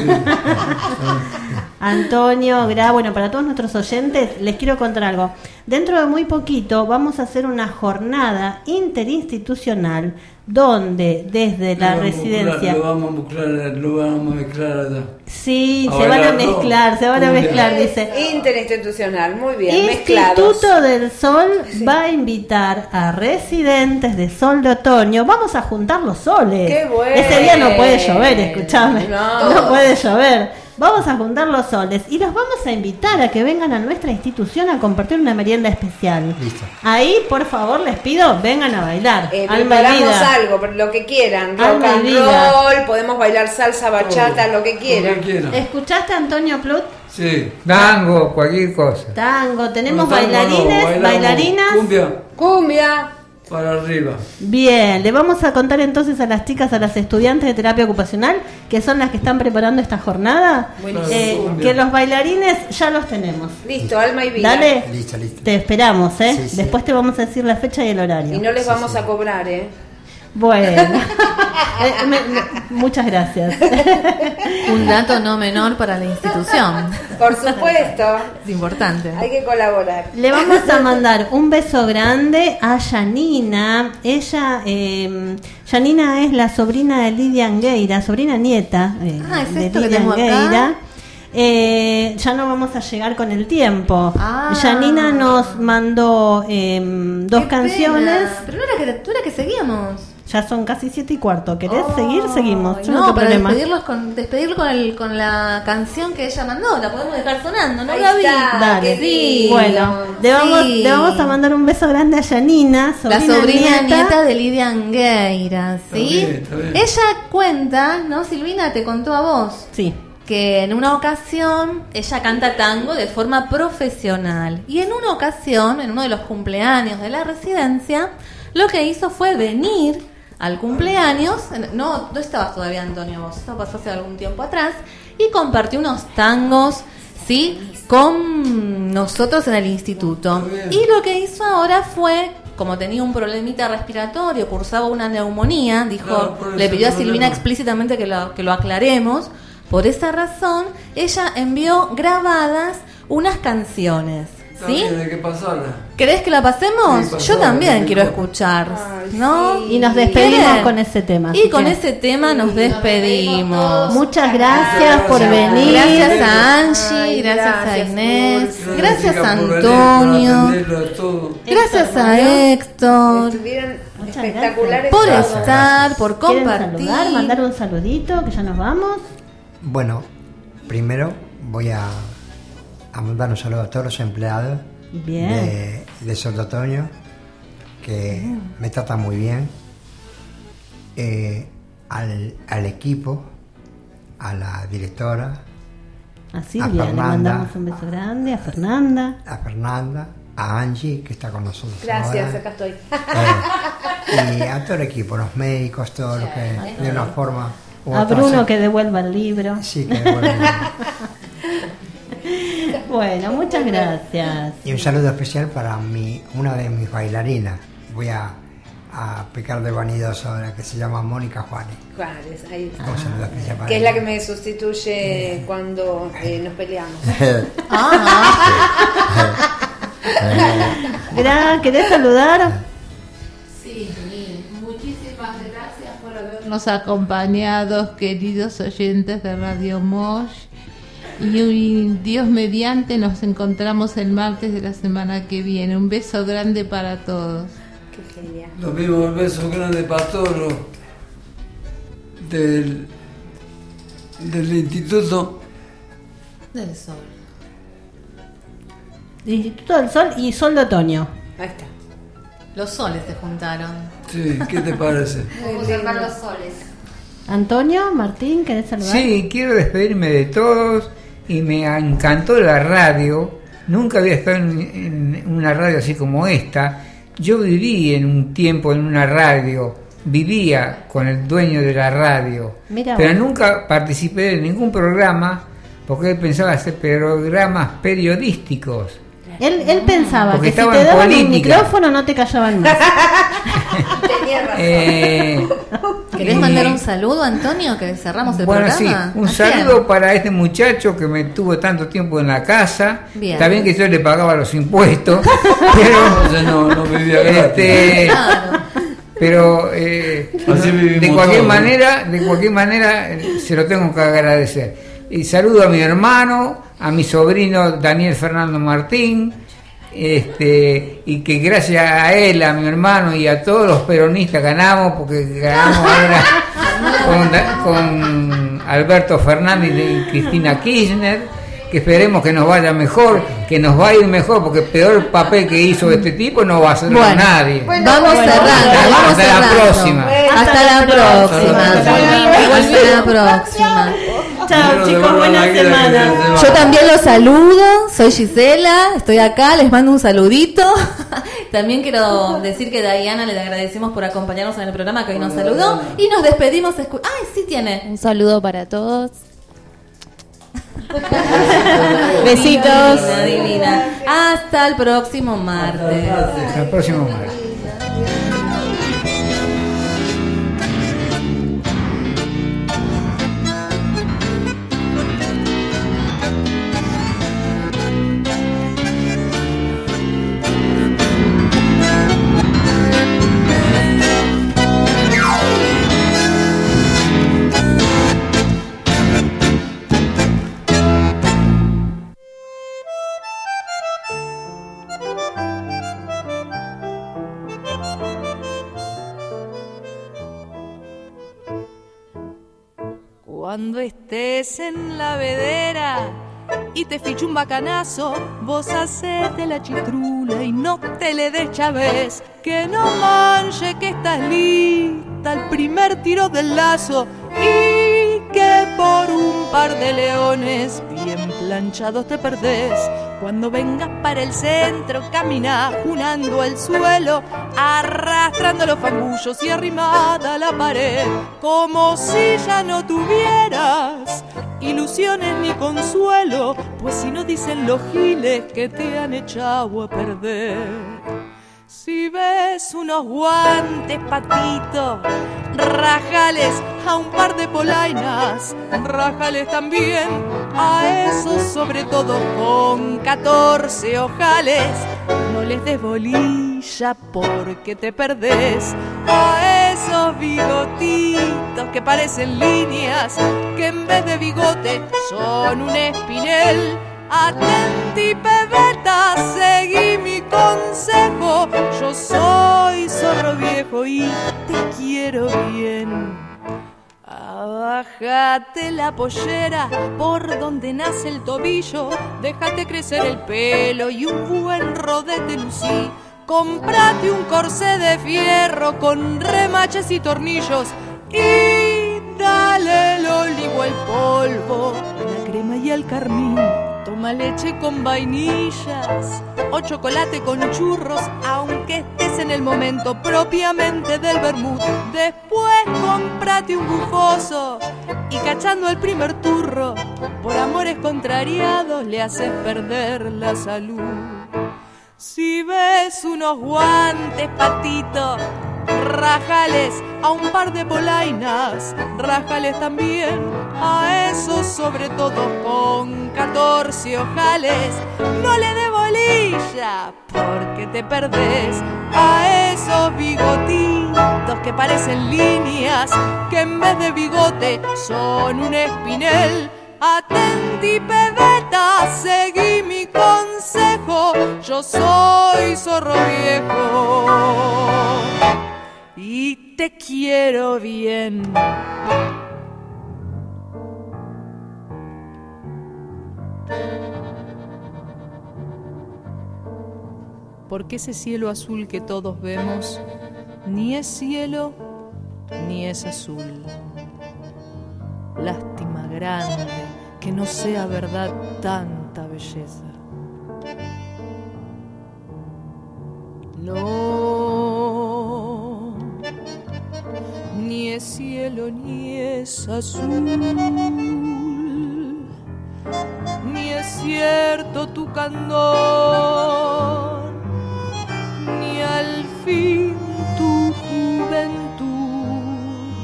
Antonio, Gra, bueno, para todos nuestros oyentes les quiero contar algo. Dentro de muy poquito vamos a hacer una jornada interinstitucional donde desde la Lo vamos a residencia... mezclar, Lo vamos a mezclar, lo vamos a mezclar allá. Sí, A se van a bailar, ¿no? mezclar, se van a Cumbia. mezclar, dice. Interinstitucional, muy bien, mezclados. Instituto del Sol va a invitar a residentes de Sol de Otoño. Vamos a juntar los soles. ¡Qué bueno! Ese día no puede llover, escuchame. No. No puede llover. Vamos a juntar los soles y los vamos a invitar a que vengan a nuestra institución a compartir una merienda especial. Listo. Ahí, por favor, les pido, vengan a bailar. Eh, Alma y preparamos vida. algo, pero lo que quieran, rock Alma y and vida. roll, podemos bailar salsa, bachata, lo que quieran. ¿Escuchaste a Antonio Plut? Sí. Tango, cualquier cosa. Tango, tenemos Bueno, tango no, bailarines, bailamos bailarinas. Cumbia. Cumbia. Para arriba. Bien, le vamos a contar entonces a las chicas, a las estudiantes de terapia ocupacional, que son las que están preparando esta jornada, Buenísimo. eh, que los bailarines ya los tenemos. Listo, alma y vida. Dale, Listo, listo. te esperamos, ¿eh? Sí, sí. Después te vamos a decir la fecha y el horario. Y no les vamos a cobrar, ¿eh? Bueno, Eh, me- me- muchas gracias. Un dato no menor para la institución. Por supuesto. Es importante. Hay que colaborar. Le vamos a mandar un beso grande a Yanina. Ella, eh, Yanina es la sobrina de Lidia Angueira, sobrina nieta eh, Ah, ¿es de esto que Lidia tengo acá? Angueira. Eh, ya no vamos a llegar con el tiempo. Ah. Yanina nos mandó eh, dos Qué canciones. pena. Pero no era que, tú era que seguíamos. Ya son casi siete y cuarto. ¿Querés Oh, seguir? Seguimos. Yo no, No, tengo para problema. despedirlos con, despedirlo con, el, con la canción que ella mandó. La podemos dejar sonando, ¿no, Ahí Gaby? está, Dale. qué lindo. Bueno, le vamos, Sí. le vamos a mandar un beso grande a Yanina, La sobrina, sobrina nieta. nieta. de Lidia Angueira, ¿sí? Está bien, está bien. Ella cuenta, ¿no? Silvina te contó a vos. Sí. Que en una ocasión ella canta tango de forma profesional. Y en una ocasión, en uno de los cumpleaños de la residencia, lo que hizo fue venir al cumpleaños. No, no estabas todavía, Antonio, vos. Esto pasó hace algún tiempo atrás. y compartió unos tangos, ¿sí?, con nosotros en el instituto. Y lo que hizo ahora fue, como tenía un problemita respiratorio, cursaba una neumonía, dijo, Claro, le pidió a ese Silvina problema. explícitamente que lo, que lo aclaremos. Por esa razón, ella envió grabadas unas canciones, ¿sí? También hay que pasarla. ¿Querés que la pasemos? Sí, pasala, Yo también que quiero mejor. escuchar, ¿no? Y nos despedimos ¿Quieren? con ese tema. Y así con que- ese tema nos despedimos. Muchas gracias por venir. Gracias a Angie, Ay, gracias, a gracias, Inés, Dulce. gracias a Por venir, por Antonio, atenderlo a todo. gracias a Héctor, Estuvieron Muchas espectaculares por todos. estar, por ¿Quieren compartir. saludar, mandar un saludito, que ya nos vamos? Bueno, primero voy a, a mandar un saludo a todos los empleados Bien. de, de Sol de Otoño, que me tratan muy bien, eh, al, al equipo, a la directora, A a Silvia le Fernanda. mandamos un beso grande, a Fernanda. a Fernanda, a Angie, que está con nosotros Gracias, ahora, acá estoy. eh, y a todo el equipo, los médicos, todos los que de una forma u A otra Bruno se- que devuelva el libro. Sí, que devuelva el libro. Bueno, muchas gracias. Y un saludo especial para mi, una de mis bailarinas. Voy a, a pecar de vanidoso ahora, que se llama Mónica Juanes. Juárez, ahí está. Un saludo especial para Que es ella. la que me sustituye cuando eh, nos peleamos. Gra- ¿Querés saludar? Sí, muchísimas gracias por habernos acompañado, queridos oyentes de Radio Mosh. Y hoy, Dios mediante, nos encontramos el martes de la semana que viene. Un beso grande para todos. Qué genial. Lo mismo, el beso grande para todos los del, del instituto. Del Sol. Instituto del Sol y Sol de Otoño. Ahí está. Los soles se juntaron. Sí, ¿qué te parece? Vamos a armar los soles. Antonio, Martín, ¿querés saludar? Sí, quiero despedirme de todos y me encantó la radio. Nunca había estado en, en una radio así como esta. Yo viví en un tiempo en una radio, vivía con el dueño de la radio, Mira pero vos. nunca participé de ningún programa porque él pensaba hacer programas periodísticos. Él, él pensaba Porque que si estaba te en daban un política. micrófono no te callaban más. Tenía razón. Eh, ¿Querés y- mandar un saludo, Antonio, que cerramos el Bueno, sí, programa? un ¿A saludo quién? para este muchacho que me tuvo tanto tiempo en la casa. Bien. Está bien que yo le pagaba los impuestos, pero Entonces no, no vivía gratis. este, Claro. pero eh, Así vivimos de cualquier todos. manera, de cualquier manera eh, se lo tengo que agradecer. Y saludo a mi hermano, a mi sobrino Daniel Fernando Martín, este, y que gracias a él, a mi hermano y a todos los peronistas ganamos, porque ganamos ahora con, Da- con Alberto Fernández y Cristina Kirchner, que esperemos que nos vaya mejor, que nos va a ir mejor, porque el peor papel que hizo este tipo no va a hacerlo Bueno, nadie. vamos bueno, cerrando, hasta, vamos hasta la cerrando. próxima. Hasta la próxima. Hasta la próxima. Chao chicos, buena semana. Yo también los saludo, soy Gisela, estoy acá, les mando un saludito. También quiero decir que Diana le agradecemos por acompañarnos en el programa que hoy nos saludó y nos despedimos. escu- Ay, sí tiene. Un saludo para todos. Besitos. Divina, divina. Hasta el próximo martes. Hasta el próximo martes. Cuando estés en la vedera y te fiche un bacanazo, vos hacete la chitrula y no te le des chavés, que no manche que estás lista el primer tiro del lazo y que por un par de leones bien planchados te perdés. Cuando vengas para el centro, camina junando el suelo, arrastrando los fangullos y arrimada a la pared, como si ya no tuvieras ilusiones ni consuelo, pues si no dicen los giles que te han echado a perder. Si ves unos guantes, patito, rájales a un par de polainas, rájales también a esos, sobre todo con catorce ojales. No les des bolilla porque te perdés a esos bigotitos que parecen líneas, que en vez de bigote son un espinel. Atenti, pebeta, seguí mi consejo. Yo soy zorro viejo y te quiero bien. Bájate la pollera por donde nace el tobillo, déjate crecer el pelo y un buen rodete lucí. Cómprate un corsé de fierro con remaches y tornillos y dale el olivo al polvo, la crema y el carmín. Toma leche con vainillas o chocolate con churros, aunque estés en el momento propiamente del vermut. Después cómprate un bufoso y cachando el primer turro, por amores contrariados le haces perder la salud. Si ves unos guantes, patito, rájales a un par de polainas, rájales también a esos, sobre todo con catorce ojales. No le dé bolilla porque te perdés a esos bigotitos que parecen líneas, que en vez de bigote son un espinel. Atenti, pebeta, seguí mi consejo. Yo soy zorro viejo y te quiero bien. Porque ese cielo azul que todos vemos ni es cielo ni es azul. Lástima grande que no sea verdad tanta belleza. No, ni es cielo ni es azul, ni es cierto tu candor, ni al fin tu juventud.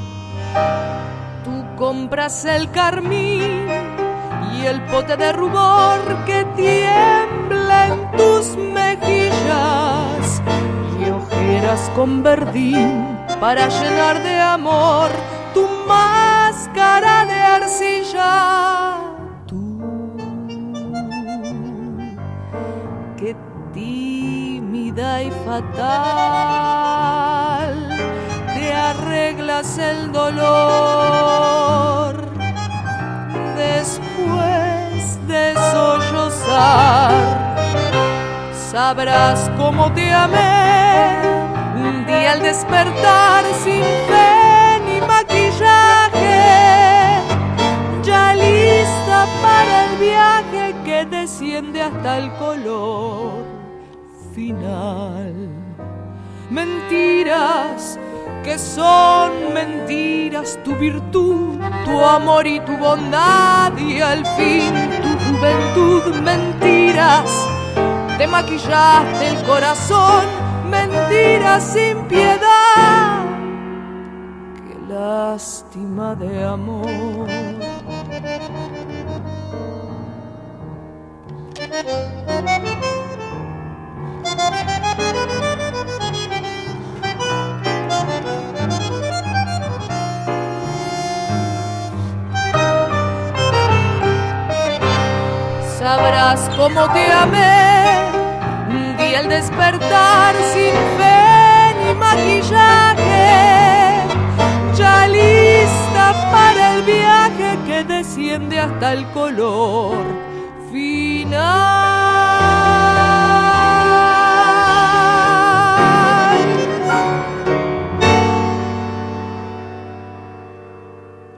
Tú compras el carmín y el pote de rubor que tiembla en tus mejillas, y ojeras con verdín para llenar de amor tu máscara de arcilla. Tú, que tímida y fatal te arreglas el dolor después de sollozar. Sabrás cómo te amé un día al despertar, sin fe ni maquillaje, ya lista para el viaje que desciende hasta el color final. Mentiras que son mentiras, tu virtud, tu amor y tu bondad, y al fin tu juventud. Mentiras, te maquillaste el corazón, mentiras sin piedad. Qué lástima de amor. Sabrás cómo te amé un día al despertar, sin fe ni maquillaje, ya lista para el viaje que desciende hasta el color final.